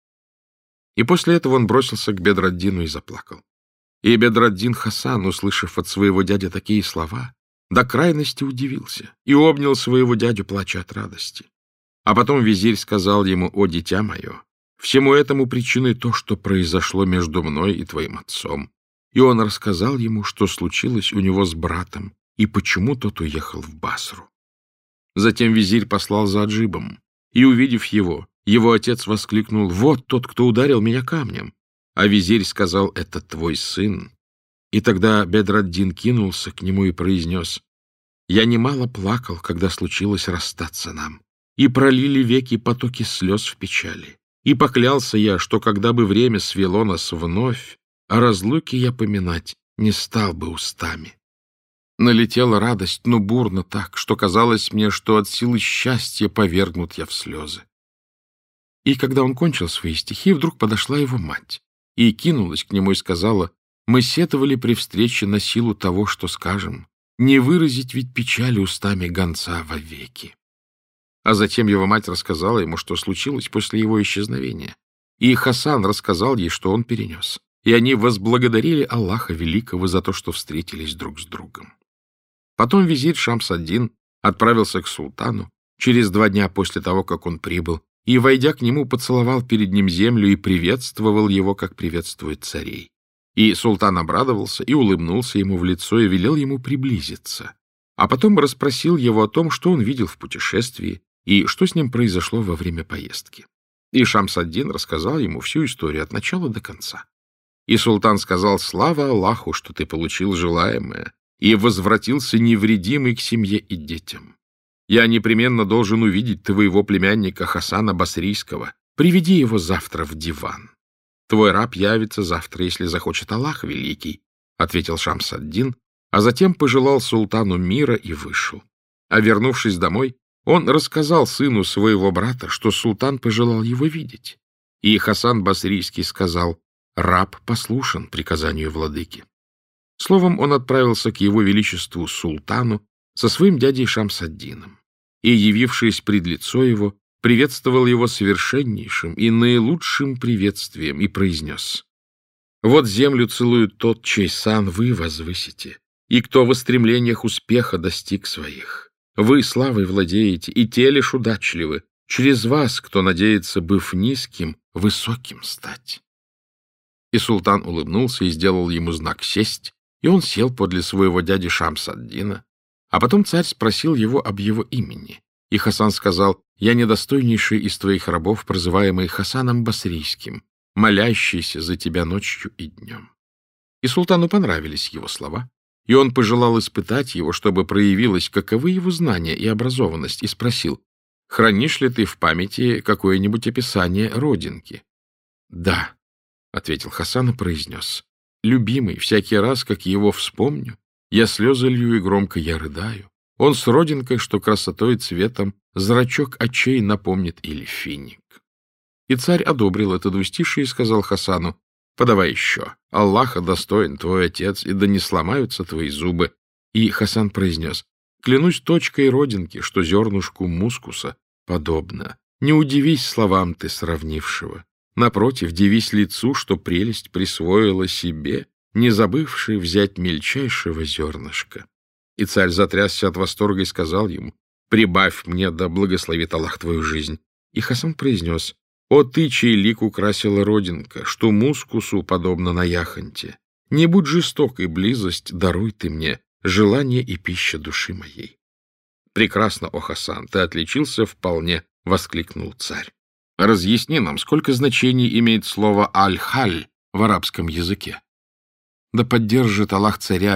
И после этого он бросился к Бедр-ад-Дину и заплакал. И Бедр-ад-Дин Хасан, услышав от своего дяди такие слова, до крайности удивился и обнял своего дядю, плача от радости. А потом визирь сказал ему: о, дитя мое, всему этому причиной то, что произошло между мной и твоим отцом. И он рассказал ему, что случилось у него с братом, и почему тот уехал в Басру. Затем визирь послал за Аджибом, и, увидев его, отец воскликнул: вот тот, кто ударил меня камнем. А визирь сказал: это твой сын. И тогда Бедр-ад-Дин кинулся к нему и произнес: я немало плакал, когда случилось расстаться нам, и пролили веки потоки слез в печали. И поклялся я, что когда бы время свело нас вновь, о разлуке я поминать не стал бы устами. Налетела радость, но бурно так, что казалось мне, что от силы счастья повергнут я в слезы. И когда он кончил свои стихи, вдруг подошла его мать и кинулась к нему и сказала: мы сетовали при встрече на силу того, что скажем, не выразить ведь печали устами гонца вовеки. А затем его мать рассказала ему, что случилось после его исчезновения. И Хасан рассказал ей, что он перенес. И они возблагодарили Аллаха Великого за то, что встретились друг с другом. Потом визирь Шамс-ад-Дин отправился к султану через 2 дня после того, как он прибыл, и, войдя к нему, поцеловал перед ним землю и приветствовал его, как приветствует царей. И султан обрадовался и улыбнулся ему в лицо и велел ему приблизиться. А потом расспросил его о том, что он видел в путешествии, и что с ним произошло во время поездки. И Шамс-ад-Дин рассказал ему всю историю от начала до конца. И султан сказал: слава Аллаху, что ты получил желаемое и возвратился невредимый к семье и детям. Я непременно должен увидеть твоего племянника Хасана Басрийского. Приведи его завтра в диван. Твой раб явится завтра, если захочет Аллах Великий, — ответил Шамс-ад-Дин, а затем пожелал султану мира и вышел. А вернувшись домой, он рассказал сыну своего брата, что султан пожелал его видеть. И Хасан Басрийский сказал: раб послушен приказанию владыки. Словом, он отправился к его величеству султану со своим дядей Шамс-ад-Дином. И, явившись пред лицо его, приветствовал его совершеннейшим и наилучшим приветствием и произнес: вот землю целует тот, чей сан вы возвысите, и кто в стремлениях успеха достиг своих. Вы славой владеете, и те лишь удачливы. Через вас, кто надеется, быв низким, высоким стать. И султан улыбнулся и сделал ему знак сесть, и он сел подле своего дяди Шамс-ад-Дина. А потом царь спросил его об его имени. И Хасан сказал: я недостойнейший из твоих рабов, прозываемый Хасаном Басрийским, молящийся за тебя ночью и днем. И султану понравились его слова, и он пожелал испытать его, чтобы проявилось, каковы его знания и образованность, и спросил: Хранишь ли ты в памяти какое-нибудь описание родинки? — Да, — ответил Хасан и произнес. — Любимый, всякий раз, как его вспомню, я слезы лью и громко я рыдаю. Он с родинкой, что красотой и цветом зрачок очей напомнит или финик. И царь одобрил это двустишие и сказал Хасану: подавай еще. Аллаха достоин твой отец, и да не сломаются твои зубы. И Хасан произнес: клянусь точкой родинки, что зернышку мускуса подобно. Не удивись словам ты сравнившего. Напротив, дивись лицу, что прелесть присвоила себе, не забывший взять мельчайшего зернышка. И царь затрясся от восторга и сказал ему: прибавь мне, да благословит Аллах твою жизнь. И Хасан произнес: о ты, чей лик украсила родинка, что мускусу подобно на яхонте. Не будь жесток, и близость даруй ты мне, желание и пища души моей. Прекрасно, о Хасан, ты отличился вполне, — воскликнул царь. Разъясни нам, сколько значений имеет слово «аль-халь» в арабском языке. Да поддержит Аллах царя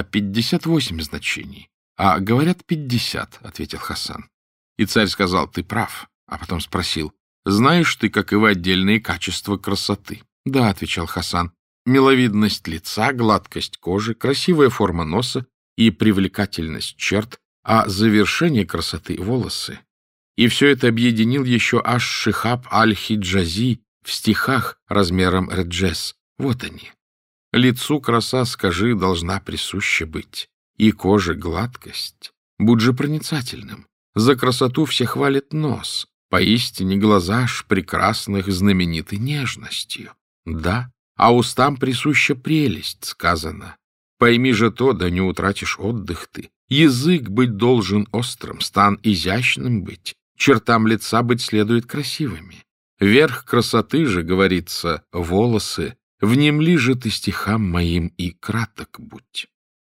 58 значений, а говорят 50, — ответил Хасан. И царь сказал: ты прав, а потом спросил: знаешь ты, каковы отдельные качества красоты? Да, — отвечал Хасан, — миловидность лица, гладкость кожи, красивая форма носа и привлекательность черт, а завершение красоты — волосы. И все это объединил еще Аш-Шихаб Аль-Хиджази в стихах размером реджес. Вот они. Лицу краса, скажи, должна присуща быть, и коже гладкость. Будь же проницательным. За красоту все хвалит нос. Поистине глаза ж прекрасных знамениты нежностью. Да, а устам присуща прелесть, сказано. Пойми же то, да не утратишь отдых ты. Язык быть должен острым, стан изящным быть. Чертам лица быть следует красивыми. Верх красоты же, говорится, волосы. Внемли же ты стихам моим и краток будь.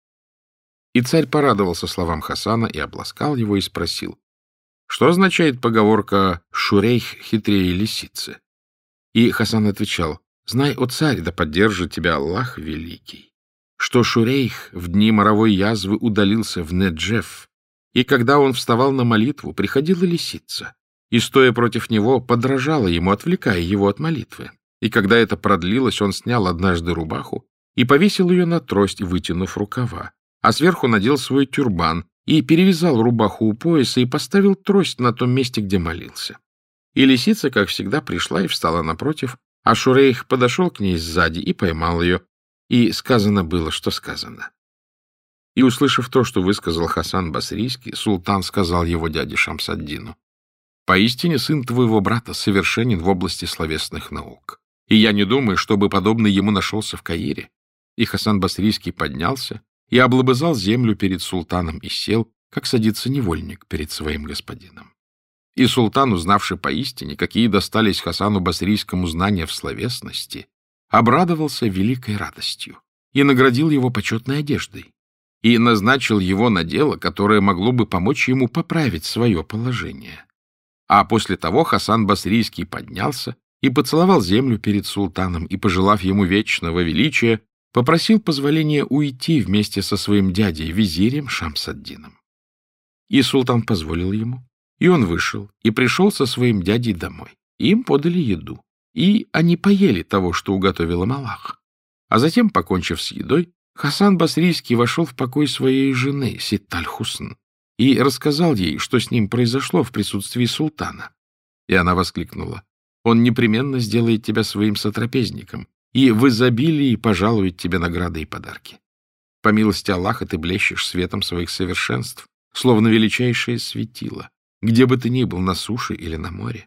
И царь порадовался словам Хасана и обласкал его и спросил: что означает поговорка «Шурейх хитрее лисицы»? И Хасан отвечал: знай, о царь, да поддержит тебя Аллах великий, что Шурейх в дни моровой язвы удалился в Неджеф, и когда он вставал на молитву, приходила лисица, и, стоя против него, подражала ему, отвлекая его от молитвы. И когда это продлилось, он снял однажды рубаху и повесил ее на трость, вытянув рукава, а сверху надел свой тюрбан и перевязал рубаху у пояса и поставил трость на том месте, где молился. И лисица, как всегда, пришла и встала напротив, а Шурейх подошел к ней сзади и поймал ее, и сказано было, что сказано. И, услышав то, что высказал Хасан Басрийский, султан сказал его дяде Шамс-ад-Дину: поистине сын твоего брата совершенен в области словесных наук, и я не думаю, чтобы подобный ему нашелся в Каире. И Хасан Басрийский поднялся и облобызал землю перед султаном и сел, как садится невольник перед своим господином. И султан, узнавший поистине, какие достались Хасану Басрийскому знания в словесности, обрадовался великой радостью и наградил его почетной одеждой и назначил его на дело, которое могло бы помочь ему поправить свое положение. А после того Хасан Басрийский поднялся и поцеловал землю перед султаном и, пожелав ему вечного величия, попросил позволения уйти вместе со своим дядей, визирем Шамс-ад-Дином. И султан позволил ему, и он вышел, и пришел со своим дядей домой. Им подали еду, и они поели того, что уготовил им Аллах. А затем, покончив с едой, Хасан Басрийский вошел в покой своей жены, Ситт-аль-Хусн, и рассказал ей, что с ним произошло в присутствии султана. И она воскликнула: он непременно сделает тебя своим сотрапезником и в изобилии пожалует тебе награды и подарки. По милости Аллаха ты блещешь светом своих совершенств, словно величайшее светило, где бы ты ни был, на суше или на море.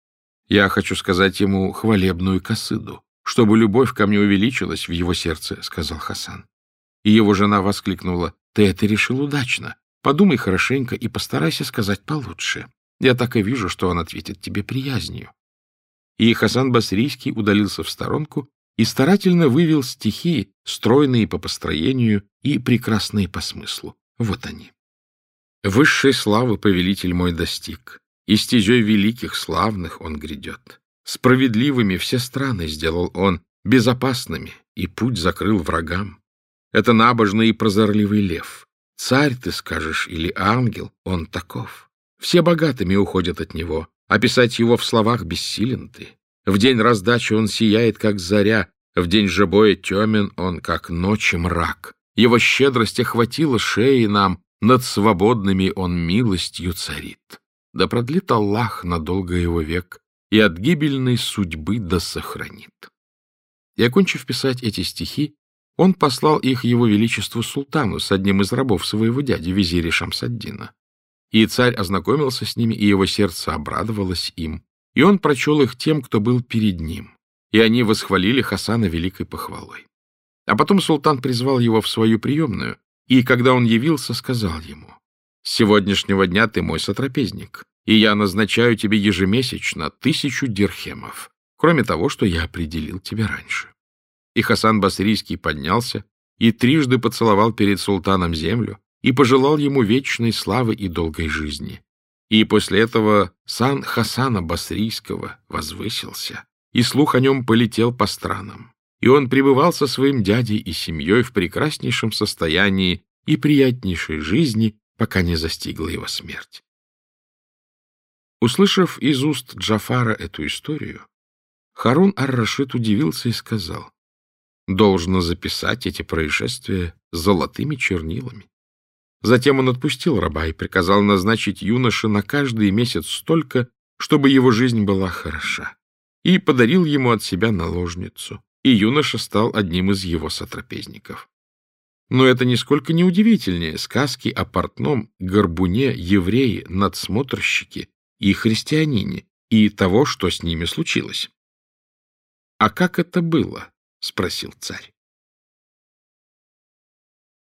Я хочу сказать ему хвалебную касыду, чтобы любовь ко мне увеличилась в его сердце, — сказал Хасан. И его жена воскликнула: ты это решил удачно. Подумай хорошенько и постарайся сказать получше. Я так и вижу, что он ответит тебе приязнью. И Хасан Басрийский удалился в сторонку и старательно вывел стихи, стройные по построению и прекрасные по смыслу. Вот они. Высшей славы повелитель мой достиг, и стезей великих славных он грядет. Справедливыми все страны сделал он, безопасными, и путь закрыл врагам. Это набожный и прозорливый лев. Царь, ты скажешь, или ангел, он таков. Все богатыми уходят от него, описать его в словах бессилен ты. В день раздачи он сияет, как заря, в день же боя темен он, как ночи мрак. Его щедрость охватила шеи нам, над свободными он милостью царит. Да продлит Аллах надолго его век и от гибельной судьбы да сохранит. И, окончив писать эти стихи, он послал их его величеству султану с одним из рабов своего дяди, визиря Шамс-ад-Дина. И царь ознакомился с ними, и его сердце обрадовалось им, и он прочел их тем, кто был перед ним, и они восхвалили Хасана великой похвалой. А потом султан призвал его в свою приемную, и, когда он явился, сказал ему: «С сегодняшнего дня ты мой сотрапезник, и я назначаю тебе ежемесячно 1000 дирхемов, кроме того, что я определил тебе раньше». И Хасан Басрийский поднялся и трижды поцеловал перед султаном землю и пожелал ему вечной славы и долгой жизни. И после этого сан Хасана Басрийского возвысился, и слух о нем полетел по странам. И он пребывал со своим дядей и семьей в прекраснейшем состоянии и приятнейшей жизни, пока не застигла его смерть. Услышав из уст Джафара эту историю, Харун ар-Рашид удивился и сказал: «Должно записать эти происшествия золотыми чернилами». Затем он отпустил раба и приказал назначить юноше на каждый месяц столько, чтобы его жизнь была хороша, и подарил ему от себя наложницу, и юноша стал одним из его сотрапезников. Но это нисколько не удивительнее сказки о портном, горбуне, еврее, надсмотрщике и христианине, и того, что с ними случилось. — А как это было? — спросил царь.